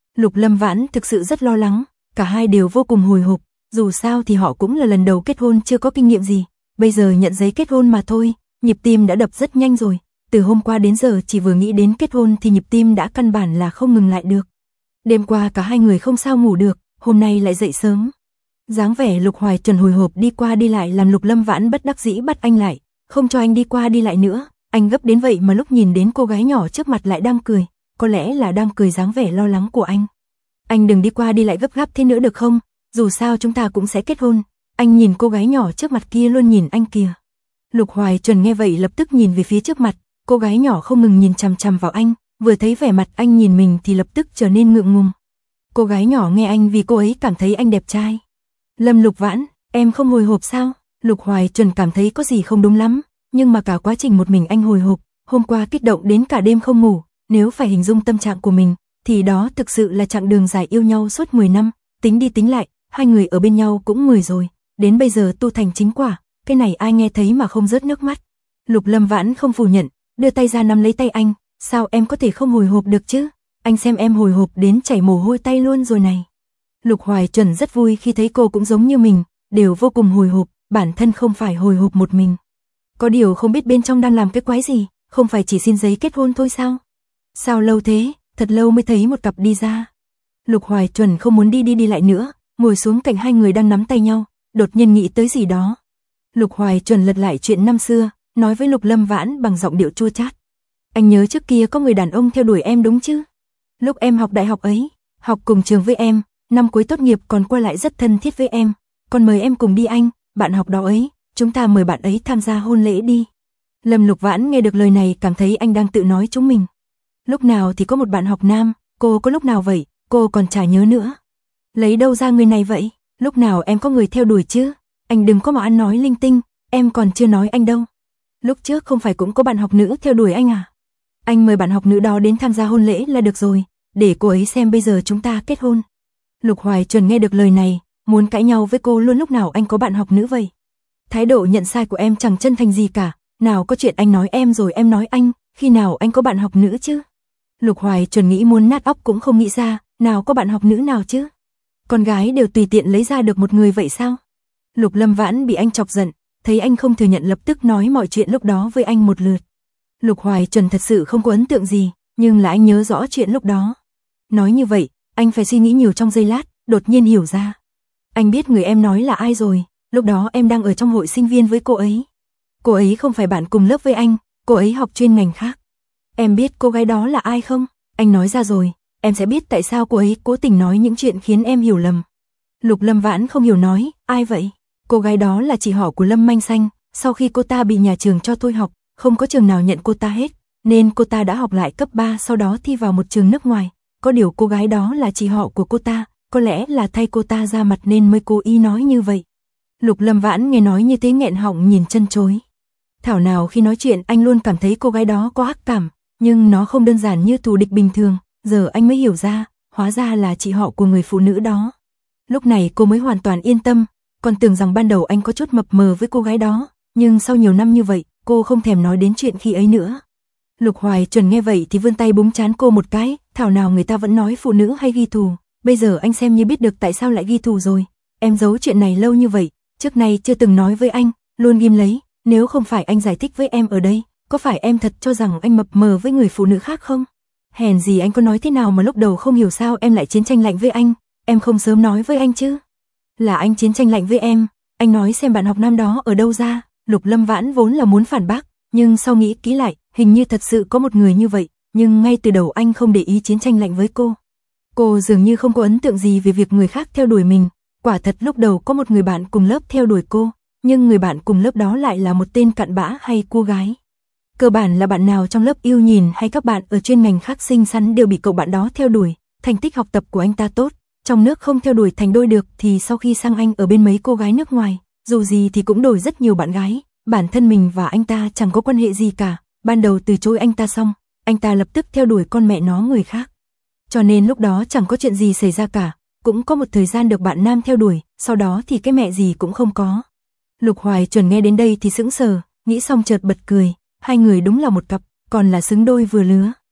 S1: Lục Lâm Vãn thực sự rất lo lắng, cả hai đều vô cùng hồi hộp, dù sao thì họ cũng là lần đầu kết hôn chưa có kinh nghiệm gì, bây giờ nhận giấy kết hôn mà thôi, nhịp tim đã đập rất nhanh rồi, từ hôm qua đến giờ chỉ vừa nghĩ đến kết hôn thì nhịp tim đã căn bản là không ngừng lại được. Đêm qua cả hai người không sao ngủ được, hôm nay lại dậy sớm. Dáng vẻ Lục Hoài Trần hồi hộp đi qua đi lại làm Lục Lâm Vãn bất đắc dĩ bắt anh lại, không cho anh đi qua đi lại nữa, anh gấp đến vậy mà lúc nhìn đến cô gái nhỏ trước mặt lại đang cười, có lẽ là đang cười dáng vẻ lo lắng của anh. Anh đừng đi qua đi lại gấp gáp thế nữa được không, dù sao chúng ta cũng sẽ kết hôn. Anh nhìn cô gái nhỏ trước mặt kia luôn nhìn anh kìa. Lục Hoài Trần nghe vậy lập tức nhìn về phía trước mặt, cô gái nhỏ không ngừng nhìn chằm chằm vào anh, vừa thấy vẻ mặt anh nhìn mình thì lập tức trở nên ngượng ngùng. Cô gái nhỏ nghe anh vì cô ấy cảm thấy anh đẹp trai. Lâm Lục Vãn, em không hồi hộp sao? Lục Hoài Trần cảm thấy có gì không đúng lắm, nhưng mà cả quá trình một mình anh hồi hộp, hôm qua kích động đến cả đêm không ngủ, nếu phải hình dung tâm trạng của mình, thì đó thực sự là chặng đường dài yêu nhau suốt 10 năm, tính đi tính lại, hai người ở bên nhau cũng 10 rồi, đến bây giờ tu thành chính quả, cái này ai nghe thấy mà không rớt nước mắt. Lục Lâm Vãn không phủ nhận, đưa tay ra nắm lấy tay anh, sao em có thể không hồi hộp được chứ? Anh xem em hồi hộp đến chảy mồ hôi tay luôn rồi này. Lục Hoài Trần rất vui khi thấy cô cũng giống như mình, đều vô cùng hồi hộp, bản thân không phải hồi hộp một mình. Có điều không biết bên trong đang làm cái quái gì, không phải chỉ xin giấy kết hôn thôi sao? Sao lâu thế, thật lâu mới thấy một cặp đi ra. Lục Hoài Trần không muốn đi lại nữa, ngồi xuống cạnh hai người đang nắm tay nhau, đột nhiên nghĩ tới gì đó. Lục Hoài Trần lật lại chuyện năm xưa, nói với Lục Lâm Vãn bằng giọng điệu chua chát. Anh nhớ trước kia có người đàn ông theo đuổi em đúng chứ? Lúc em học đại học ấy, học cùng trường với em, năm cuối tốt nghiệp còn qua lại rất thân thiết với em, còn mời em cùng đi anh, bạn học đó ấy, chúng ta mời bạn ấy tham gia hôn lễ đi. Lâm Lục Vãn nghe được lời này cảm thấy anh đang tự nói chúng mình. Lúc nào thì có một bạn học nam, cô có lúc nào vậy, cô còn chả nhớ nữa. Lấy đâu ra người này vậy, lúc nào em có người theo đuổi chứ, anh đừng có mà ăn nói linh tinh, em còn chưa nói anh đâu. Lúc trước không phải cũng có bạn học nữ theo đuổi anh à? Anh mời bạn học nữ đó đến tham gia hôn lễ là được rồi, để cô ấy xem bây giờ chúng ta kết hôn. Lục Hoài Trần nghe được lời này, muốn cãi nhau với cô luôn, lúc nào anh có bạn học nữ vậy? Thái độ nhận sai của em chẳng chân thành gì cả, nào có chuyện anh nói em rồi em nói anh, khi nào anh có bạn học nữ chứ? Lục Hoài Trần nghĩ muốn nát óc cũng không nghĩ ra, nào có bạn học nữ nào chứ? Con gái đều tùy tiện lấy ra được một người vậy sao? Lục Lâm Vãn bị anh chọc giận, thấy anh không thừa nhận lập tức nói mọi chuyện lúc đó với anh một lượt. Lục Hoài Trần thật sự không có ấn tượng gì, nhưng là anh nhớ rõ chuyện lúc đó. Nói như vậy, anh phải suy nghĩ nhiều trong giây lát, đột nhiên hiểu ra. Anh biết người em nói là ai rồi, lúc đó em đang ở trong hội sinh viên với cô ấy. Cô ấy không phải bạn cùng lớp với anh, cô ấy học chuyên ngành khác. Em biết cô gái đó là ai không? Anh nói ra rồi, em sẽ biết tại sao cô ấy cố tình nói những chuyện khiến em hiểu lầm. Lục Lâm Vãn không hiểu nói, ai vậy? Cô gái đó là chị họ của Lâm Manh Xanh, sau khi cô ta bị nhà trường cho thôi học, không có trường nào nhận cô ta hết, nên cô ta đã học lại cấp 3 sau đó thi vào một trường nước ngoài. Có điều cô gái đó là chị họ của cô ta, có lẽ là thay cô ta ra mặt nên mới cố ý nói như vậy. Lục Lâm Vãn nghe nói như thế nghẹn họng nhìn chân chối. Thảo nào khi nói chuyện anh luôn cảm thấy cô gái đó có ác cảm, nhưng nó không đơn giản như thù địch bình thường, giờ anh mới hiểu ra, hóa ra là chị họ của người phụ nữ đó. Lúc này cô mới hoàn toàn yên tâm, còn tưởng rằng ban đầu anh có chút mập mờ với cô gái đó, nhưng sau nhiều năm như vậy, cô không thèm nói đến chuyện khi ấy nữa. Lục Hoài Trần nghe vậy thì vươn tay búng trán cô một cái, thảo nào người ta vẫn nói phụ nữ hay ghi thù, bây giờ anh xem như biết được tại sao lại ghi thù rồi. Em giấu chuyện này lâu như vậy, trước nay chưa từng nói với anh, luôn ghim lấy, nếu không phải anh giải thích với em ở đây, có phải em thật cho rằng anh mập mờ với người phụ nữ khác không? Hèn gì anh có nói thế nào mà lúc đầu không hiểu sao em lại chiến tranh lạnh với anh, em không sớm nói với anh chứ? Là anh chiến tranh lạnh với em, anh nói xem bạn học nam đó ở đâu ra. Lục Lâm Vãn vốn là muốn phản bác, nhưng sau nghĩ kỹ lại, hình như thật sự có một người như vậy, nhưng ngay từ đầu anh không để ý chiến tranh lạnh với cô. Cô dường như không có ấn tượng gì về việc người khác theo đuổi mình, quả thật lúc đầu có một người bạn cùng lớp theo đuổi cô, nhưng người bạn cùng lớp đó lại là một tên cặn bã hay cô gái. Cơ bản là bạn nào trong lớp yêu nhìn hay các bạn ở chuyên ngành khác xinh xắn đều bị cậu bạn đó theo đuổi, thành tích học tập của anh ta tốt, trong nước không theo đuổi thành đôi được thì sau khi sang Anh ở bên mấy cô gái nước ngoài, dù gì thì cũng đổi rất nhiều bạn gái, bản thân mình và anh ta chẳng có quan hệ gì cả, ban đầu từ chối anh ta xong, anh ta lập tức theo đuổi con mẹ nó người khác. Cho nên lúc đó chẳng có chuyện gì xảy ra cả, cũng có một thời gian được bạn nam theo đuổi, sau đó thì cái mẹ gì cũng không có. Lục Hoài Chuẩn nghe đến đây thì sững sờ, nghĩ xong chợt bật cười, hai người đúng là một cặp, còn là xứng đôi vừa lứa.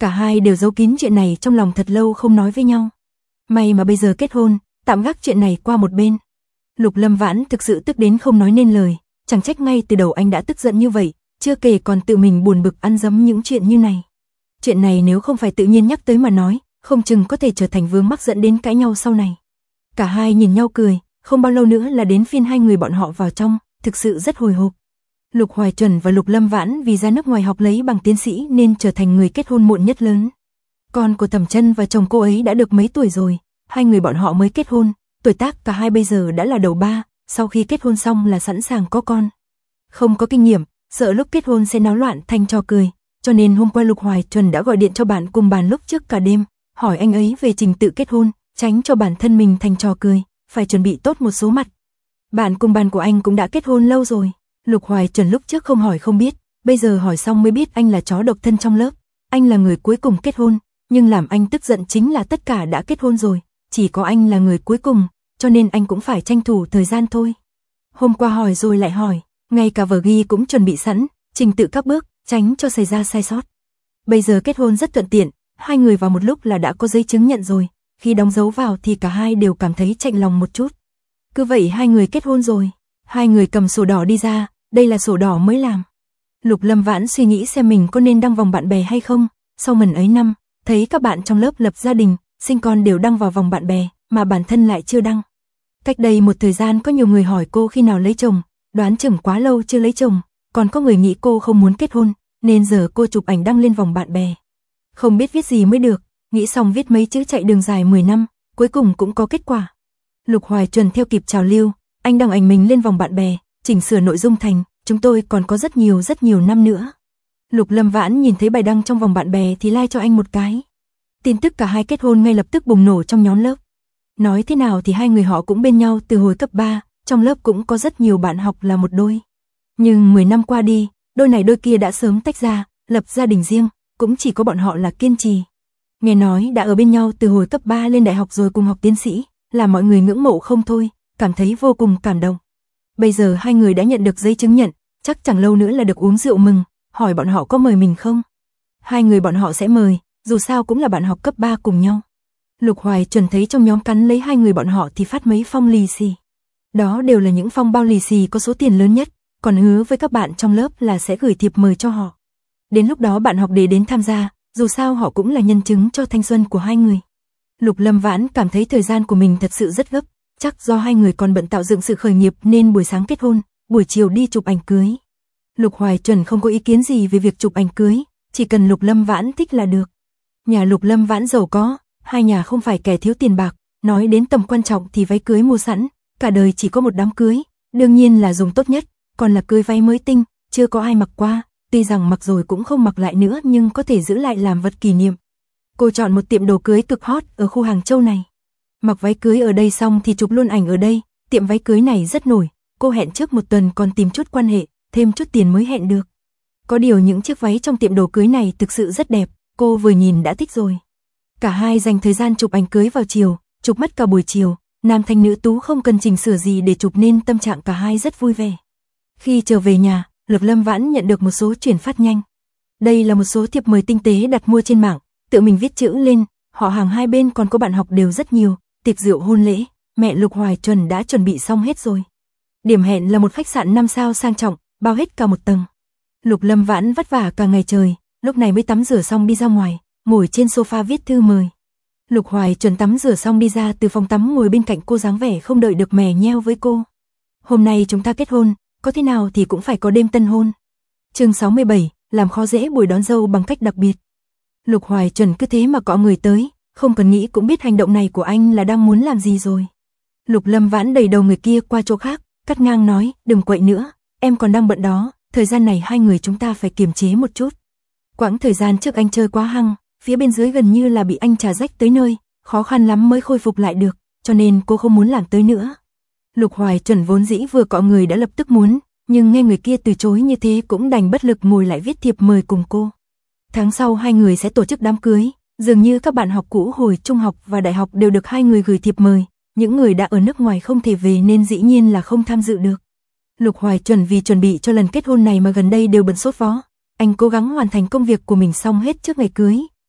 S1: Cả hai đều giấu kín chuyện này trong lòng thật lâu không nói với nhau. May mà bây giờ kết hôn, tạm gác chuyện này qua một bên. Lục Lâm Vãn thực sự tức đến không nói nên lời, chẳng trách ngay từ đầu anh đã tức giận như vậy, chưa kể còn tự mình buồn bực ăn dấm những chuyện như này. Chuyện này nếu không phải tự nhiên nhắc tới mà nói, không chừng có thể trở thành vướng mắc dẫn đến cãi nhau sau này. Cả hai nhìn nhau cười, không bao lâu nữa là đến phiên hai người bọn họ vào trong, thực sự rất hồi hộp. Lục Hoài Chuẩn và Lục Lâm Vãn vì ra nước ngoài học lấy bằng tiến sĩ nên trở thành người kết hôn muộn nhất lớn. Con của Thẩm Chân và chồng cô ấy đã được mấy tuổi rồi, hai người bọn họ mới kết hôn, tuổi tác cả hai bây giờ đã là đầu ba, sau khi kết hôn xong là sẵn sàng có con. Không có kinh nghiệm, sợ lúc kết hôn sẽ náo loạn thành trò cười, cho nên hôm qua Lục Hoài Chuẩn đã gọi điện cho bạn cùng bàn lúc trước cả đêm, hỏi anh ấy về trình tự kết hôn, tránh cho bản thân mình thành trò cười, phải chuẩn bị tốt một số mặt. Bạn cùng bàn của anh cũng đã kết hôn lâu rồi. Lục Hoài Chuẩn lúc trước không hỏi không biết, bây giờ hỏi xong mới biết anh là chó độc thân trong lớp, anh là người cuối cùng kết hôn, nhưng làm anh tức giận chính là tất cả đã kết hôn rồi, chỉ có anh là người cuối cùng, cho nên anh cũng phải tranh thủ thời gian thôi. Hôm qua hỏi rồi lại hỏi, ngay cả vở ghi cũng chuẩn bị sẵn, trình tự các bước, tránh cho xảy ra sai sót. Bây giờ kết hôn rất thuận tiện, hai người vào một lúc là đã có giấy chứng nhận rồi, khi đóng dấu vào thì cả hai đều cảm thấy chạnh lòng một chút. Cứ vậy hai người kết hôn rồi, hai người cầm sổ đỏ đi ra, đây là sổ đỏ mới làm. Lục Lâm Vãn suy nghĩ xem mình có nên đăng vòng bạn bè hay không, sau mần ấy năm, thấy các bạn trong lớp lập gia đình, sinh con đều đăng vào vòng bạn bè, mà bản thân lại chưa đăng. Cách đây một thời gian có nhiều người hỏi cô khi nào lấy chồng, đoán chừng quá lâu chưa lấy chồng, còn có người nghĩ cô không muốn kết hôn, nên giờ cô chụp ảnh đăng lên vòng bạn bè. Không biết viết gì mới được, nghĩ xong viết mấy chữ chạy đường dài 10 năm, cuối cùng cũng có kết quả. Lục Hoài Chuẩn theo kịp trào lưu, anh đăng ảnh mình lên vòng bạn bè, chỉnh sửa nội dung thành, chúng tôi còn có rất nhiều năm nữa. Lục Lâm Vãn nhìn thấy bài đăng trong vòng bạn bè thì like cho anh một cái. Tin tức cả hai kết hôn ngay lập tức bùng nổ trong nhóm lớp. Nói thế nào thì hai người họ cũng bên nhau từ hồi cấp 3, trong lớp cũng có rất nhiều bạn học là một đôi. Nhưng 10 năm qua đi, đôi này đôi kia đã sớm tách ra, lập gia đình riêng, cũng chỉ có bọn họ là kiên trì. Nghe nói đã ở bên nhau từ hồi cấp 3 lên đại học rồi cùng học tiến sĩ, làm mọi người ngưỡng mộ không thôi, cảm thấy vô cùng cảm động. Bây giờ hai người đã nhận được giấy chứng nhận, chắc chẳng lâu nữa là được uống rượu mừng, hỏi bọn họ có mời mình không? Hai người bọn họ sẽ mời, dù sao cũng là bạn học cấp 3 cùng nhau. Lục Hoài Chuẩn thấy trong nhóm cắn lấy hai người bọn họ thì phát mấy phong lì xì. Đó đều là những phong bao lì xì có số tiền lớn nhất, còn hứa với các bạn trong lớp là sẽ gửi thiệp mời cho họ. Đến lúc đó bạn học để đến tham gia, dù sao họ cũng là nhân chứng cho thanh xuân của hai người. Lục Lâm Vãn cảm thấy thời gian của mình thật sự rất gấp, chắc do hai người còn bận tạo dựng sự khởi nghiệp nên buổi sáng kết hôn, buổi chiều đi chụp ảnh cưới. Lục Hoài Chuẩn không có ý kiến gì về việc chụp ảnh cưới, chỉ cần Lục Lâm Vãn thích là được. Nhà Lục Lâm Vãn giàu có, hai nhà không phải kẻ thiếu tiền bạc, nói đến tầm quan trọng thì váy cưới mua sẵn, cả đời chỉ có một đám cưới, đương nhiên là dùng tốt nhất, còn là cưới váy mới tinh, chưa có ai mặc qua, tuy rằng mặc rồi cũng không mặc lại nữa nhưng có thể giữ lại làm vật kỷ niệm. Cô chọn một tiệm đồ cưới cực hot ở khu Hàng Châu này. Mặc váy cưới ở đây xong thì chụp luôn ảnh ở đây, tiệm váy cưới này rất nổi, cô hẹn trước một tuần còn tìm chút quan hệ, thêm chút tiền mới hẹn được. Có điều những chiếc váy trong tiệm đồ cưới này thực sự rất đẹp, cô vừa nhìn đã thích rồi. Cả hai dành thời gian chụp ảnh cưới vào chiều, chụp mất cả buổi chiều, nam thanh nữ tú không cần chỉnh sửa gì để chụp nên tâm trạng cả hai rất vui vẻ. Khi trở về nhà, Lục Lâm Vãn nhận được một số chuyển phát nhanh. Đây là một số thiệp mời tinh tế đặt mua trên mạng, tự mình viết chữ lên, họ hàng hai bên còn có bạn học đều rất nhiều, tiệc rượu hôn lễ, mẹ Lục Hoài Chuẩn đã chuẩn bị xong hết rồi. Điểm hẹn là một khách sạn 5 sao sang trọng, bao hết cả một tầng. Lục Lâm Vãn vất vả cả ngày trời, lúc này mới tắm rửa xong đi ra ngoài, ngồi trên sofa viết thư mời. Lục Hoài Chuẩn tắm rửa xong đi ra từ phòng tắm ngồi bên cạnh cô dáng vẻ không đợi được mè nheo với cô. Hôm nay chúng ta kết hôn, có thế nào thì cũng phải có đêm tân hôn. Chương 67, làm khó dễ buổi đón dâu bằng cách đặc biệt. Lục Hoài Chuẩn cứ thế mà cọ người tới, không cần nghĩ cũng biết hành động này của anh là đang muốn làm gì rồi. Lục Lâm Vãn đẩy đầu người kia qua chỗ khác, cắt ngang nói, đừng quậy nữa, em còn đang bận đó, thời gian này hai người chúng ta phải kiềm chế một chút. Quãng thời gian trước anh chơi quá hăng, phía bên dưới gần như là bị anh trà rách tới nơi, khó khăn lắm mới khôi phục lại được, cho nên cô không muốn làm tới nữa. Lục Hoài Chuẩn vốn dĩ vừa cọ người đã lập tức muốn, nhưng nghe người kia từ chối như thế cũng đành bất lực ngồi lại viết thiệp mời cùng cô. Tháng sau hai người sẽ tổ chức đám cưới, dường như các bạn học cũ hồi trung học và đại học đều được hai người gửi thiệp mời, những người đã ở nước ngoài không thể về nên dĩ nhiên là không tham dự được. Lục Hoài Chuẩn vì chuẩn bị cho lần kết hôn này mà gần đây đều bận sốt vó, anh cố gắng hoàn thành công việc của mình xong hết trước ngày cưới,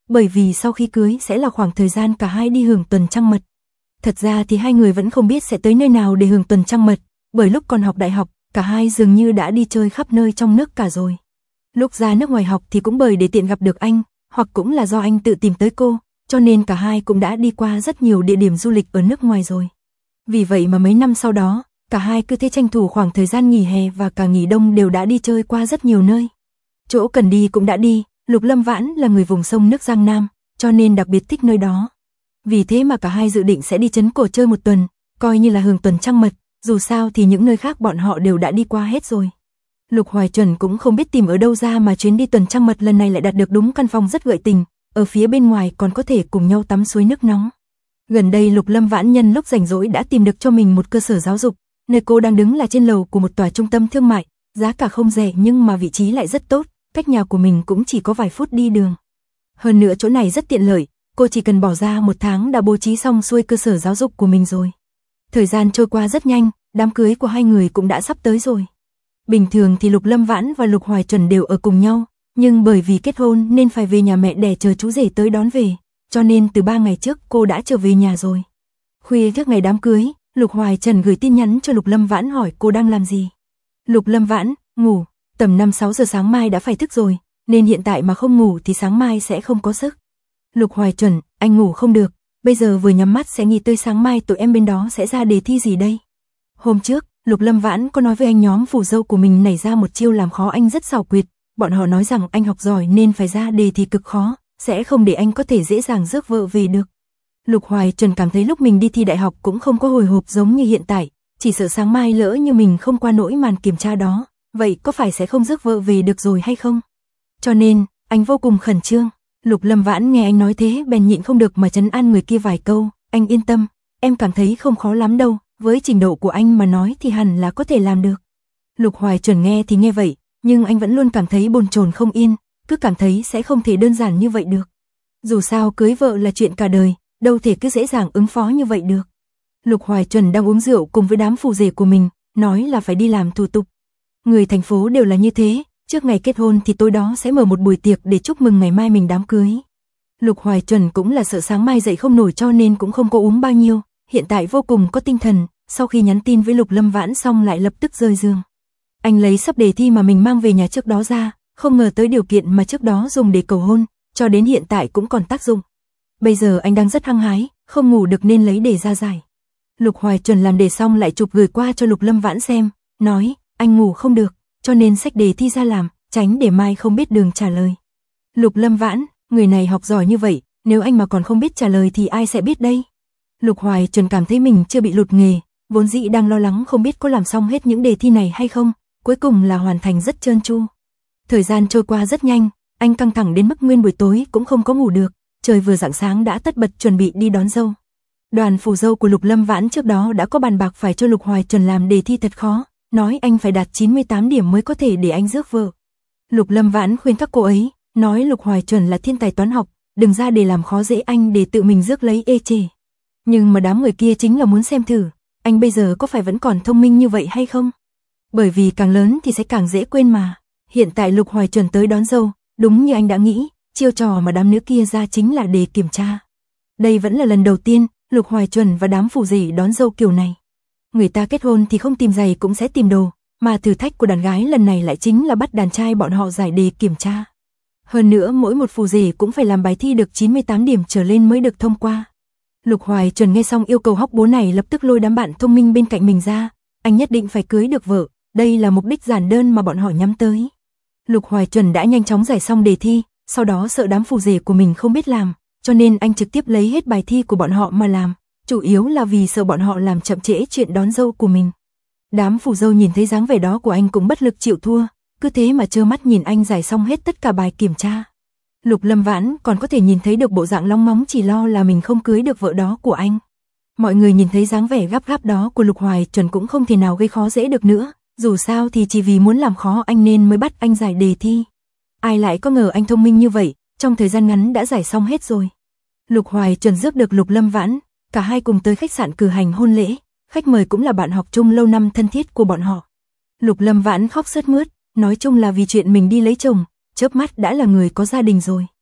S1: bởi vì sau khi cưới sẽ là khoảng thời gian cả hai đi hưởng tuần trăng mật. Thật ra thì hai người vẫn không biết sẽ tới nơi nào để hưởng tuần trăng mật, bởi lúc còn học đại học, cả hai dường như đã đi chơi khắp nơi trong nước cả rồi. Lúc ra nước ngoài học thì cũng bởi để tiện gặp được anh, hoặc cũng là do anh tự tìm tới cô, cho nên cả hai cũng đã đi qua rất nhiều địa điểm du lịch ở nước ngoài rồi. Vì vậy mà mấy năm sau đó, cả hai cứ thế tranh thủ khoảng thời gian nghỉ hè và cả nghỉ đông đều đã đi chơi qua rất nhiều nơi. Chỗ cần đi cũng đã đi, Lục Lâm Vãn là người vùng sông nước Giang Nam, cho nên đặc biệt thích nơi đó. Vì thế mà cả hai dự định sẽ đi trấn Cổ chơi một tuần, coi như là hưởng tuần trăng mật, dù sao thì những nơi khác bọn họ đều đã đi qua hết rồi. Lục Hoài Chuẩn cũng không biết tìm ở đâu ra mà chuyến đi tuần trăng mật lần này lại đặt được đúng căn phòng rất gợi tình, ở phía bên ngoài còn có thể cùng nhau tắm suối nước nóng. Gần đây Lục Lâm Vãn nhân lúc rảnh rỗi đã tìm được cho mình một cơ sở giáo dục, nơi cô đang đứng là trên lầu của một tòa trung tâm thương mại, giá cả không rẻ nhưng mà vị trí lại rất tốt, cách nhà của mình cũng chỉ có vài phút đi đường. Hơn nữa chỗ này rất tiện lợi, cô chỉ cần bỏ ra 1 tháng đã bố trí xong xuôi cơ sở giáo dục của mình rồi. Thời gian trôi qua rất nhanh, đám cưới của hai người cũng đã sắp tới rồi. Bình thường thì Lục Lâm Vãn và Lục Hoài Chuẩn đều ở cùng nhau, nhưng bởi vì kết hôn nên phải về nhà mẹ để chờ chú rể tới đón về, cho nên từ 3 ngày trước cô đã trở về nhà rồi. Khuya trước ngày đám cưới, Lục Hoài Trần gửi tin nhắn cho Lục Lâm Vãn hỏi cô đang làm gì. Lục Lâm Vãn, ngủ, tầm 5-6 giờ sáng mai đã phải thức rồi, nên hiện tại mà không ngủ thì sáng mai sẽ không có sức. Lục Hoài Chuẩn, anh ngủ không được, bây giờ vừa nhắm mắt sẽ nghĩ tới sáng mai tụi em bên đó sẽ ra đề thi gì đây. Hôm trước, Lục Lâm Vãn có nói với anh nhóm phù dâu của mình nảy ra một chiêu làm khó anh rất xảo quyệt, bọn họ nói rằng anh học giỏi nên phải ra đề thi cực khó, sẽ không để anh có thể dễ dàng rước vợ về được. Lục Hoài Chuẩn cảm thấy lúc mình đi thi đại học cũng không có hồi hộp giống như hiện tại, chỉ sợ sáng mai lỡ như mình không qua nỗi màn kiểm tra đó, vậy có phải sẽ không rước vợ về được rồi hay không? Cho nên, anh vô cùng khẩn trương. Lục Lâm Vãn nghe anh nói thế bèn nhịn không được mà trấn an người kia vài câu, anh yên tâm, em cảm thấy không khó lắm đâu, với trình độ của anh mà nói thì hẳn là có thể làm được. Lục Hoài Chuẩn nghe thì nghe vậy, nhưng anh vẫn luôn cảm thấy bồn chồn không yên, cứ cảm thấy sẽ không thể đơn giản như vậy được. Dù sao cưới vợ là chuyện cả đời, đâu thể cứ dễ dàng ứng phó như vậy được. Lục Hoài Chuẩn đang uống rượu cùng với đám phù rể của mình, nói là phải đi làm thủ tục. Người thành phố đều là như thế, trước ngày kết hôn thì tối đó sẽ mở một buổi tiệc để chúc mừng ngày mai mình đám cưới. Lục Hoài Chuẩn cũng là sợ sáng mai dậy không nổi cho nên cũng không có uống bao nhiêu, hiện tại vô cùng có tinh thần, sau khi nhắn tin với Lục Lâm Vãn xong lại lập tức rơi giường. Anh lấy sắp đề thi mà mình mang về nhà trước đó ra, không ngờ tới điều kiện mà trước đó dùng để cầu hôn, cho đến hiện tại cũng còn tác dụng. Bây giờ anh đang rất hăng hái, không ngủ được nên lấy đề ra giải. Lục Hoài Chuẩn làm đề xong lại chụp gửi qua cho Lục Lâm Vãn xem, nói, anh ngủ không được, cho nên xách đề thi ra làm, tránh để mai không biết đường trả lời. Lục Lâm Vãn, người này học giỏi như vậy, nếu anh mà còn không biết trả lời thì ai sẽ biết đây? Lục Hoài Chuẩn cảm thấy mình chưa bị lụt nghề, vốn dĩ đang lo lắng không biết có làm xong hết những đề thi này hay không, cuối cùng là hoàn thành rất trơn tru. Thời gian trôi qua rất nhanh, anh căng thẳng đến mức nguyên buổi tối cũng không có ngủ được, trời vừa rạng sáng đã tất bật chuẩn bị đi đón dâu. Đoàn phù dâu của Lục Lâm Vãn trước đó đã có bàn bạc phải cho Lục Hoài Chuẩn làm đề thi thật khó, nói anh phải đạt 98 điểm mới có thể để anh rước vợ. Lục Lâm Vãn khuyên các cô ấy, nói Lục Hoài Chuẩn là thiên tài toán học, đừng ra để làm khó dễ anh để tự mình rước lấy ê chề. Nhưng mà đám người kia chính là muốn xem thử, anh bây giờ có phải vẫn còn thông minh như vậy hay không? Bởi vì càng lớn thì sẽ càng dễ quên mà. Hiện tại Lục Hoài Chuẩn tới đón dâu, đúng như anh đã nghĩ, chiêu trò mà đám nữ kia ra chính là để kiểm tra. Đây vẫn là lần đầu tiên Lục Hoài Chuẩn và đám phù rể đón dâu kiểu này. Người ta kết hôn thì không tìm giày cũng sẽ tìm đồ, mà thử thách của đàn gái lần này lại chính là bắt đàn trai bọn họ giải đề kiểm tra. Hơn nữa mỗi một phù rể cũng phải làm bài thi được 98 điểm trở lên mới được thông qua. Lục Hoài Chuẩn nghe xong yêu cầu hóc búa này lập tức lôi đám bạn thông minh bên cạnh mình ra, anh nhất định phải cưới được vợ, đây là mục đích giản đơn mà bọn họ nhắm tới. Lục Hoài Chuẩn đã nhanh chóng giải xong đề thi, sau đó sợ đám phù rể của mình không biết làm, cho nên anh trực tiếp lấy hết bài thi của bọn họ mà làm, chủ yếu là vì sợ bọn họ làm chậm trễ chuyện đón dâu của mình. Đám phù dâu nhìn thấy dáng vẻ đó của anh cũng bất lực chịu thua, cứ thế mà trơ mắt nhìn anh giải xong hết tất cả bài kiểm tra. Lục Lâm Vãn còn có thể nhìn thấy được bộ dạng long móng chỉ lo là mình không cưới được vợ đó của anh. Mọi người nhìn thấy dáng vẻ gấp gáp đó của Lục Hoài Chuẩn cũng không thể nào gây khó dễ được nữa, dù sao thì chỉ vì muốn làm khó anh nên mới bắt anh giải đề thi. Ai lại có ngờ anh thông minh như vậy, trong thời gian ngắn đã giải xong hết rồi. Lục Hoài Chuẩn rước được Lục Lâm Vãn, cả hai cùng tới khách sạn cử hành hôn lễ, khách mời cũng là bạn học chung lâu năm thân thiết của bọn họ. Lục Lâm Vãn khóc sướt mướt, nói chung là vì chuyện mình đi lấy chồng, chớp mắt đã là người có gia đình rồi.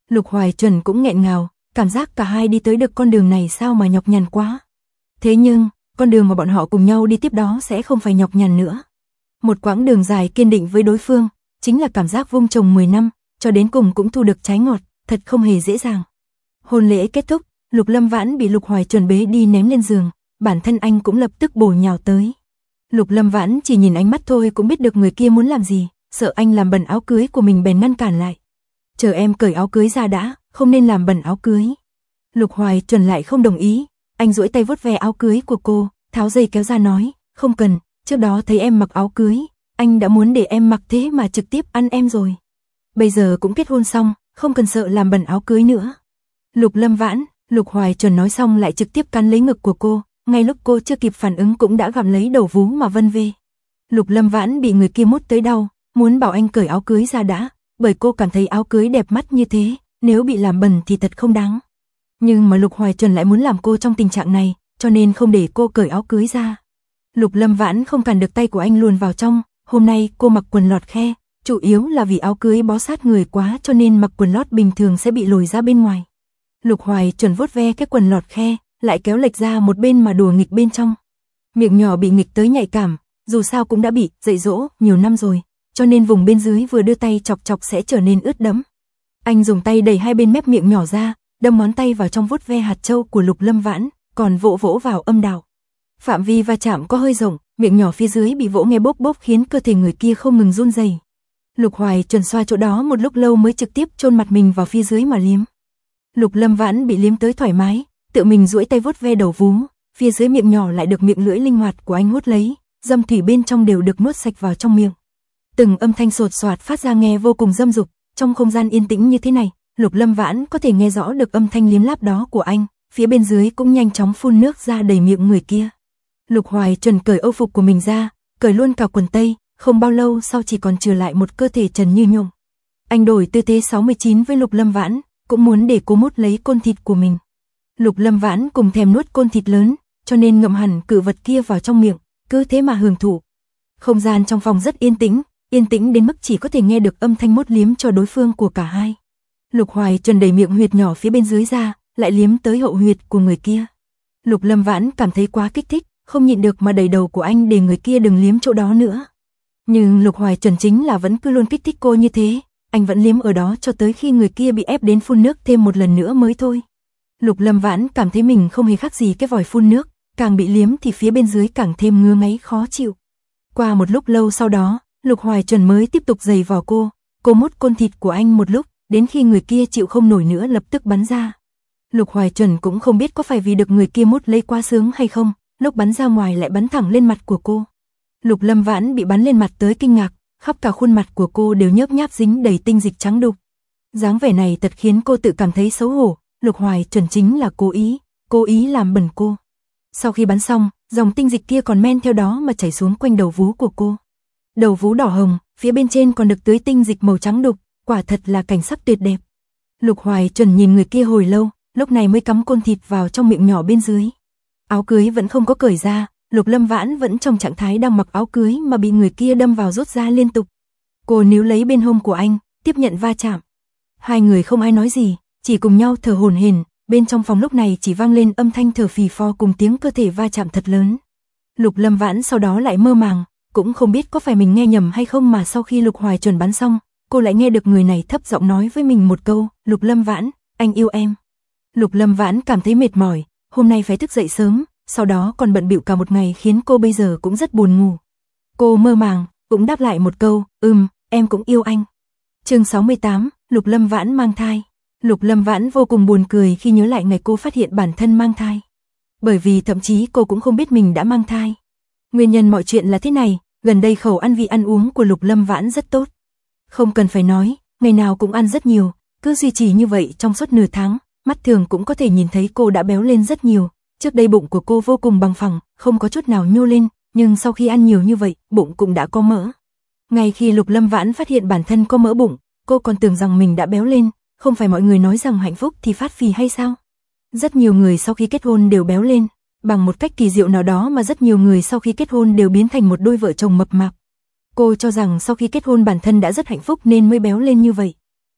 S1: Lục Hoài Chuẩn cũng nghẹn ngào, cảm giác cả hai đi tới được con đường này sao mà nhọc nhằn quá. Thế nhưng, con đường mà bọn họ cùng nhau đi tiếp đó sẽ không phải nhọc nhằn nữa. Một quãng đường dài kiên định với đối phương, chính là cảm giác vung trồng 10 năm, cho đến cùng cũng thu được trái ngọt, thật không hề dễ dàng. Hôn lễ kết thúc, Lục Lâm Vãn bị Lục Hoài Chuẩn bế đi ném lên giường, bản thân anh cũng lập tức bổ nhào tới. Lục Lâm Vãn chỉ nhìn ánh mắt thôi cũng biết được người kia muốn làm gì, sợ anh làm bẩn áo cưới của mình bèn ngăn cản lại. Chờ em cởi áo cưới ra đã, không nên làm bẩn áo cưới. Lục Hoài Chuẩn lại không đồng ý, anh duỗi tay vuốt ve áo cưới của cô, tháo dây kéo ra nói, không cần, trước đó thấy em mặc áo cưới, anh đã muốn để em mặc thế mà trực tiếp ăn em rồi. Bây giờ cũng kết hôn xong, không cần sợ làm bẩn áo cưới nữa. Lục Lâm Vãn, Lục Hoài Chuẩn nói xong lại trực tiếp cắn lấy ngực của cô, ngay lúc cô chưa kịp phản ứng cũng đã gặm lấy đầu vú mà vân vê. Lục Lâm Vãn bị người kia mút tới đau, muốn bảo anh cởi áo cưới ra đã, bởi cô cảm thấy áo cưới đẹp mắt như thế, nếu bị làm bẩn thì thật không đáng. Nhưng mà Lục Hoài Chuẩn lại muốn làm cô trong tình trạng này, cho nên không để cô cởi áo cưới ra. Lục Lâm Vãn không cản được tay của anh luồn vào trong, hôm nay cô mặc quần lọt khe, chủ yếu là vì áo cưới bó sát người quá cho nên mặc quần lót bình thường sẽ bị lồi ra bên ngoài. Lục Hoài Chuẩn vuốt ve cái quần lọt khe, lại kéo lệch ra một bên mà đùa nghịch bên trong. Miệng nhỏ bị nghịch tới nhạy cảm, dù sao cũng đã bị dạy dỗ nhiều năm rồi, cho nên vùng bên dưới vừa đưa tay chọc chọc sẽ trở nên ướt đẫm. Anh dùng tay đẩy hai bên mép miệng nhỏ ra, đâm ngón tay vào trong vuốt ve hạt châu của Lục Lâm Vãn, còn vỗ vỗ vào âm đạo. Phạm vi va chạm có hơi rộng, miệng nhỏ phía dưới bị vỗ nghe bốp bốp khiến cơ thể người kia không ngừng run rẩy. Lục Hoài Chuẩn xoa chỗ đó một lúc lâu mới trực tiếp chôn mặt mình vào phía dưới mà liếm. Lục Lâm Vãn bị liếm tới thoải mái, tự mình duỗi tay vuốt ve đầu vú, phía dưới miệng nhỏ lại được miệng lưỡi linh hoạt của anh hút lấy, dâm thủy bên trong đều được nuốt sạch vào trong miệng. Từng âm thanh sột soạt phát ra nghe vô cùng dâm dục, trong không gian yên tĩnh như thế này, Lục Lâm Vãn có thể nghe rõ được âm thanh liếm láp đó của anh, phía bên dưới cũng nhanh chóng phun nước ra đầy miệng người kia. Lục Hoài Chuẩn cởi âu phục của mình ra, cởi luôn cả quần tây, không bao lâu sau chỉ còn trừ lại một cơ thể trần như nhộng. Anh đổi tư thế 69 với Lục Lâm Vãn, cũng muốn để cô mút lấy côn thịt của mình. Lục Lâm Vãn cùng thèm nuốt côn thịt lớn, cho nên ngậm hẳn cự vật kia vào trong miệng, cứ thế mà hưởng thụ. Không gian trong phòng rất yên tĩnh đến mức chỉ có thể nghe được âm thanh mút liếm cho đối phương của cả hai. Lục Hoài Chuẩn đẩy miệng huyệt nhỏ phía bên dưới ra, lại liếm tới hậu huyệt của người kia. Lục Lâm Vãn cảm thấy quá kích thích, không nhịn được mà đẩy đầu của anh để người kia đừng liếm chỗ đó nữa. Nhưng Lục Hoài Chuẩn chính là vẫn cứ luôn kích thích cô như thế, anh vẫn liếm ở đó cho tới khi người kia bị ép đến phun nước thêm một lần nữa mới thôi. Lục Lâm Vãn cảm thấy mình không hề khác gì cái vòi phun nước, càng bị liếm thì phía bên dưới càng thêm ngứa ngáy khó chịu. Qua một lúc lâu sau đó, Lục Hoài Chuẩn mới tiếp tục giày vò cô mút côn thịt của anh một lúc, đến khi người kia chịu không nổi nữa lập tức bắn ra. Lục Hoài Chuẩn cũng không biết có phải vì được người kia mút lấy quá sướng hay không, lúc bắn ra ngoài lại bắn thẳng lên mặt của cô. Lục Lâm Vãn bị bắn lên mặt tới kinh ngạc, khắp cả khuôn mặt của cô đều nhớp nháp dính đầy tinh dịch trắng đục. Dáng vẻ này thật khiến cô tự cảm thấy xấu hổ, Lục Hoài Chuẩn chính là cố ý làm bẩn cô. Sau khi bắn xong, dòng tinh dịch kia còn men theo đó mà chảy xuống quanh đầu vú của cô. Đầu vú đỏ hồng, phía bên trên còn được tưới tinh dịch màu trắng đục, quả thật là cảnh sắc tuyệt đẹp. Lục Hoài Chuẩn nhìn người kia hồi lâu, lúc này mới cắm côn thịt vào trong miệng nhỏ bên dưới. Áo cưới vẫn không có cởi ra, Lục Lâm Vãn vẫn trong trạng thái đang mặc áo cưới mà bị người kia đâm vào rút ra liên tục. Cô níu lấy bên hông của anh, tiếp nhận va chạm. Hai người không ai nói gì, chỉ cùng nhau thở hổn hển, bên trong phòng lúc này chỉ vang lên âm thanh thở phì phò cùng tiếng cơ thể va chạm thật lớn. Lục Lâm Vãn sau đó lại mơ màng, cũng không biết có phải mình nghe nhầm hay không mà sau khi Lục Hoài Chuẩn bắn xong, cô lại nghe được người này thấp giọng nói với mình một câu, Lục Lâm Vãn, anh yêu em. Lục Lâm Vãn cảm thấy mệt mỏi, hôm nay phải thức dậy sớm, sau đó còn bận bịu cả một ngày khiến cô bây giờ cũng rất buồn ngủ. Cô mơ màng, cũng đáp lại một câu, em cũng yêu anh. Chương 68, Lục Lâm Vãn mang thai. Lục Lâm Vãn vô cùng buồn cười khi nhớ lại ngày cô phát hiện bản thân mang thai. Bởi vì thậm chí cô cũng không biết mình đã mang thai. Nguyên nhân mọi chuyện là thế này, gần đây khẩu ăn vị ăn uống của Lục Lâm Vãn rất tốt. Không cần phải nói, ngày nào cũng ăn rất nhiều, cứ duy trì như vậy trong suốt nửa tháng, mắt thường cũng có thể nhìn thấy cô đã béo lên rất nhiều. Trước đây bụng của cô vô cùng bằng phẳng, không có chút nào nhô lên, nhưng sau khi ăn nhiều như vậy, bụng cũng đã có mỡ. Ngay khi Lục Lâm Vãn phát hiện bản thân có mỡ bụng, cô còn tưởng rằng mình đã béo lên, không phải mọi người nói rằng hạnh phúc thì phát phì hay sao? Rất nhiều người sau khi kết hôn đều béo lên, bằng một cách kỳ diệu nào đó mà rất nhiều người sau khi kết hôn đều biến thành một đôi vợ chồng mập mạp. Cô cho rằng sau khi kết hôn bản thân đã rất hạnh phúc nên mới béo lên như vậy.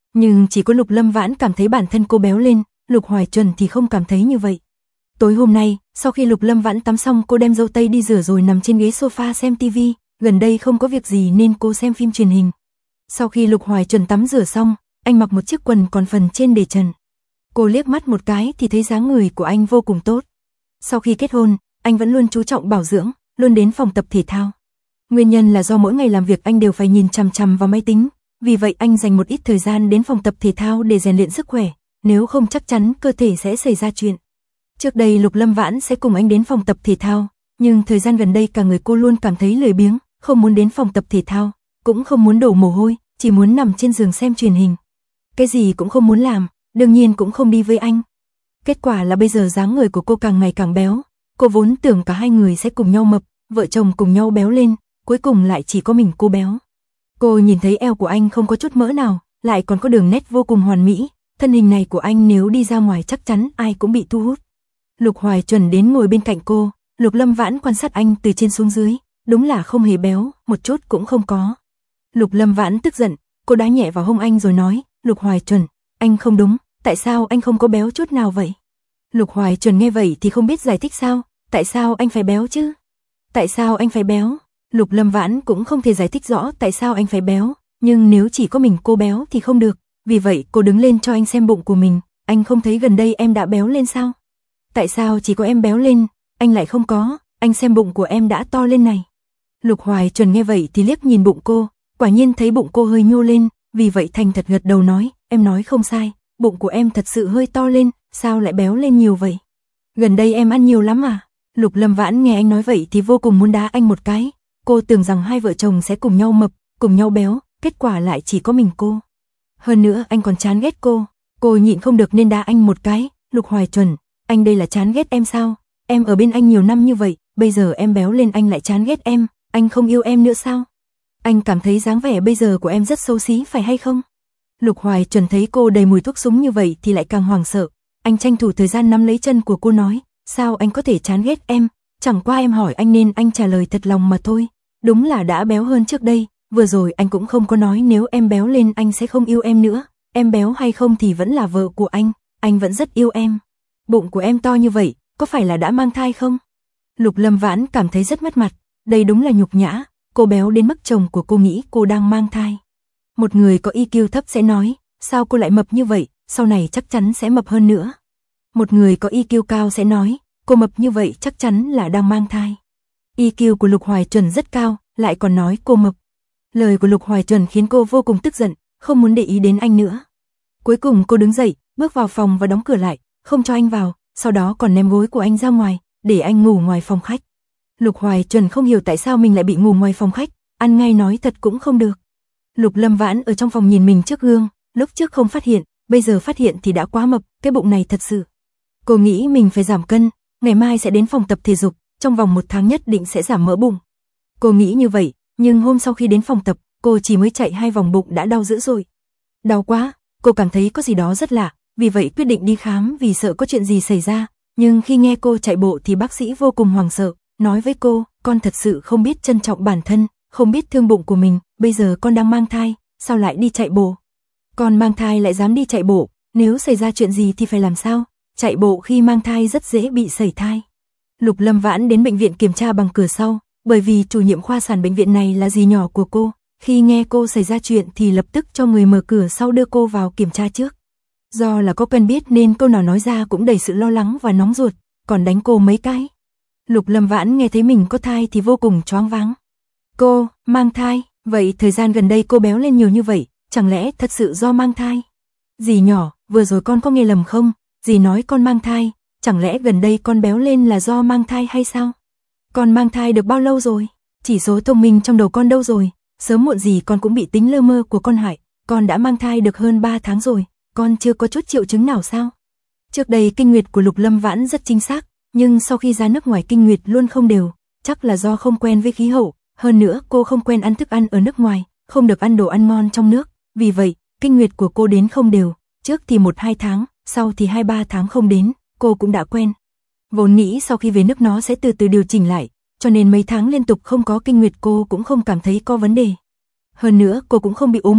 S1: Nhưng chỉ có Lục Lâm Vãn cảm thấy bản thân cô béo lên, Lục Hoài Chuẩn thì không cảm thấy như vậy. Tối hôm nay, sau khi Lục Lâm Vãn tắm xong cô đem dâu tây đi rửa rồi nằm trên ghế sofa xem tivi, gần đây không có việc gì nên cô xem phim truyền hình. Sau khi Lục Hoài Chuẩn tắm rửa xong, anh mặc một chiếc quần còn phần trên để trần. Cô liếc mắt một cái thì thấy dáng người của anh vô cùng tốt. Sau khi kết hôn, anh vẫn luôn chú trọng bảo dưỡng, luôn đến phòng tập thể thao. Nguyên nhân là do mỗi ngày làm việc anh đều phải nhìn chằm chằm vào máy tính, vì vậy anh dành một ít thời gian đến phòng tập thể thao để rèn luyện sức khỏe, nếu không chắc chắn cơ thể sẽ xảy ra chuyện. Trước đây Lục Lâm Vãn sẽ cùng anh đến phòng tập thể thao, nhưng thời gian gần đây cả người cô luôn cảm thấy lười biếng, không muốn đến phòng tập thể thao, cũng không muốn đổ mồ hôi, chỉ muốn nằm trên giường xem truyền hình. Cái gì cũng không muốn làm, đương nhiên cũng không đi với anh. Kết quả là bây giờ dáng người của cô càng ngày càng béo, cô vốn tưởng cả hai người sẽ cùng nhau mập, vợ chồng cùng nhau béo lên, cuối cùng lại chỉ có mình cô béo. Cô nhìn thấy eo của anh không có chút mỡ nào, lại còn có đường nét vô cùng hoàn mỹ, thân hình này của anh nếu đi ra ngoài chắc chắn ai cũng bị thu hút. Lục Hoài Chuẩn đến ngồi bên cạnh cô, Lục Lâm Vãn quan sát anh từ trên xuống dưới, đúng là không hề béo, một chút cũng không có. Lục Lâm Vãn tức giận, cô đá nhẹ vào hông anh rồi nói, Lục Hoài Chuẩn, anh không đúng, tại sao anh không có béo chút nào vậy? Lục Hoài Chuẩn nghe vậy thì không biết giải thích sao, tại sao anh phải béo chứ? Tại sao anh phải béo? Lục Lâm Vãn cũng không thể giải thích rõ tại sao anh phải béo, nhưng nếu chỉ có mình cô béo thì không được, vì vậy cô đứng lên cho anh xem bụng của mình, anh không thấy gần đây em đã béo lên sao? Tại sao chỉ có em béo lên, anh lại không có, anh xem bụng của em đã to lên này. Lục Hoài Chuẩn nghe vậy thì liếc nhìn bụng cô, quả nhiên thấy bụng cô hơi nhô lên, vì vậy thành thật gật đầu nói, em nói không sai, bụng của em thật sự hơi to lên, sao lại béo lên nhiều vậy? Gần đây em ăn nhiều lắm à? Lục Lâm Vãn nghe anh nói vậy thì vô cùng muốn đá anh một cái, cô tưởng rằng hai vợ chồng sẽ cùng nhau mập, cùng nhau béo, kết quả lại chỉ có mình cô. Hơn nữa anh còn chán ghét cô nhịn không được nên đá anh một cái, Lục Hoài Chuẩn, anh đây là chán ghét em sao? Em ở bên anh nhiều năm như vậy, bây giờ em béo lên anh lại chán ghét em, anh không yêu em nữa sao? Anh cảm thấy dáng vẻ bây giờ của em rất xấu xí phải hay không? Lục Hoài Chuẩn thấy cô đầy mùi thuốc súng như vậy thì lại càng hoảng sợ, anh tranh thủ thời gian nắm lấy chân của cô nói, sao anh có thể chán ghét em, chẳng qua em hỏi anh nên anh trả lời thật lòng mà thôi, đúng là đã béo hơn trước đây, vừa rồi anh cũng không có nói nếu em béo lên anh sẽ không yêu em nữa, em béo hay không thì vẫn là vợ của anh vẫn rất yêu em. Bụng của em to như vậy, có phải là đã mang thai không? Lục Lâm Vãn cảm thấy rất mất mặt, đây đúng là nhục nhã, cô béo đến mức chồng của cô nghĩ cô đang mang thai. Một người có EQ thấp sẽ nói, sao cô lại mập như vậy, sau này chắc chắn sẽ mập hơn nữa. Một người có EQ cao sẽ nói, cô mập như vậy chắc chắn là đang mang thai. EQ của Lục Hoài Chuẩn rất cao, lại còn nói cô mập. Lời của Lục Hoài Chuẩn khiến cô vô cùng tức giận, không muốn để ý đến anh nữa. Cuối cùng cô đứng dậy, bước vào phòng và đóng cửa lại, không cho anh vào, sau đó còn ném gối của anh ra ngoài, để anh ngủ ngoài phòng khách. Lục Hoài Chuẩn không hiểu tại sao mình lại bị ngủ ngoài phòng khách, ăn ngay nói thật cũng không được. Lục Lâm Vãn ở trong phòng nhìn mình trước gương, lúc trước không phát hiện, bây giờ phát hiện thì đã quá mập, cái bụng này thật sự. Cô nghĩ mình phải giảm cân, ngày mai sẽ đến phòng tập thể dục, trong vòng 1 tháng nhất định sẽ giảm mỡ bụng. Cô nghĩ như vậy, nhưng hôm sau khi đến phòng tập, cô chỉ mới chạy 2 vòng bụng đã đau dữ rồi. Đau quá, cô cảm thấy có gì đó rất lạ, vì vậy quyết định đi khám vì sợ có chuyện gì xảy ra, nhưng khi nghe cô chạy bộ thì bác sĩ vô cùng hoảng sợ, nói với cô, con thật sự không biết trân trọng bản thân, không biết thương bụng của mình, bây giờ con đang mang thai, sao lại đi chạy bộ? Con mang thai lại dám đi chạy bộ, nếu xảy ra chuyện gì thì phải làm sao? Chạy bộ khi mang thai rất dễ bị sẩy thai. Lục Lâm Vãn đến bệnh viện kiểm tra bằng cửa sau, bởi vì chủ nhiệm khoa sản bệnh viện này là dì nhỏ của cô, khi nghe cô xảy ra chuyện thì lập tức cho người mở cửa sau đưa cô vào kiểm tra trước. Do là có quen biết nên câu nào nói ra cũng đầy sự lo lắng và nóng ruột, còn đánh cô mấy cái. Lục Lâm Vãn nghe thấy mình có thai thì vô cùng choáng váng. Cô, mang thai, vậy thời gian gần đây cô béo lên nhiều như vậy, chẳng lẽ thật sự do mang thai? Dì nhỏ, vừa rồi con có nghe lầm không? Dì nói con mang thai, chẳng lẽ gần đây con béo lên là do mang thai hay sao? Con mang thai được bao lâu rồi? Chỉ số thông minh trong đầu con đâu rồi? Sớm muộn gì con cũng bị tính lơ mơ của con hại, con đã mang thai được hơn 3 tháng rồi, con chưa có chút triệu chứng nào sao? Trước đây kinh nguyệt của Lục Lâm Vãn rất chính xác, nhưng sau khi ra nước ngoài kinh nguyệt luôn không đều, chắc là do không quen với khí hậu, hơn nữa cô không quen ăn thức ăn ở nước ngoài, không được ăn đồ ăn ngon trong nước, vì vậy, kinh nguyệt của cô đến không đều, trước thì 1-2 tháng, sau thì 2-3 tháng không đến, cô cũng đã quen. Vốn nghĩ sau khi về nước nó sẽ từ từ điều chỉnh lại, cho nên mấy tháng liên tục không có kinh nguyệt cô cũng không cảm thấy có vấn đề. Hơn nữa cô cũng không bị ốm nghén,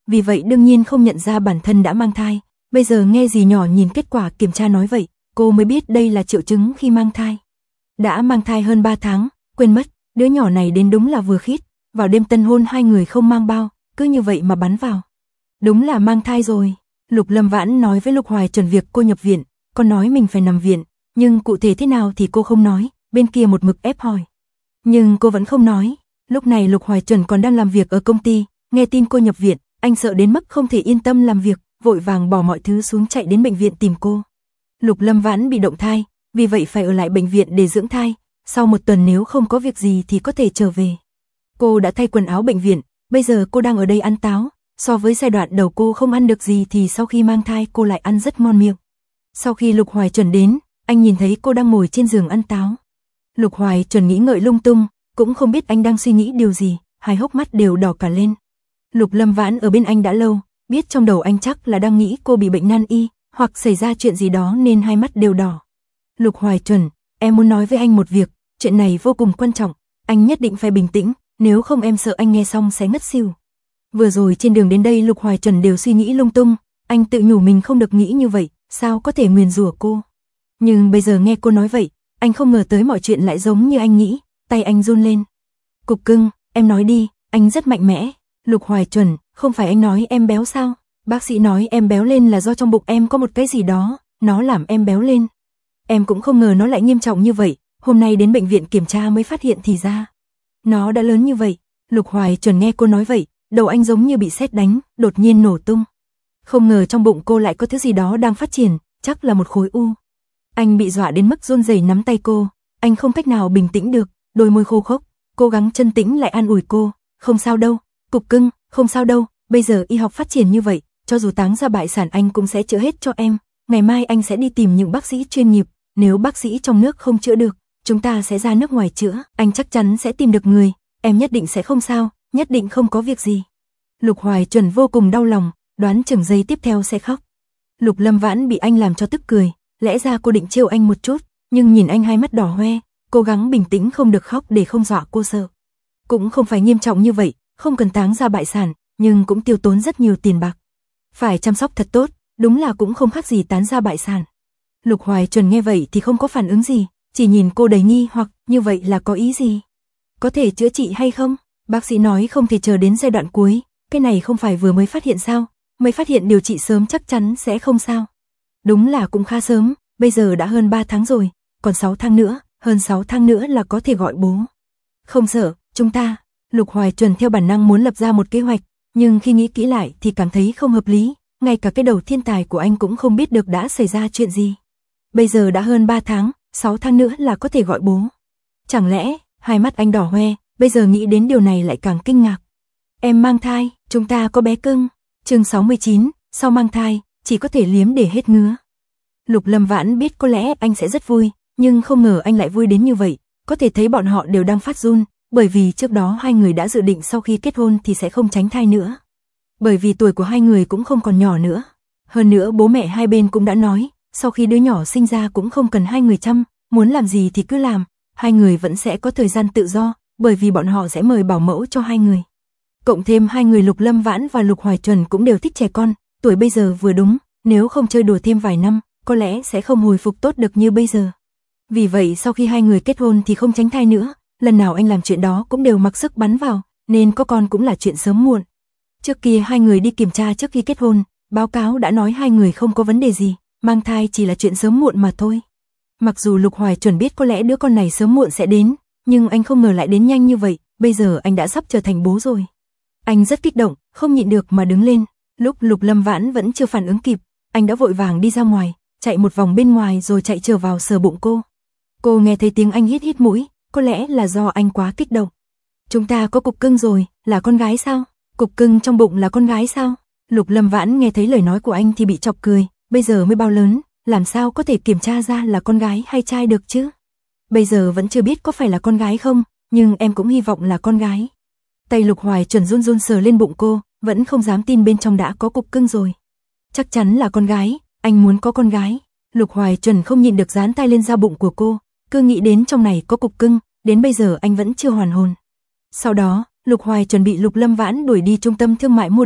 S1: vì vậy đương nhiên không nhận ra bản thân đã mang thai. Bây giờ nghe dì nhỏ nhìn kết quả kiểm tra nói vậy, cô mới biết đây là triệu chứng khi mang thai. Đã mang thai hơn 3 tháng, quên mất, đứa nhỏ này đến đúng là vừa khít, vào đêm tân hôn hai người không mang bao, cứ như vậy mà bắn vào. Đúng là mang thai rồi. Lục Lâm Vãn nói với Lục Hoài Chuẩn việc cô nhập viện, con nói mình phải nằm viện, nhưng cụ thể thế nào thì cô không nói, bên kia một mực ép hỏi. Nhưng cô vẫn không nói. Lúc này Lục Hoài Chuẩn còn đang làm việc ở công ty, nghe tin cô nhập viện, anh sợ đến mức không thể yên tâm làm việc, vội vàng bỏ mọi thứ xuống chạy đến bệnh viện tìm cô. Lục Lâm Vãn bị động thai, vì vậy phải ở lại bệnh viện để dưỡng thai, sau 1 tuần nếu không có việc gì thì có thể trở về. Cô đã thay quần áo bệnh viện, bây giờ cô đang ở đây ăn táo, so với giai đoạn đầu cô không ăn được gì thì sau khi mang thai cô lại ăn rất ngon miệng. Sau khi Lục Hoài Chuẩn đến, anh nhìn thấy cô đang ngồi trên giường ăn táo. Lục Hoài Chuẩn nghĩ ngợi lung tung, cũng không biết anh đang suy nghĩ điều gì, hai hốc mắt đều đỏ cả lên. Lục Lâm Vãn ở bên anh đã lâu, biết trong đầu anh chắc là đang nghĩ cô bị bệnh nan y, hoặc xảy ra chuyện gì đó nên hai mắt đều đỏ. Lục Hoài Chuẩn, em muốn nói với anh một việc, chuyện này vô cùng quan trọng, anh nhất định phải bình tĩnh, nếu không em sợ anh nghe xong sẽ ngất xỉu. Vừa rồi trên đường đến đây Lục Hoài Chuẩn đều suy nghĩ lung tung, anh tự nhủ mình không được nghĩ như vậy, sao có thể nguyền rủa cô. Nhưng bây giờ nghe cô nói vậy, anh không ngờ tới mọi chuyện lại giống như anh nghĩ, tay anh run lên. Cục cưng, em nói đi, anh rất mạnh mẽ. Lục Hoài Chuẩn, không phải anh nói em béo sao? Bác sĩ nói em béo lên là do trong bụng em có một cái gì đó, nó làm em béo lên. Em cũng không ngờ nó lại nghiêm trọng như vậy, hôm nay đến bệnh viện kiểm tra mới phát hiện thì ra. Nó đã lớn như vậy. Lục Hoài Chuẩn nghe cô nói vậy, đầu anh giống như bị sét đánh, đột nhiên nổ tung. Không ngờ trong bụng cô lại có thứ gì đó đang phát triển, chắc là một khối u. Anh bị dọa đến mức run rẩy nắm tay cô, anh không cách nào bình tĩnh được, đôi môi khô khốc, cố gắng chân tĩnh lại an ủi cô, không sao đâu, Cục cưng, không sao đâu, bây giờ y học phát triển như vậy, cho dù táng ra bại sản anh cũng sẽ chữa hết cho em, ngày mai anh sẽ đi tìm những bác sĩ chuyên nghiệp, nếu bác sĩ trong nước không chữa được, chúng ta sẽ ra nước ngoài chữa, anh chắc chắn sẽ tìm được người, em nhất định sẽ không sao, nhất định không có việc gì. Lục Hoài Chuẩn vô cùng đau lòng, đoán chừng giây tiếp theo sẽ khóc. Lục Lâm Vãn bị anh làm cho tức cười, lẽ ra cô định trêu anh một chút, nhưng nhìn anh hai mắt đỏ hoe, cố gắng bình tĩnh không được khóc để không dọa cô sợ. Cũng không phải nghiêm trọng như vậy, không cần táng ra bại sản, nhưng cũng tiêu tốn rất nhiều tiền bạc. Phải chăm sóc thật tốt, đúng là cũng không khác gì tán ra bại sản. Lục Hoài Chuẩn nghe vậy thì không có phản ứng gì, chỉ nhìn cô đầy nghi hoặc, như vậy là có ý gì? Có thể chữa trị hay không? Bác sĩ nói không thể chờ đến giai đoạn cuối, cái này không phải vừa mới phát hiện sao? Mới phát hiện điều trị sớm chắc chắn sẽ không sao. Đúng là cũng khá sớm, bây giờ đã hơn 3 tháng rồi, còn 6 tháng nữa, hơn 6 tháng nữa là có thể gọi bố. Không sợ, chúng ta, Lục Hoài Chuẩn theo bản năng muốn lập ra một kế hoạch, nhưng khi nghĩ kỹ lại thì cảm thấy không hợp lý, ngay cả cái đầu thiên tài của anh cũng không biết được đã xảy ra chuyện gì. Bây giờ đã hơn 3 tháng, 6 tháng nữa là có thể gọi bố. Chẳng lẽ, hai mắt anh đỏ hoe, bây giờ nghĩ đến điều này lại càng kinh ngạc. Em mang thai, chúng ta có bé cưng. Chương 69, sau mang thai, chỉ có thể liếm để hết ngứa. Lục Lâm Vãn biết có lẽ anh sẽ rất vui, nhưng không ngờ anh lại vui đến như vậy, có thể thấy bọn họ đều đang phát run, bởi vì trước đó hai người đã dự định sau khi kết hôn thì sẽ không tránh thai nữa. Bởi vì tuổi của hai người cũng không còn nhỏ nữa. Hơn nữa bố mẹ hai bên cũng đã nói, sau khi đứa nhỏ sinh ra cũng không cần hai người chăm, muốn làm gì thì cứ làm, hai người vẫn sẽ có thời gian tự do, bởi vì bọn họ sẽ mời bảo mẫu cho hai người. Cộng thêm hai người Lục Lâm Vãn và Lục Hoài Chuẩn cũng đều thích trẻ con, tuổi bây giờ vừa đúng, nếu không chơi đùa thêm vài năm, có lẽ sẽ không hồi phục tốt được như bây giờ. Vì vậy sau khi hai người kết hôn thì không tránh thai nữa, lần nào anh làm chuyện đó cũng đều mặc sức bắn vào, nên có con cũng là chuyện sớm muộn. Trước kia hai người đi kiểm tra trước khi kết hôn, báo cáo đã nói hai người không có vấn đề gì, mang thai chỉ là chuyện sớm muộn mà thôi. Mặc dù Lục Hoài Chuẩn biết có lẽ đứa con này sớm muộn sẽ đến, nhưng anh không ngờ lại đến nhanh như vậy, bây giờ anh đã sắp trở thành bố rồi. Anh rất kích động, không nhịn được mà đứng lên, lúc Lục Lâm Vãn vẫn chưa phản ứng kịp, anh đã vội vàng đi ra ngoài, chạy một vòng bên ngoài rồi chạy trở vào sờ bụng cô. Cô nghe thấy tiếng anh hít hít mũi, có lẽ là do anh quá kích động. Chúng ta có cục cưng rồi, là con gái sao? Cục cưng trong bụng là con gái sao? Lục Lâm Vãn nghe thấy lời nói của anh thì bị chọc cười, bây giờ mới bao lớn, làm sao có thể kiểm tra ra là con gái hay trai được chứ? Bây giờ vẫn chưa biết có phải là con gái không, nhưng em cũng hy vọng là con gái. Tay Lục Hoài Chuẩn run run sờ lên bụng cô, vẫn không dám tin bên trong đã có cục cưng rồi. Chắc chắn là con gái, anh muốn có con gái. Lục Hoài Chuẩn không nhịn được dán tay lên da bụng của cô, cứ nghĩ đến trong này có cục cưng, đến bây giờ anh vẫn chưa hoàn hồn. Sau đó, Lục Hoài chuẩn bị Lục Lâm Vãn đuổi đi trung tâm thương mại mua đồ,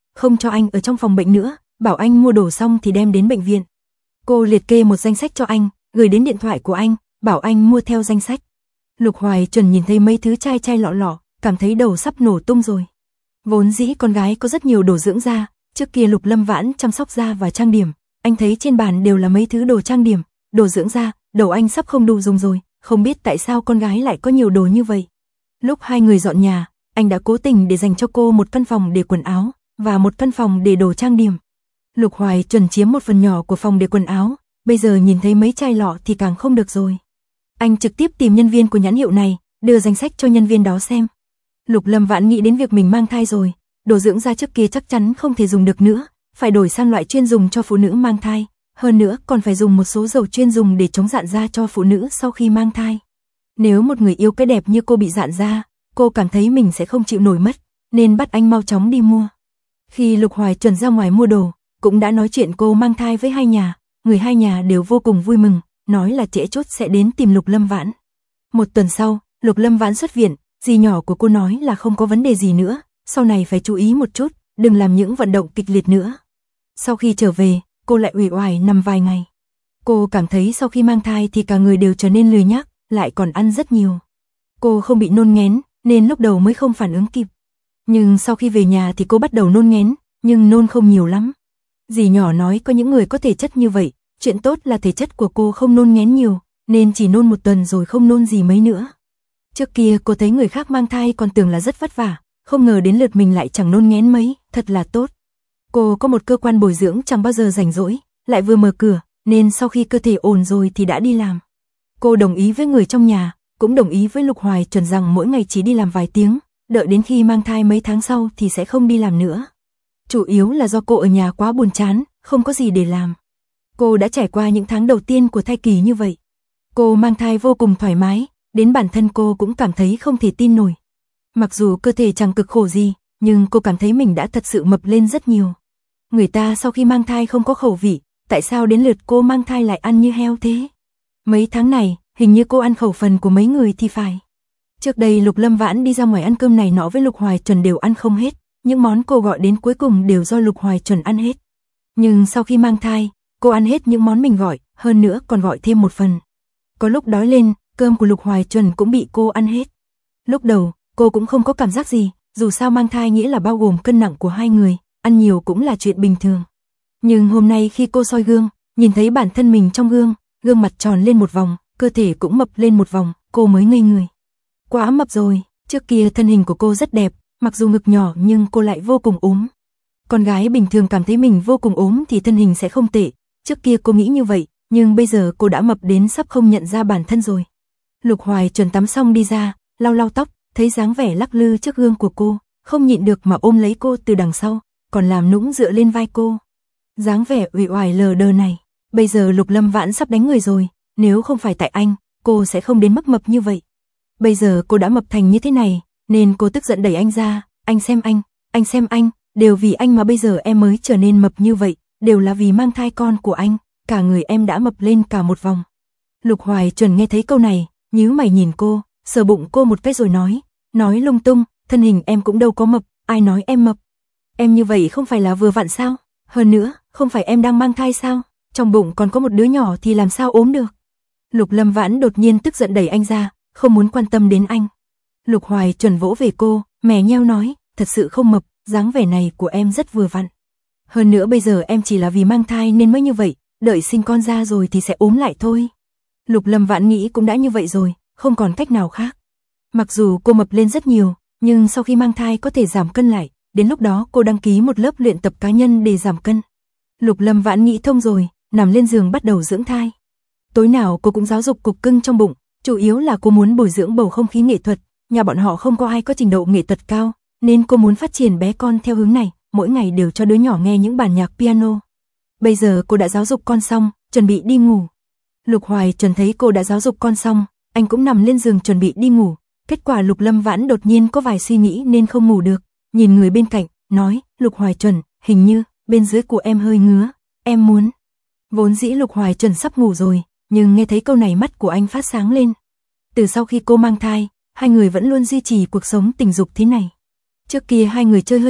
S1: không cho anh ở trong phòng bệnh nữa, bảo anh mua đồ xong thì đem đến bệnh viện. Cô liệt kê một danh sách cho anh, gửi đến điện thoại của anh, bảo anh mua theo danh sách. Lục Hoài Chuẩn nhìn thấy mấy thứ chai chai lọ lọ, cảm thấy đầu sắp nổ tung rồi. Vốn dĩ con gái có rất nhiều đồ dưỡng da, trước kia Lục Lâm Vãn chăm sóc da và trang điểm, anh thấy trên bàn đều là mấy thứ đồ trang điểm, đồ dưỡng da, đầu anh sắp không đủ dùng rồi, không biết tại sao con gái lại có nhiều đồ như vậy. Lúc hai người dọn nhà, anh đã cố tình để dành cho cô một căn phòng để quần áo và một căn phòng để đồ trang điểm. Lục Hoài Chuẩn chiếm một phần nhỏ của phòng để quần áo, bây giờ nhìn thấy mấy chai lọ thì càng không được rồi. Anh trực tiếp tìm nhân viên của nhãn hiệu này, đưa danh sách cho nhân viên đó xem. Lục Lâm Vãn nghĩ đến việc mình mang thai rồi, đồ dưỡng da trước kia chắc chắn không thể dùng được nữa, phải đổi sang loại chuyên dùng cho phụ nữ mang thai, hơn nữa còn phải dùng một số dầu chuyên dùng để chống rạn da cho phụ nữ sau khi mang thai. Nếu một người yêu cái đẹp như cô bị rạn da, cô cảm thấy mình sẽ không chịu nổi mất, nên bắt anh mau chóng đi mua. Khi Lục Hoài Chuẩn ra ngoài mua đồ, cũng đã nói chuyện cô mang thai với hai nhà, người hai nhà đều vô cùng vui mừng, nói là trễ chốt sẽ đến tìm Lục Lâm Vãn. Một tuần sau, Lục Lâm Vãn xuất viện, dì nhỏ của cô nói là không có vấn đề gì nữa, sau này phải chú ý một chút, đừng làm những vận động kịch liệt nữa. Sau khi trở về, cô lại uể oải nằm vài ngày. Cô cảm thấy sau khi mang thai thì cả người đều trở nên lười nhác, lại còn ăn rất nhiều. Cô không bị nôn nghén, nên lúc đầu mới không phản ứng kịp. Nhưng sau khi về nhà thì cô bắt đầu nôn nghén, nhưng nôn không nhiều lắm. Dì nhỏ nói có những người có thể chất như vậy, chuyện tốt là thể chất của cô không nôn nghén nhiều, nên chỉ nôn một tuần rồi không nôn gì mấy nữa. Trước kia cô thấy người khác mang thai còn tưởng là rất vất vả, không ngờ đến lượt mình lại chẳng nôn nghén mấy, thật là tốt. Cô có một cơ quan bồi dưỡng chẳng bao giờ rảnh rỗi, lại vừa mở cửa, nên sau khi cơ thể ổn rồi thì đã đi làm. Cô đồng ý với người trong nhà, cũng đồng ý với Lục Hoài Chuẩn rằng mỗi ngày chỉ đi làm vài tiếng, đợi đến khi mang thai mấy tháng sau thì sẽ không đi làm nữa. Chủ yếu là do cô ở nhà quá buồn chán, không có gì để làm. Cô đã trải qua những tháng đầu tiên của thai kỳ như vậy. Cô mang thai vô cùng thoải mái, đến bản thân cô cũng cảm thấy không thể tin nổi. Mặc dù cơ thể chẳng cực khổ gì, nhưng cô cảm thấy mình đã thật sự mập lên rất nhiều. Người ta sau khi mang thai không có khẩu vị, tại sao đến lượt cô mang thai lại ăn như heo thế? Mấy tháng này, hình như cô ăn khẩu phần của mấy người thì phải. Trước đây Lục Lâm Vãn đi ra ngoài ăn cơm này nọ với Lục Hoài Chuẩn đều ăn không hết, những món cô gọi đến cuối cùng đều do Lục Hoài Chuẩn ăn hết. Nhưng sau khi mang thai, cô ăn hết những món mình gọi, hơn nữa còn gọi thêm một phần. Có lúc đói lên, cơm của Lục Hoài Chuẩn cũng bị cô ăn hết. Lúc đầu, cô cũng không có cảm giác gì, dù sao mang thai nghĩa là bao gồm cân nặng của hai người, ăn nhiều cũng là chuyện bình thường. Nhưng hôm nay khi cô soi gương, nhìn thấy bản thân mình trong gương, gương mặt tròn lên một vòng, cơ thể cũng mập lên một vòng, cô mới ngây người. Quá mập rồi, trước kia thân hình của cô rất đẹp, mặc dù ngực nhỏ nhưng cô lại vô cùng ốm. Con gái bình thường cảm thấy mình vô cùng ốm thì thân hình sẽ không tệ, trước kia cô nghĩ như vậy, nhưng bây giờ cô đã mập đến sắp không nhận ra bản thân rồi. Lục Hoài Chuẩn tắm xong đi ra, lau lau tóc, thấy dáng vẻ lắc lư trước gương của cô, không nhịn được mà ôm lấy cô từ đằng sau, còn làm nũng dựa lên vai cô. Dáng vẻ uể oải lờ đờ này, bây giờ Lục Lâm Vãn sắp đánh người rồi, nếu không phải tại anh, cô sẽ không đến mức mập như vậy. Bây giờ cô đã mập thành như thế này, nên cô tức giận đẩy anh ra, anh xem anh, đều vì anh mà bây giờ em mới trở nên mập như vậy, đều là vì mang thai con của anh, cả người em đã mập lên cả một vòng. Lục Hoài Chuẩn nghe thấy câu này, nhíu mày nhìn cô, sờ bụng cô một cái rồi nói lung tung, thân hình em cũng đâu có mập, ai nói em mập. Em như vậy không phải là vừa vặn sao? Hơn nữa, không phải em đang mang thai sao? Trong bụng còn có một đứa nhỏ thì làm sao ốm được? Lục Lâm Vãn đột nhiên tức giận đẩy anh ra, không muốn quan tâm đến anh. Lục Hoài Chuẩn vỗ về cô, mè nheo nói, thật sự không mập, dáng vẻ này của em rất vừa vặn. Hơn nữa bây giờ em chỉ là vì mang thai nên mới như vậy, đợi sinh con ra rồi thì sẽ ốm lại thôi. Lục Lâm Vãn nghĩ cũng đã như vậy rồi, không còn cách nào khác. Mặc dù cô mập lên rất nhiều, nhưng sau khi mang thai có thể giảm cân lại, đến lúc đó cô đăng ký một lớp luyện tập cá nhân để giảm cân. Lục Lâm Vãn nghĩ thông rồi, nằm lên giường bắt đầu dưỡng thai. Tối nào cô cũng giáo dục cục cưng trong bụng, chủ yếu là cô muốn bồi dưỡng bầu không khí nghệ thuật, nhà bọn họ không có ai có trình độ nghệ thuật cao, nên cô muốn phát triển bé con theo hướng này, mỗi ngày đều cho đứa nhỏ nghe những bản nhạc piano. Bây giờ cô đã giáo dục con xong, chuẩn bị đi ngủ. Lục Hoài Chuẩn thấy cô đã giáo dục con xong, anh cũng nằm lên giường chuẩn bị đi ngủ. Kết quả Lục Lâm Vãn đột nhiên có vài suy nghĩ nên không ngủ được, nhìn người bên cạnh, nói, Lục Hoài Chuẩn, hình như bên dưới của em hơi ngứa, em muốn. Vốn dĩ Lục Hoài Chuẩn sắp ngủ rồi, nhưng nghe thấy câu này mắt của anh phát sáng lên. Từ sau khi cô mang thai, hai người vẫn luôn duy trì cuộc sống tình dục thế này. Trước kia hai người chơi hơi mạnh,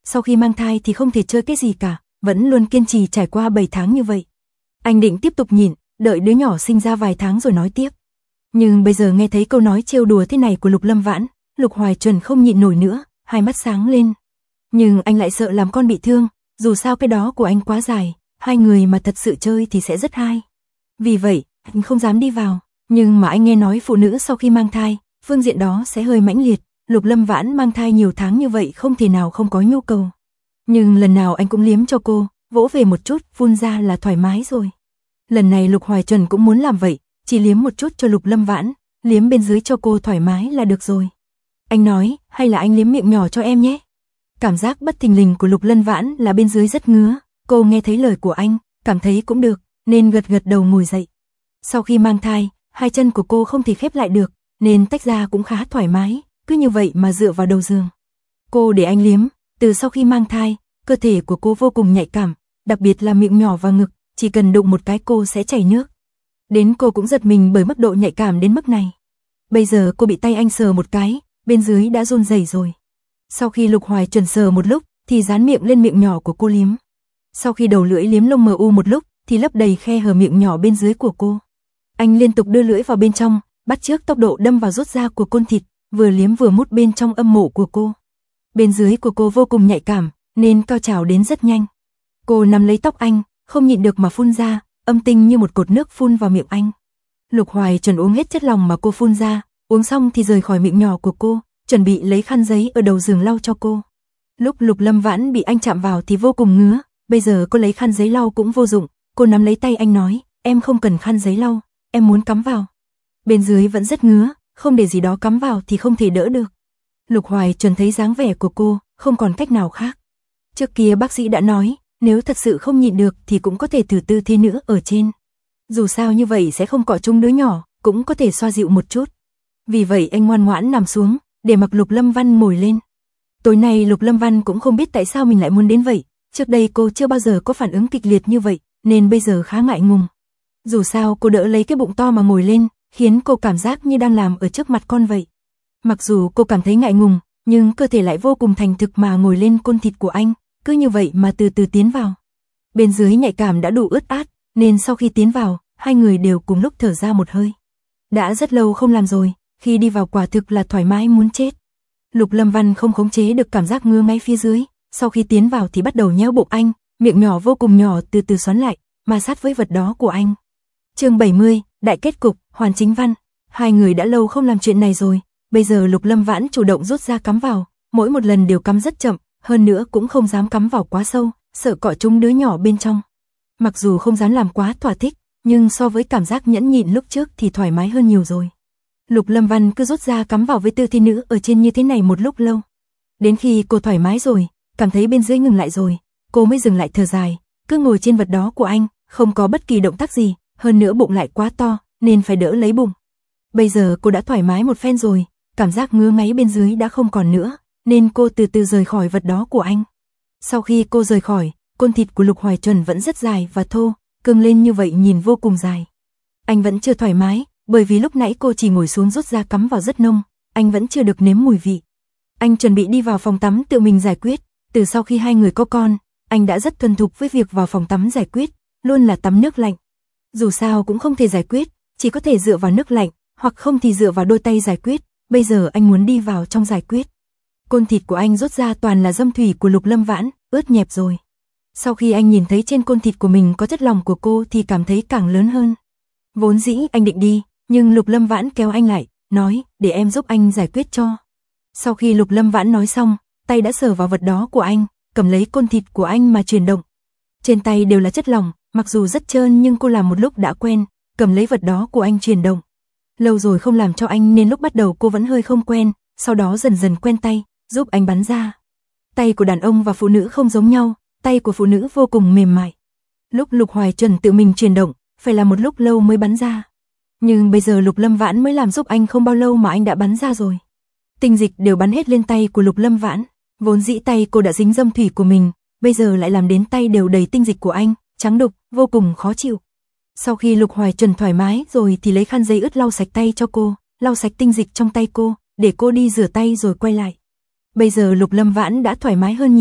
S1: Sau khi mang thai thì không thể chơi cái gì cả, vẫn luôn kiên trì trải qua 7 tháng như vậy. Anh định tiếp tục nhịn, đợi đứa nhỏ sinh ra vài tháng rồi nói tiếp. Nhưng bây giờ nghe thấy câu nói trêu đùa thế này của Lục Lâm Vãn, Lục Hoài Chuẩn không nhịn nổi nữa, hai mắt sáng lên. Nhưng anh lại sợ làm con bị thương, dù sao cái đó của anh quá dài, hai người mà thật sự chơi thì sẽ rất hay. Vì vậy, anh không dám đi vào, nhưng mà anh nghe nói phụ nữ sau khi mang thai, phương diện đó sẽ hơi mãnh liệt, Lục Lâm Vãn mang thai nhiều tháng như vậy không thể nào không có nhu cầu. Nhưng lần nào anh cũng liếm cho cô, vỗ về một chút, phun ra là thoải mái rồi. Lần này Lục Hoài Chuẩn cũng muốn làm vậy, chỉ liếm một chút cho Lục Lâm Vãn, liếm bên dưới cho cô thoải mái là được rồi. Anh nói, hay là anh liếm miệng nhỏ cho em nhé. Cảm giác bất thình lình của Lục Lâm Vãn là bên dưới rất ngứa, cô nghe thấy lời của anh, cảm thấy cũng được, nên gật gật đầu ngồi dậy. Sau khi mang thai, hai chân của cô không thể khép lại được, nên tách ra cũng khá thoải mái, cứ như vậy mà dựa vào đầu giường. Cô để anh liếm, từ sau khi mang thai, cơ thể của cô vô cùng nhạy cảm, đặc biệt là miệng nhỏ và ngực, chỉ cần đụng một cái cô sẽ chảy nước. Đến cô cũng giật mình bởi mức độ nhạy cảm đến mức này. Bây giờ cô bị tay anh sờ một cái, bên dưới đã run rẩy rồi. Sau khi Lục Hoài Chuẩn sờ một lúc, thì dán miệng lên miệng nhỏ của cô liếm. Sau khi đầu lưỡi liếm lông mờ u một lúc, thì lấp đầy khe hở miệng nhỏ bên dưới của cô. Anh liên tục đưa lưỡi vào bên trong, bắt chước tốc độ đâm vào rút ra của côn thịt, vừa liếm vừa mút bên trong âm mộ của cô. Bên dưới của cô vô cùng nhạy cảm, nên cao trào đến rất nhanh. Cô nắm lấy tóc anh, không nhịn được mà phun ra, âm tinh như một cột nước phun vào miệng anh. Lục Hoài Chuẩn uống hết chất lỏng mà cô phun ra, uống xong thì rời khỏi miệng nhỏ của cô, chuẩn bị lấy khăn giấy ở đầu giường lau cho cô. Lúc Lục Lâm Vãn bị anh chạm vào thì vô cùng ngứa, bây giờ cô lấy khăn giấy lau cũng vô dụng, cô nắm lấy tay anh nói, em không cần khăn giấy lau, em muốn cắm vào. Bên dưới vẫn rất ngứa, không để gì đó cắm vào thì không thể đỡ được. Lục Hoài Chuẩn thấy dáng vẻ của cô, không còn cách nào khác. Trước kia bác sĩ đã nói, nếu thật sự không nhịn được thì cũng có thể thử tư thế nữa ở trên. Dù sao như vậy sẽ không cọ trúng đứa nhỏ, cũng có thể xoa dịu một chút. Vì vậy anh ngoan ngoãn nằm xuống, để mặc Lục Lâm Văn ngồi lên. Tối nay Lục Lâm Văn cũng không biết tại sao mình lại muốn đến vậy, trước đây cô chưa bao giờ có phản ứng kịch liệt như vậy, nên bây giờ khá ngại ngùng. Dù sao cô đỡ lấy cái bụng to mà ngồi lên, khiến cô cảm giác như đang làm ở trước mặt con vậy. Mặc dù cô cảm thấy ngại ngùng, nhưng cơ thể lại vô cùng thành thực mà ngồi lên côn thịt của anh, cứ như vậy mà từ từ tiến vào. Bên dưới nhạy cảm đã đủ ướt át, nên sau khi tiến vào, hai người đều cùng lúc thở ra một hơi. Đã rất lâu không làm rồi, khi đi vào quả thực là thoải mái muốn chết. Lục Lâm Văn không khống chế được cảm giác ngứa ngay phía dưới, sau khi tiến vào thì bắt đầu nhéo bụng anh, miệng nhỏ vô cùng nhỏ từ từ xoắn lại, mà sát với vật đó của anh. Chương 70, đại kết cục, hoàn chính văn. Hai người đã lâu không làm chuyện này rồi, bây giờ Lục Lâm Vãn chủ động rút ra cắm vào, mỗi một lần đều cắm rất chậm, hơn nữa cũng không dám cắm vào quá sâu, sợ cọ trúng đứa nhỏ bên trong. Mặc dù không dám làm quá thỏa thích, nhưng so với cảm giác nhẫn nhịn lúc trước thì thoải mái hơn nhiều rồi. Lục Lâm Văn cứ rút ra cắm vào với tư thế nữ ở trên như thế này một lúc lâu. Đến khi cô thoải mái rồi, cảm thấy bên dưới ngừng lại rồi, cô mới dừng lại thở dài, cứ ngồi trên vật đó của anh, không có bất kỳ động tác gì, hơn nữa bụng lại quá to, nên phải đỡ lấy bụng. Bây giờ cô đã thoải mái một phen rồi, cảm giác ngứa ngáy bên dưới đã không còn nữa, nên cô từ từ rời khỏi vật đó của anh. Sau khi cô rời khỏi, côn thịt của Lục Hoài Chuẩn vẫn rất dài và thô, cưng lên như vậy nhìn vô cùng dài. Anh vẫn chưa thoải mái, bởi vì lúc nãy cô chỉ ngồi xuống rút ra cắm vào rất nông, anh vẫn chưa được nếm mùi vị. Anh chuẩn bị đi vào phòng tắm tự mình giải quyết, từ sau khi hai người có con, anh đã rất thuần thục với việc vào phòng tắm giải quyết, luôn là tắm nước lạnh. Dù sao cũng không thể giải quyết, chỉ có thể dựa vào nước lạnh, hoặc không thì dựa vào đôi tay giải quyết, bây giờ anh muốn đi vào trong giải quyết. Côn thịt của anh rút ra toàn là dâm thủy của Lục Lâm Vãn, ướt nhẹp rồi. Sau khi anh nhìn thấy trên côn thịt của mình có chất lỏng của cô thì cảm thấy càng lớn hơn. Vốn dĩ anh định đi, nhưng Lục Lâm Vãn kéo anh lại, nói, để em giúp anh giải quyết cho. Sau khi Lục Lâm Vãn nói xong, tay đã sờ vào vật đó của anh, cầm lấy côn thịt của anh mà chuyển động. Trên tay đều là chất lỏng, mặc dù rất trơn nhưng cô làm một lúc đã quen, cầm lấy vật đó của anh chuyển động. Lâu rồi không làm cho anh nên lúc bắt đầu cô vẫn hơi không quen, sau đó dần dần quen tay, giúp anh bắn ra. Tay của đàn ông và phụ nữ không giống nhau, tay của phụ nữ vô cùng mềm mại. Lúc Lục Hoài Chuẩn tự mình chuyển động, phải là một lúc lâu mới bắn ra. Nhưng bây giờ Lục Lâm Vãn mới làm giúp anh không bao lâu mà anh đã bắn ra rồi. Tinh dịch đều bắn hết lên tay của Lục Lâm Vãn, vốn dĩ tay cô đã dính dâm thủy của mình, bây giờ lại làm đến tay đều đầy tinh dịch của anh, trắng đục, vô cùng khó chịu. Sau khi Lục Hoài Chuẩn thoải mái rồi thì lấy khăn giấy ướt lau sạch tay cho cô, lau sạch tinh dịch trong tay cô, để cô đi rửa tay rồi quay lại. Bây giờ Lục Lâm Vãn đã thoải mái hơn nhiều,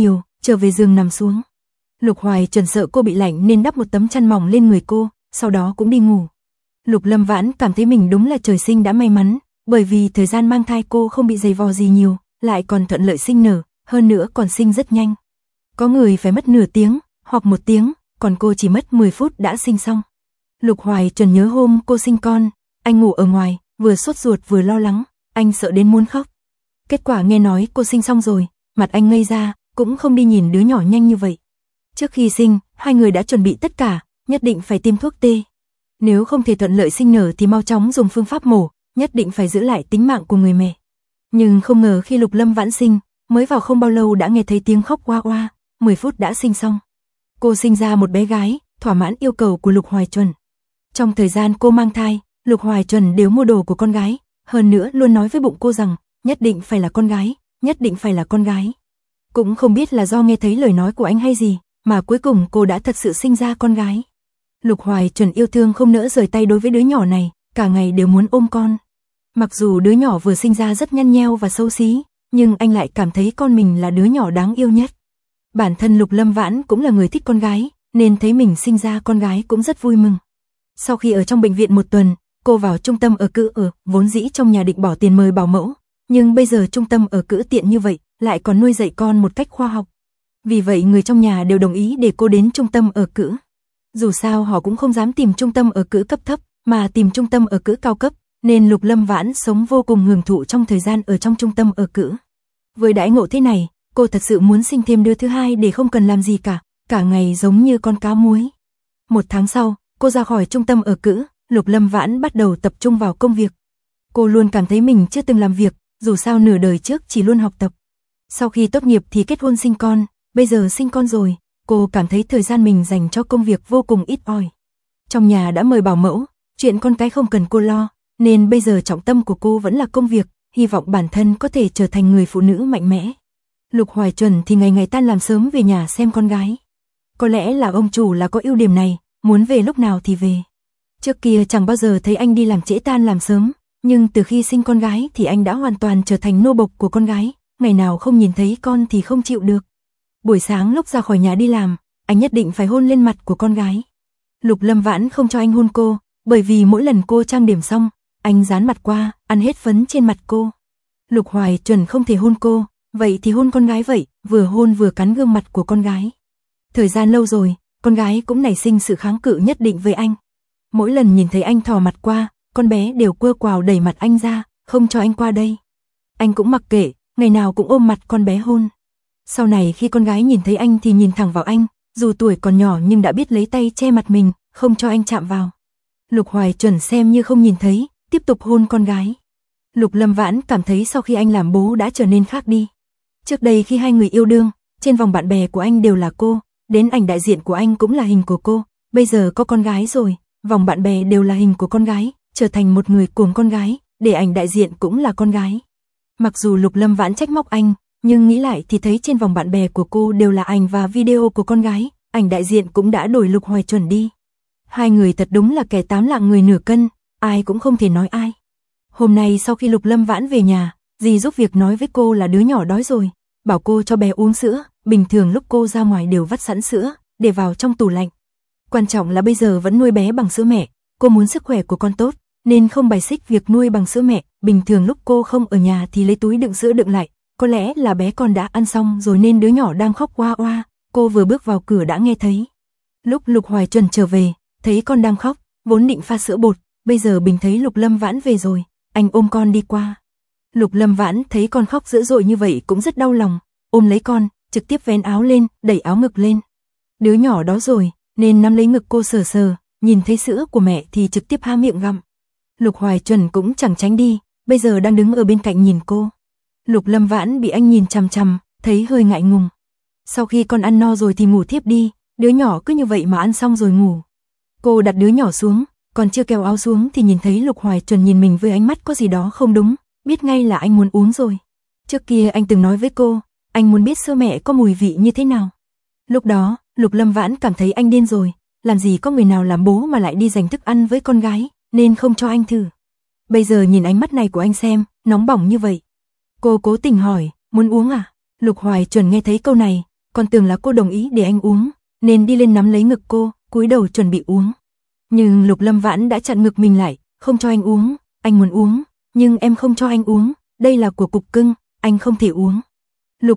S1: trở về giường nằm xuống. Lục Hoài Chuẩn sợ cô bị lạnh nên đắp một tấm chăn mỏng lên người cô, sau đó cũng đi ngủ. Lục Lâm Vãn cảm thấy mình đúng là trời sinh đã may mắn, bởi vì thời gian mang thai cô không bị dày vò gì nhiều, lại còn thuận lợi sinh nở, hơn nữa còn sinh rất nhanh. Có người phải mất nửa tiếng, hoặc 1 tiếng, còn cô chỉ mất 10 phút đã sinh xong. Lục Hoài Chuẩn nhớ hôm cô sinh con, anh ngủ ở ngoài, vừa sốt ruột vừa lo lắng, anh sợ đến muốn khóc. Kết quả nghe nói cô sinh xong rồi, mặt anh ngây ra, cũng không đi nhìn đứa nhỏ nhanh như vậy. Trước khi sinh, hai người đã chuẩn bị tất cả, nhất định phải tiêm thuốc tê. Nếu không thể thuận lợi sinh nở thì mau chóng dùng phương pháp mổ, nhất định phải giữ lại tính mạng của người mẹ. Nhưng không ngờ khi Lục Lâm Vãn sinh, mới vào không bao lâu đã nghe thấy tiếng khóc oa oa, 10 phút đã sinh xong. Cô sinh ra một bé gái, thỏa mãn yêu cầu của Lục Hoài Chuẩn. Trong thời gian cô mang thai, Lục Hoài Chuẩn đều mua đồ của con gái, hơn nữa luôn nói với bụng cô rằng, nhất định phải là con gái, nhất định phải là con gái. Cũng không biết là do nghe thấy lời nói của anh hay gì, mà cuối cùng cô đã thật sự sinh ra con gái. Lục Hoài Chuẩn yêu thương không nỡ rời tay đối với đứa nhỏ này, cả ngày đều muốn ôm con. Mặc dù đứa nhỏ vừa sinh ra rất nhăn nheo và xấu xí, nhưng anh lại cảm thấy con mình là đứa nhỏ đáng yêu nhất. Bản thân Lục Lâm Vãn cũng là người thích con gái, nên thấy mình sinh ra con gái cũng rất vui mừng. Sau khi ở trong bệnh viện 1 tuần, cô vào trung tâm ở cữ vốn dĩ trong nhà định bỏ tiền mời bảo mẫu, nhưng bây giờ trung tâm ở cữ tiện như vậy, lại còn nuôi dạy con một cách khoa học. Vì vậy người trong nhà đều đồng ý để cô đến trung tâm ở cữ. Dù sao họ cũng không dám tìm trung tâm ở cữ cấp thấp, mà tìm trung tâm ở cữ cao cấp, nên Lục Lâm Vãn sống vô cùng hưởng thụ trong thời gian ở trong trung tâm ở cữ. Với đãi ngộ thế này, cô thật sự muốn sinh thêm đứa thứ hai để không cần làm gì cả ngày giống như con cá muối. 1 tháng sau, cô ra khỏi trung tâm ở cữ, Lục Lâm Vãn bắt đầu tập trung vào công việc. Cô luôn cảm thấy mình chưa từng làm việc, dù sao nửa đời trước chỉ luôn học tập. Sau khi tốt nghiệp thì kết hôn sinh con, bây giờ sinh con rồi, cô cảm thấy thời gian mình dành cho công việc vô cùng ít ỏi. Trong nhà đã mời bảo mẫu, chuyện con cái không cần cô lo, nên bây giờ trọng tâm của cô vẫn là công việc, hy vọng bản thân có thể trở thành người phụ nữ mạnh mẽ. Lục Hoài Chuẩn thì ngày ngày tan làm sớm về nhà xem con gái. Có lẽ là ông chủ là có ưu điểm này, muốn về lúc nào thì về. Trước kia chẳng bao giờ thấy anh đi làm trễ tan làm sớm, nhưng từ khi sinh con gái thì anh đã hoàn toàn trở thành nô bộc của con gái, ngày nào không nhìn thấy con thì không chịu được. Buổi sáng lúc ra khỏi nhà đi làm, anh nhất định phải hôn lên mặt của con gái. Lục Lâm Vãn không cho anh hôn cô, bởi vì mỗi lần cô trang điểm xong, anh dán mặt qua, ăn hết phấn trên mặt cô. Lục Hoài Chuẩn không thể hôn cô, vậy thì hôn con gái vậy, vừa hôn vừa cắn gương mặt của con gái. Thời gian lâu rồi, con gái cũng nảy sinh sự kháng cự nhất định với anh. Mỗi lần nhìn thấy anh thò mặt qua, con bé đều quơ quào đẩy mặt anh ra, không cho anh qua đây. Anh cũng mặc kệ, ngày nào cũng ôm mặt con bé hôn. Sau này khi con gái nhìn thấy anh thì nhìn thẳng vào anh, dù tuổi còn nhỏ nhưng đã biết lấy tay che mặt mình, không cho anh chạm vào. Lục Hoài Chuẩn xem như không nhìn thấy, tiếp tục hôn con gái. Lục Lâm Vãn cảm thấy sau khi anh làm bố đã trở nên khác đi. Trước đây khi hai người yêu đương, trên vòng bạn bè của anh đều là cô, đến ảnh đại diện của anh cũng là hình của cô, bây giờ có con gái rồi, vòng bạn bè đều là hình của con gái, trở thành một người cuồng con gái, để ảnh đại diện cũng là con gái. Mặc dù Lục Lâm Vãn trách móc anh, nhưng nghĩ lại thì thấy trên vòng bạn bè của cô đều là ảnh và video của con gái, ảnh đại diện cũng đã đổi Lục Hoài Chuẩn đi. Hai người thật đúng là kẻ 8 lạng người nửa cân, ai cũng không thể nói ai. Hôm nay sau khi Lục Lâm Vãn về nhà, dì giúp việc nói với cô là đứa nhỏ đói rồi, bảo cô cho bé uống sữa, bình thường lúc cô ra ngoài đều vắt sẵn sữa, để vào trong tủ lạnh. Quan trọng là bây giờ vẫn nuôi bé bằng sữa mẹ, cô muốn sức khỏe của con tốt, nên không bài xích việc nuôi bằng sữa mẹ, bình thường lúc cô không ở nhà thì lấy túi đựng sữa đựng lại, có lẽ là bé con đã ăn xong rồi nên đứa nhỏ đang khóc oa oa, cô vừa bước vào cửa đã nghe thấy. Lúc Lục Hoài Chuẩn trở về, thấy con đang khóc, vốn định pha sữa bột, bây giờ bình thấy Lục Lâm Vãn về rồi, anh ôm con đi qua. Lục Lâm Vãn thấy con khóc dữ dội như vậy cũng rất đau lòng, ôm lấy con, trực tiếp vén áo lên, đẩy áo ngực lên. Đứa nhỏ đó rồi, nên nắm lấy ngực cô sờ sờ, nhìn thấy sữa của mẹ thì trực tiếp há miệng gặm. Lục Hoài Chuẩn cũng chẳng tránh đi, bây giờ đang đứng ở bên cạnh nhìn cô. Lục Lâm Vãn bị anh nhìn chằm chằm, thấy hơi ngại ngùng. Sau khi con ăn no rồi thì ngủ thiếp đi, đứa nhỏ cứ như vậy mà ăn xong rồi ngủ. Cô đặt đứa nhỏ xuống, còn chưa kéo áo xuống thì nhìn thấy Lục Hoài Chuẩn nhìn mình với ánh mắt có gì đó không đúng, biết ngay là anh muốn uống rồi. Trước kia anh từng nói với cô, anh muốn biết sữa mẹ có mùi vị như thế nào. Lúc đó, Lục Lâm Vãn cảm thấy anh điên rồi, làm gì có người nào làm bố mà lại đi giành thức ăn với con gái, nên không cho anh thử. Bây giờ nhìn ánh mắt này của anh xem, nóng bỏng như vậy. Cô cố tình hỏi, muốn uống à? Lục Hoài Chuẩn nghe thấy câu này, còn tưởng là cô đồng ý để anh uống, nên đi lên nắm lấy ngực cô, cúi đầu chuẩn bị uống. Nhưng Lục Lâm Vãn đã chặn ngực mình lại, không cho anh uống, anh muốn uống, nhưng em không cho anh uống, đây là của cục cưng, anh không thể uống. Lục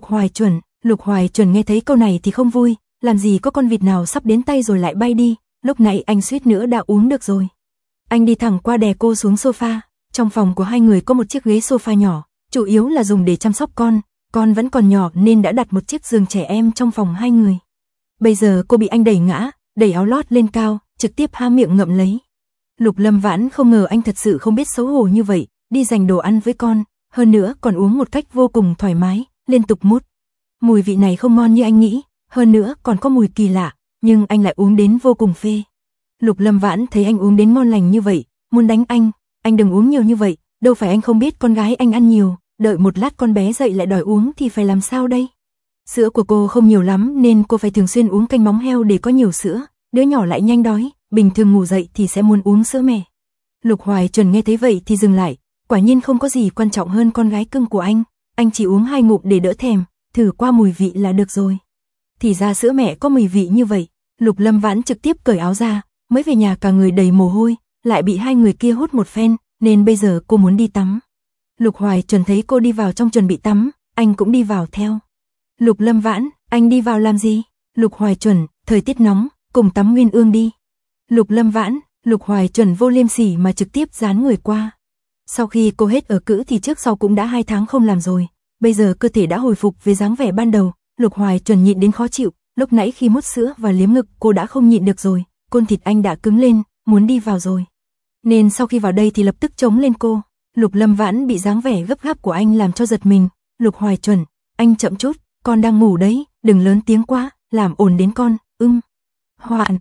S1: Hoài Chuẩn nghe thấy câu này thì không vui, làm gì có con vịt nào sắp đến tay rồi lại bay đi, lúc nãy anh suýt nữa đã uống được rồi. Anh đi thẳng qua đè cô xuống sofa, trong phòng của hai người có một chiếc ghế sofa nhỏ, chủ yếu là dùng để chăm sóc con vẫn còn nhỏ nên đã đặt một chiếc giường trẻ em trong phòng hai người. Bây giờ cô bị anh đẩy ngã, đẩy áo lót lên cao, trực tiếp há miệng ngậm lấy. Lục Lâm Vãn không ngờ anh thật sự không biết xấu hổ như vậy, đi giành đồ ăn với con, hơn nữa còn uống một cách vô cùng thoải mái, liên tục mút. Mùi vị này không ngon như anh nghĩ, hơn nữa còn có mùi kỳ lạ, nhưng anh lại uống đến vô cùng phê. Lục Lâm Vãn thấy anh uống đến ngon lành như vậy, muốn đánh anh đừng uống nhiều như vậy, đâu phải anh không biết con gái anh ăn nhiều, đợi một lát con bé dậy lại đòi uống thì phải làm sao đây? Sữa của cô không nhiều lắm nên cô phải thường xuyên uống canh móng heo để có nhiều sữa, đứa nhỏ lại nhanh đói, bình thường ngủ dậy thì sẽ muốn uống sữa mẹ. Lục Hoài Chuẩn nghe thấy vậy thì dừng lại, quả nhiên không có gì quan trọng hơn con gái cưng của anh chỉ uống 2 ngụm để đỡ thèm, thử qua mùi vị là được rồi. Thì ra sữa mẹ có mùi vị như vậy. Lục Lâm Vãn trực tiếp cởi áo ra, mới về nhà cả người đầy mồ hôi, lại bị hai người kia hút một phen, nên bây giờ cô muốn đi tắm. Lục Hoài Chuẩn thấy cô đi vào trong chuẩn bị tắm, anh cũng đi vào theo. Lục Lâm Vãn, anh đi vào làm gì? Lục Hoài Chuẩn, thời tiết nóng, cùng tắm Nguyên Ương đi. Lục Lâm Vãn, Lục Hoài Chuẩn vô liêm sỉ mà trực tiếp dán người qua. Sau khi cô hết ở cữ thì trước sau cũng đã 2 tháng không làm rồi, bây giờ cơ thể đã hồi phục về dáng vẻ ban đầu. Lục Hoài Chuẩn nhịn đến khó chịu, lúc nãy khi mút sữa và liếm ngực cô đã không nhịn được rồi, côn thịt anh đã cứng lên, muốn đi vào rồi. Nên sau khi vào đây thì lập tức chống lên cô. Lục Lâm Vãn bị dáng vẻ gấp gáp của anh làm cho giật mình. Lục Hoài Chuẩn, anh chậm chút, con đang ngủ đấy, đừng lớn tiếng quá, làm ồn đến con. Hoạn.